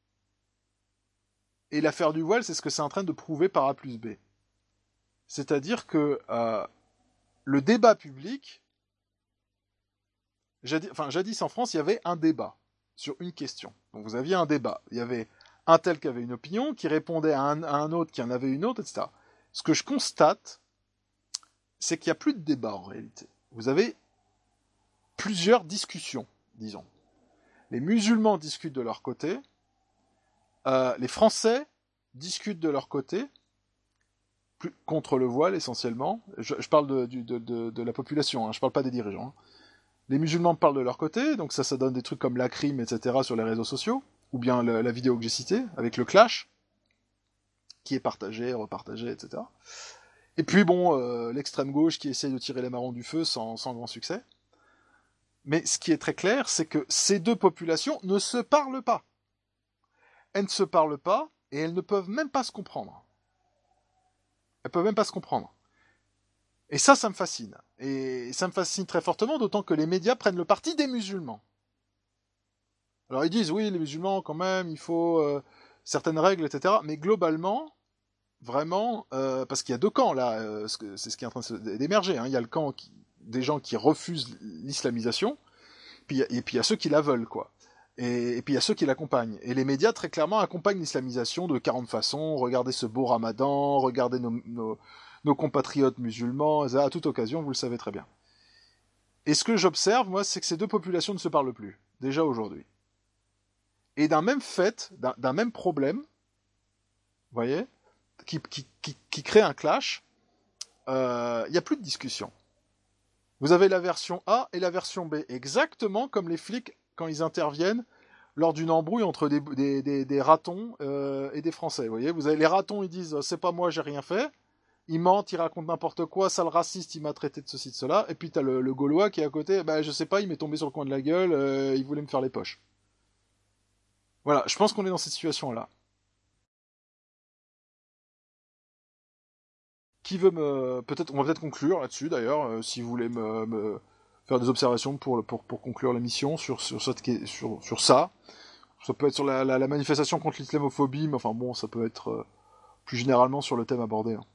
Et l'affaire du voile, c'est ce que c'est en train de prouver par A plus B. C'est-à-dire que euh, le débat public, Jadis, enfin, jadis en France, il y avait un débat sur une question. Donc vous aviez un débat. Il y avait un tel qui avait une opinion, qui répondait à un, à un autre qui en avait une autre, et cetera. Ce que je constate, c'est qu'il n'y a plus de débat en réalité. Vous avez plusieurs discussions, disons. Les musulmans discutent de leur côté, euh, les Français discutent de leur côté, plus, contre le voile essentiellement. Je, je parle de, de, de, de la population, hein, je ne parle pas des dirigeants. Hein. Les musulmans parlent de leur côté, donc ça, ça donne des trucs comme la crime, et cetera sur les réseaux sociaux, ou bien le, la vidéo que j'ai citée, avec le clash, qui est partagé, repartagé, et cetera. Et puis bon, euh, l'extrême gauche qui essaye de tirer les marrons du feu sans, sans grand succès. Mais ce qui est très clair, c'est que ces deux populations ne se parlent pas. Elles ne se parlent pas, et elles ne peuvent même pas se comprendre. Elles peuvent même pas se comprendre. Et ça, ça me fascine. Et ça me fascine très fortement, d'autant que les médias prennent le parti des musulmans. Alors ils disent, oui, les musulmans, quand même, il faut euh, certaines règles, et cetera. Mais globalement, vraiment, euh, parce qu'il y a deux camps, là, euh, c'est ce qui est en train d'émerger. Hein. Il y a le camp qui, des gens qui refusent l'islamisation, puis, et puis il y a ceux qui la veulent, quoi. Et, et puis il y a ceux qui l'accompagnent. Et les médias, très clairement, accompagnent l'islamisation de quarante façons. Regardez ce beau ramadan, regardez nos, nos, nos compatriotes musulmans, et cetera. À toute occasion, vous le savez très bien. Et ce que j'observe, moi, c'est que ces deux populations ne se parlent plus, déjà aujourd'hui. Et d'un même fait, d'un, d'un même problème, vous voyez, qui, qui, qui, qui crée un clash, il euh, n'y a plus de discussion. Vous avez la version A et la version B, exactement comme les flics quand ils interviennent lors d'une embrouille entre des, des, des, des ratons euh, et des Français. Vous voyez, vous avez les ratons, ils disent c'est pas moi, j'ai rien fait. Ils mentent, ils racontent n'importe quoi, sale raciste, il m'a traité de ceci, de cela. Et puis t'as le, le Gaulois qui est à côté, bah je sais pas, il m'est tombé sur le coin de la gueule, euh, il voulait me faire les poches. Voilà, je pense qu'on est dans cette situation-là. Qui veut me... Peut-être, on va peut-être conclure là-dessus, d'ailleurs, euh, si vous voulez me, me faire des observations pour, pour, pour conclure l'émission sur, sur, cette, sur, sur ça. Ça peut être sur la, la, la manifestation contre l'islamophobie, mais enfin bon, ça peut être euh, plus généralement sur le thème abordé. Hein.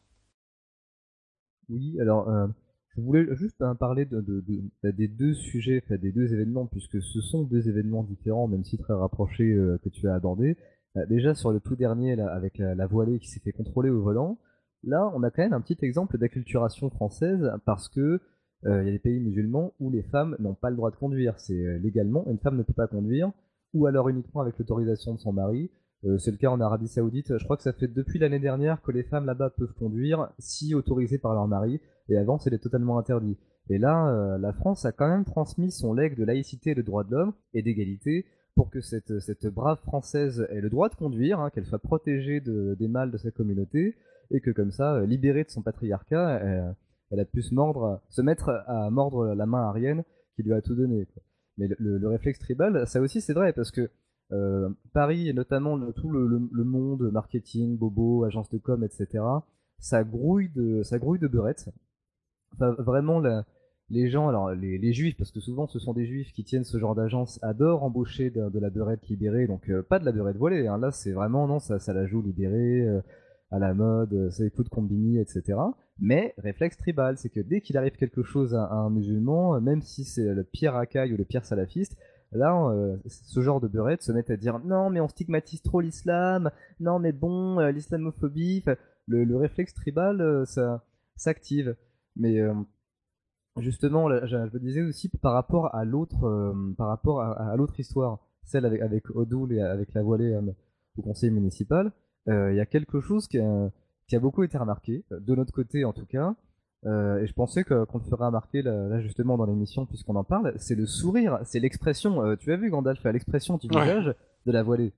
Oui, alors, euh, je voulais juste hein, parler de, de, de, des deux sujets, enfin, des deux événements, puisque ce sont deux événements différents, même si très rapprochés, euh, que tu as abordés. Euh, déjà, sur le tout dernier, là, avec la, la voilée qui s'est fait contrôler au volant, là, on a quand même un petit exemple d'acculturation française, parce que il euh, y a des pays musulmans où les femmes n'ont pas le droit de conduire. C'est euh, légalement, une femme ne peut pas conduire, ou alors uniquement avec l'autorisation de son mari. Euh, c'est le cas en Arabie Saoudite. Je crois que ça fait depuis l'année dernière que les femmes là-bas peuvent conduire si autorisées par leur mari, et avant c'était totalement interdit. Et là, euh, la France a quand même transmis son legs de laïcité et de droits de l'homme et d'égalité pour que cette, cette brave Française ait le droit de conduire, hein, qu'elle soit protégée de, des mâles de sa communauté, et que comme ça, libérée de son patriarcat, elle, elle a pu se mordre, se mettre à mordre la main arienne qui lui a tout donné, quoi. Mais le, le, le réflexe tribal, ça aussi c'est vrai, parce que Euh, Paris et notamment le, tout le, le, le monde marketing, bobo, agence de com, et cetera. Ça grouille de, ça grouille de beurette. Enfin, vraiment, la, les gens, alors les, les juifs, parce que souvent ce sont des juifs qui tiennent ce genre d'agence, adorent embaucher de, de la beurette libérée. Donc euh, pas de la beurette voilée. Hein, là, c'est vraiment non, ça, ça la joue libérée, euh, à la mode, euh, c'est les coups de combini, et cetera. Mais réflexe tribal, c'est que dès qu'il arrive quelque chose à, à un musulman, même si c'est le pire racaille ou le pire salafiste, là, euh, ce genre de beurette se met à dire non, mais on stigmatise trop l'islam, non, mais bon, euh, l'islamophobie, le, le réflexe tribal, euh, ça s'active. Mais euh, justement, là, je, je me disais aussi par rapport à l'autre, euh, par rapport à, à l'autre histoire, celle avec, avec Odoul et avec la voilée euh, au conseil municipal, il euh, y a quelque chose qui a, qui a beaucoup été remarqué, de notre côté en tout cas. Euh, et je pensais que, qu'on le ferait remarquer là, là justement dans l'émission puisqu'on en parle, c'est le sourire, c'est l'expression, euh, tu as vu Gandalf, l'expression du Ouais. visage de la voilée.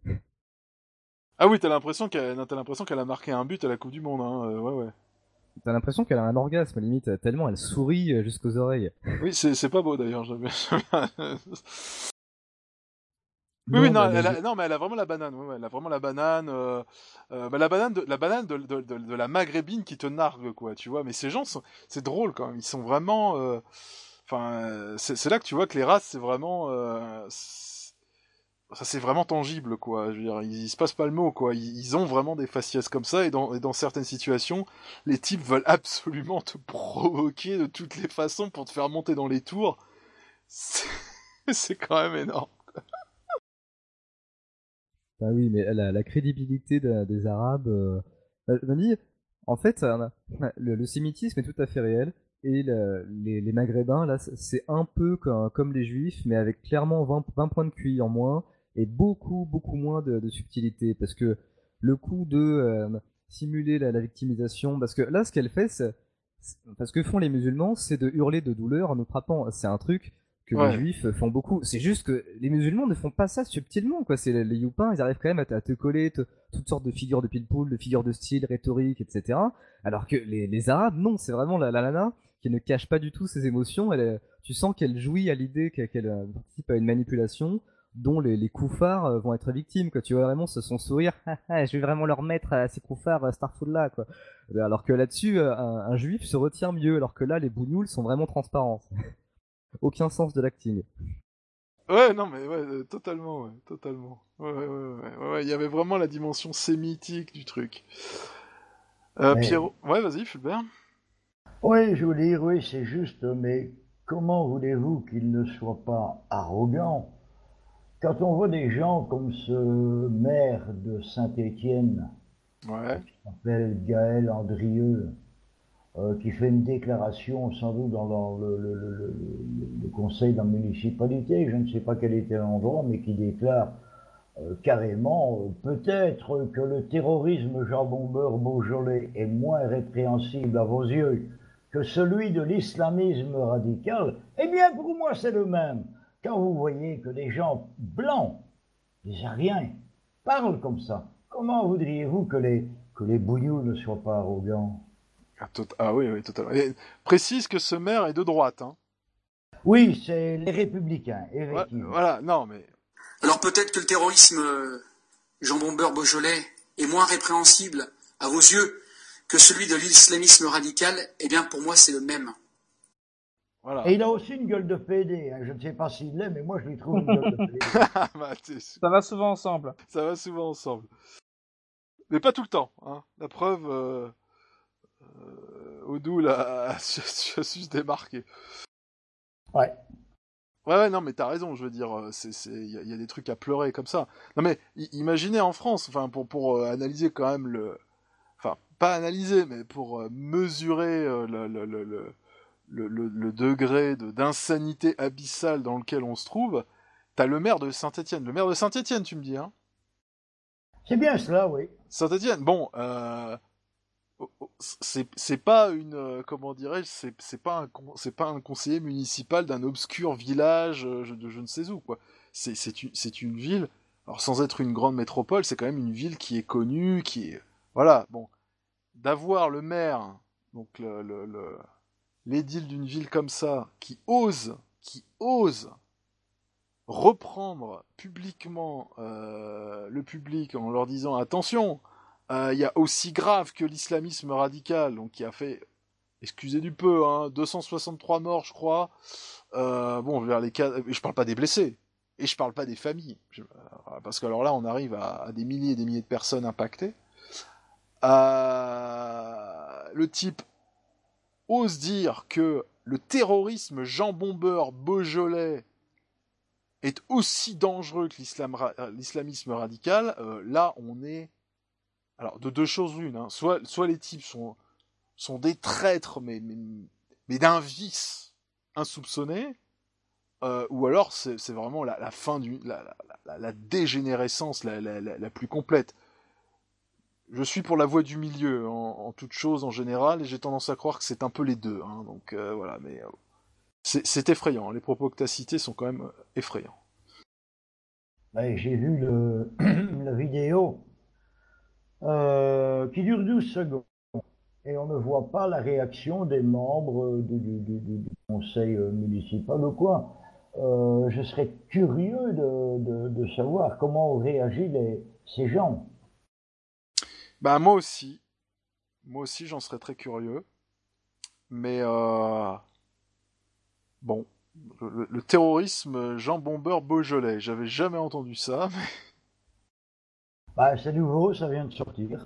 Ah oui, t'as l'impression qu'elle, non, t'as l'impression qu'elle a marqué un but à la Coupe du Monde, hein. euh, ouais, ouais. T'as l'impression qu'elle a un orgasme limite, tellement elle sourit euh, jusqu'aux oreilles. Oui, c'est, c'est pas beau d'ailleurs, j'avais... Oui, Non, oui, non, bah, elle mais a, je- non, mais elle a vraiment la banane. Ouais, ouais, elle a vraiment la banane. Euh, euh, bah, la banane, de, la banane de, de, de, de la maghrébine qui te nargue, quoi. Tu vois. Mais ces gens sont, c'est drôle quand même. Ils sont vraiment. euh, Enfin, euh, c'est, c'est là que tu vois que les races, c'est vraiment. euh, c'est- ça, c'est vraiment tangible, quoi. Je veux dire, ils, ils se passent pas le mot, quoi. Ils, ils ont vraiment des faciès comme ça, et dans, et dans certaines situations, les types veulent absolument te provoquer de toutes les façons pour te faire monter dans les tours. C'est, c'est quand même énorme. Ah oui, mais la, la crédibilité de- des Arabes, euh, euh, je me dis, en fait, euh, le, le sémitisme est tout à fait réel, et le- les, les Maghrébins, là, c'est c'est un peu comme, comme les Juifs, mais avec clairement vingt, vingt points de Q I en moins, et beaucoup, beaucoup moins de, de subtilité, parce que le coup de euh, simuler la, la victimisation, parce que là, ce qu'elle fait, c'est, c'est- parce que font les musulmans, c'est de hurler de douleur en nous frappant. C'est un truc que les Ouais. juifs font beaucoup. C'est juste que les musulmans ne font pas ça subtilement, quoi. C'est les, les youpins, ils arrivent quand même à, te- à te coller te- toutes sortes de figures de pile-poule, de figures de style, rhétorique, et cetera. Alors que les, les arabes, non, c'est vraiment la, la nana qui ne cache pas du tout ses émotions. Elle, est- tu sens qu'elle jouit à l'idée qu'elle qu'elle, euh, participe à une manipulation dont les, les koufars euh, vont être victimes, quoi. Tu vois vraiment ce son sourire, ah, ah, je vais vraiment leur mettre à ces koufars euh, Starfall là, quoi. Alors que là-dessus, euh, un, un juif se retient mieux, alors que là, les bougnoules sont vraiment transparents. Aucun sens de l'acting. Ouais, non, mais ouais, euh, totalement, ouais, totalement. Ouais, ouais, ouais, ouais, ouais, ouais, il y avait vraiment la dimension sémitique du truc. Euh, Mais- Pierrot, ouais, vas-y, Fulbert. Oui, je veux dire, oui, c'est juste, mais comment voulez-vous qu'il ne soit pas arrogant quand on voit des gens comme ce maire de Saint-Étienne, ouais. qui s'appelle Gaël Andrieux, euh, qui fait une déclaration sans doute dans, dans le, le, le, le, le conseil de la municipalité, je ne sais pas quel était l'endroit, mais qui déclare euh, carrément euh, peut-être que le terrorisme Jean Bombeur Beaujolais est moins répréhensible à vos yeux que celui de l'islamisme radical. Eh bien, pour moi, c'est le même. Quand vous voyez que des gens blancs, des Ariens, parlent comme ça, comment voudriez-vous que les, que les bougnous ne soient pas arrogants? Ah, tot- ah oui, oui, totalement. Et précise que ce maire est de droite. Hein. Oui, c'est les républicains, Ouais, effectivement. voilà, non, mais... Alors peut-être que le terrorisme euh, Jean Bombeur Beaujolais est moins répréhensible à vos yeux que celui de l'islamisme radical. Eh bien, pour moi, c'est le même. Voilà. Et il a aussi une gueule de pédé, hein. Je ne sais pas s'il l'est, mais moi je lui trouve une gueule de pédé. Bah, t'es- Ça va souvent ensemble. Ça va souvent ensemble. Mais pas tout le temps. Hein. La preuve, euh, euh, Odoul a, a su a su se démarquer. Ouais. Ouais, ouais, non, mais t'as raison, je veux dire, euh, c'est, c'est, il y, a- il y a des trucs à pleurer comme ça. Non, mais i- imaginez en France, enfin, pour, pour euh, analyser quand même le... Enfin, pas analyser, mais pour euh, mesurer euh, le, le, le, le, le, le- le degré de, d'insanité abyssale dans lequel on se trouve, t'as le maire de Saint-Étienne. Le maire de Saint-Étienne, tu me dis, hein? C'est bien cela, oui. Saint-Étienne, bon, euh, c'est c'est pas une, euh, comment dirais-je, c'est c'est pas un con- c'est pas un conseiller municipal d'un obscur village euh, je- de je ne sais où, quoi. C'est c'est une c'est une ville, alors sans être une grande métropole, c'est quand même une ville qui est connue, qui est, voilà, bon, d'avoir le maire, donc le le, le l'édile d'une ville comme ça, qui ose, qui ose reprendre publiquement euh, le public en leur disant attention, il euh, y a aussi grave que l'islamisme radical, donc qui a fait, excusez du peu, hein, deux cent soixante-trois morts, je crois. Euh, bon, vers les cas, je parle pas des blessés et je parle pas des familles, je, parce que alors là, on arrive à, à des milliers et des milliers de personnes impactées. Euh, le type ose dire que le terrorisme Jean Bombeur Beaujolais est aussi dangereux que l'islam, l'islamisme radical. Euh, là, on est alors de deux choses l'une, hein. soit, soit les types sont, sont des traîtres, mais, mais, mais d'un vice insoupçonné, euh, ou alors c'est, c'est vraiment la, la fin du, la, la, la, la dégénérescence la, la, la, la plus complète. Je suis pour la voie du milieu en, en toute chose en général, et j'ai tendance à croire que c'est un peu les deux. Hein, donc euh, voilà, mais euh, c'est, c'est effrayant. Les propos que tu as cités sont quand même effrayants. Ouais, j'ai vu le, la vidéo. Euh, qui dure douze secondes. Et on ne voit pas la réaction des membres du, du, du, du conseil municipal ou quoi. Euh, je serais curieux de, de, de savoir comment ont réagi les, ces gens. Bah moi aussi. Moi aussi j'en serais très curieux. Mais euh... bon, le, le terrorisme Jean Bombeur Beaujolais, j'avais jamais entendu ça, mais... Bah, c'est nouveau, ça vient de sortir.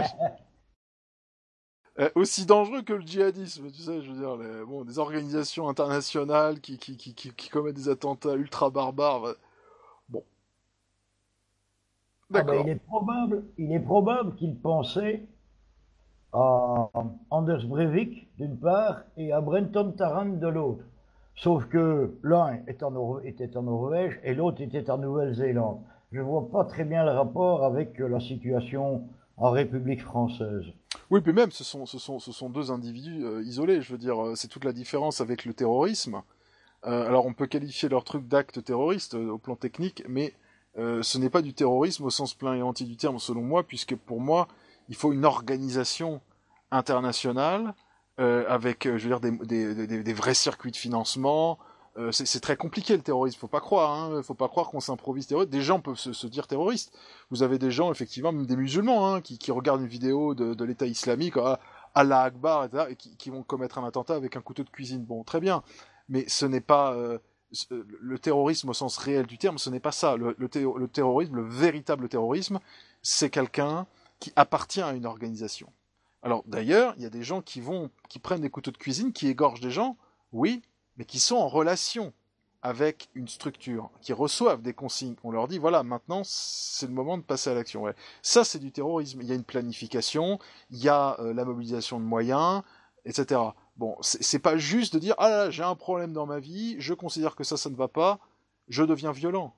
euh, aussi dangereux que le djihadisme, tu sais, je veux dire, les, bon, des organisations internationales qui, qui, qui, qui, qui commettent des attentats ultra barbares. Bah, bon. D'accord. Ah bah, il est probable, il est probable qu'il pensait à Anders Breivik d'une part et à Brenton Tarrant de l'autre. Sauf que l'un était en, Nor- était en Norvège et l'autre était en Nouvelle-Zélande. Je vois pas très bien le rapport avec la situation en République française. Oui, puis même, ce sont, ce sont, ce sont deux individus euh, isolés, je veux dire, euh, c'est toute la différence avec le terrorisme. Euh, alors, on peut qualifier leur truc d'acte terroriste euh, au plan technique, mais euh, ce n'est pas du terrorisme au sens plein et entier du terme, selon moi, puisque pour moi, il faut une organisation internationale euh, avec, euh, je veux dire, des, des, des, des vrais circuits de financement. Euh, c'est, c'est très compliqué le terrorisme, faut pas croire, hein, faut pas croire qu'on s'improvise terroriste. Des gens peuvent se, se dire terroristes. Vous avez des gens, effectivement, même des musulmans, hein, qui, qui regardent une vidéo de, de l'État islamique, ah, Allah Akbar, et cetera, et qui, qui vont commettre un attentat avec un couteau de cuisine. Bon, très bien, mais ce n'est pas euh, le terrorisme au sens réel du terme, ce n'est pas ça. Le, le, thé- le terrorisme, le véritable terrorisme, c'est quelqu'un qui appartient à une organisation. Alors d'ailleurs, il y a des gens qui vont, qui prennent des couteaux de cuisine, qui égorgent des gens, oui, mais qui sont en relation avec une structure, qui reçoivent des consignes. On leur dit, voilà, maintenant, c'est le moment de passer à l'action. Ouais. Ça, c'est du terrorisme. Il y a une planification, il y a euh, la mobilisation de moyens, et cetera. Bon, c'est, c'est pas juste de dire, ah là, là, j'ai un problème dans ma vie, je considère que ça, ça ne va pas, je deviens violent.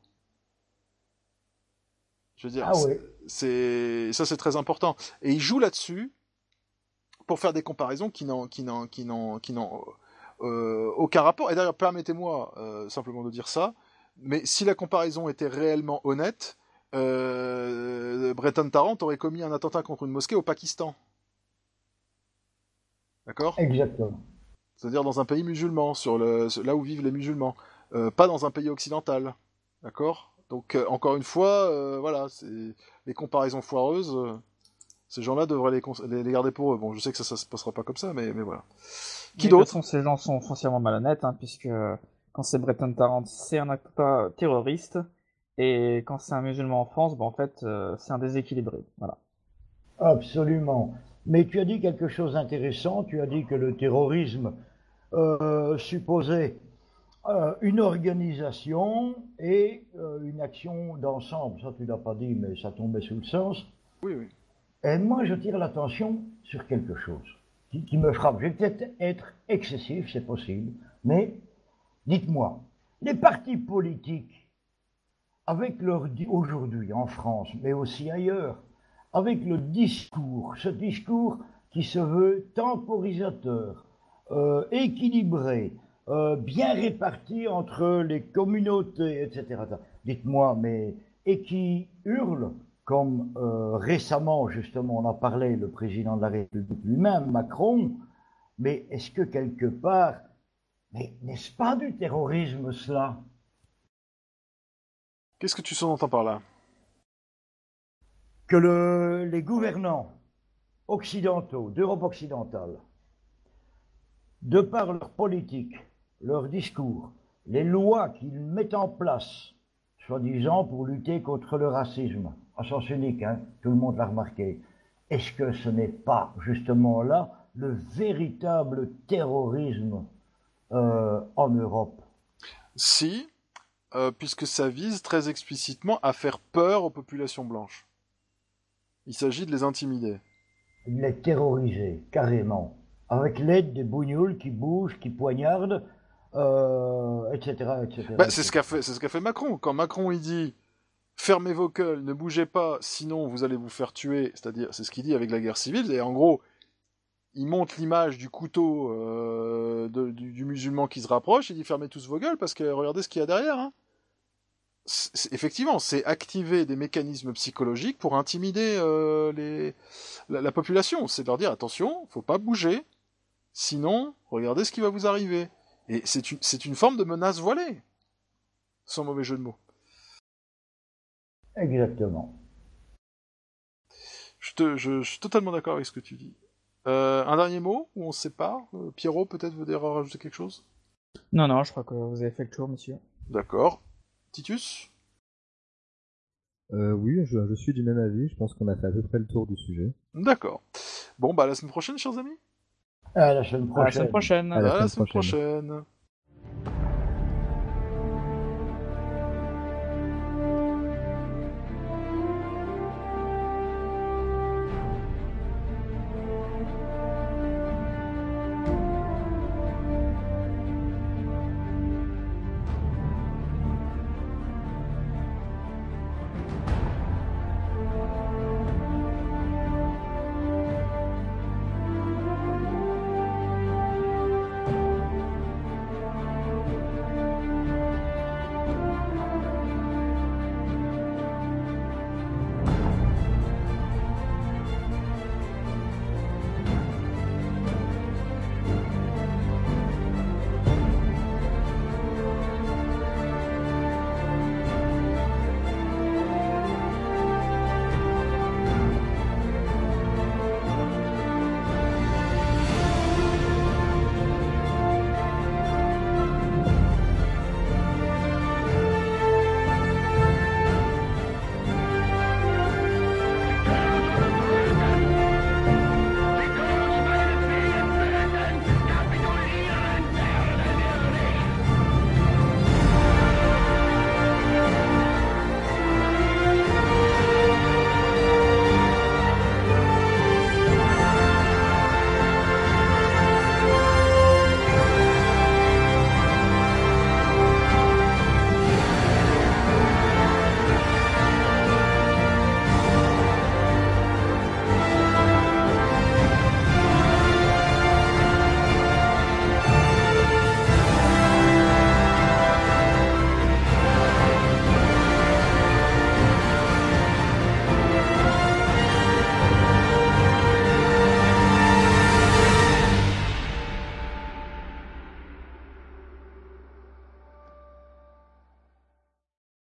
Je veux dire, Ah ouais. c'est, ça, c'est très important. Et ils jouent là-dessus pour faire des comparaisons qui n'ont, qui n'ont, qui n'ont, qui n'ont euh, aucun rapport. Et d'ailleurs, permettez-moi euh, simplement de dire ça, mais si la comparaison était réellement honnête, euh, Breton Tarrant aurait commis un attentat contre une mosquée au Pakistan. D'accord ? Exactement. C'est-à-dire dans un pays musulman, sur le, là où vivent les musulmans, euh, pas dans un pays occidental. D'accord ? Donc, euh, encore une fois, euh, voilà, c'est... les comparaisons foireuses, euh, ces gens-là devraient les, cons... les, les garder pour eux. Bon, je sais que ça, ça se passera pas comme ça, mais, mais voilà. Qui mais d'autre ? De toute façon, ces gens sont foncièrement malhonnêtes, hein, puisque quand c'est Breton Tarrant, c'est un attentat terroriste, et quand c'est un musulman en France, ben, en fait, euh, c'est un déséquilibré. Voilà. Absolument. Mais tu as dit quelque chose d'intéressant, tu as dit que le terrorisme euh, supposait euh, une organisation et euh, une action d'ensemble. Ça, tu l'as pas dit, mais ça tombait sous le sens. Oui, oui. Et moi, je tire l'attention sur quelque chose qui, qui me frappe. Je vais peut-être être excessif, c'est possible, mais dites-moi, les partis politiques, avec leur aujourd'hui en France, mais aussi ailleurs, avec le discours, ce discours qui se veut temporisateur, euh, équilibré, euh, bien réparti entre les communautés, et cetera. Dites-moi, mais et qui hurle, comme euh, récemment, justement, on en parlait, le président de la République lui-même, Macron, mais est-ce que quelque part, mais n'est-ce pas du terrorisme cela ? Qu'est-ce que tu sous-entends par là ? Que le, les gouvernants occidentaux, d'Europe occidentale, de par leur politique, leur discours, les lois qu'ils mettent en place, soi-disant pour lutter contre le racisme, à sens unique, hein, tout le monde l'a remarqué, est-ce que ce n'est pas justement là le véritable terrorisme euh, en Europe ? Si, euh, puisque ça vise très explicitement à faire peur aux populations blanches. Il s'agit de les intimider. De les terroriser, carrément. Avec l'aide des bougnoules qui bougent, qui poignardent, euh, et cetera, et cetera. Bah, c'est ce qu'a fait, c'est ce qu'a fait Macron. Quand Macron il dit « Fermez vos gueules, ne bougez pas, sinon vous allez vous faire tuer », c'est-à-dire, c'est ce qu'il dit avec la guerre civile, et en gros, il montre l'image du couteau euh, de, du, du musulman qui se rapproche, il dit « Fermez tous vos gueules, parce que regardez ce qu'il y a derrière. Hein. » C'est, effectivement, c'est activer des mécanismes psychologiques pour intimider euh, les, la, la population. C'est de leur dire attention, faut pas bouger, sinon, regardez ce qui va vous arriver. Et c'est une, c'est une forme de menace voilée, sans mauvais jeu de mots. Exactement. Je, te, je, je suis totalement d'accord avec ce que tu dis. Euh, un dernier mot, où on se sépare. euh, Pierrot, peut-être, veut dire rajouter quelque chose ? Non, non, je crois que vous avez fait le tour, monsieur. D'accord. Titus ? euh, Oui, je, je suis du même avis. Je pense qu'on a fait à peu près le tour du sujet. D'accord. Bon, bah, à la semaine prochaine, chers amis. À la semaine prochaine. À la semaine prochaine. À la, à la semaine prochaine. prochaine.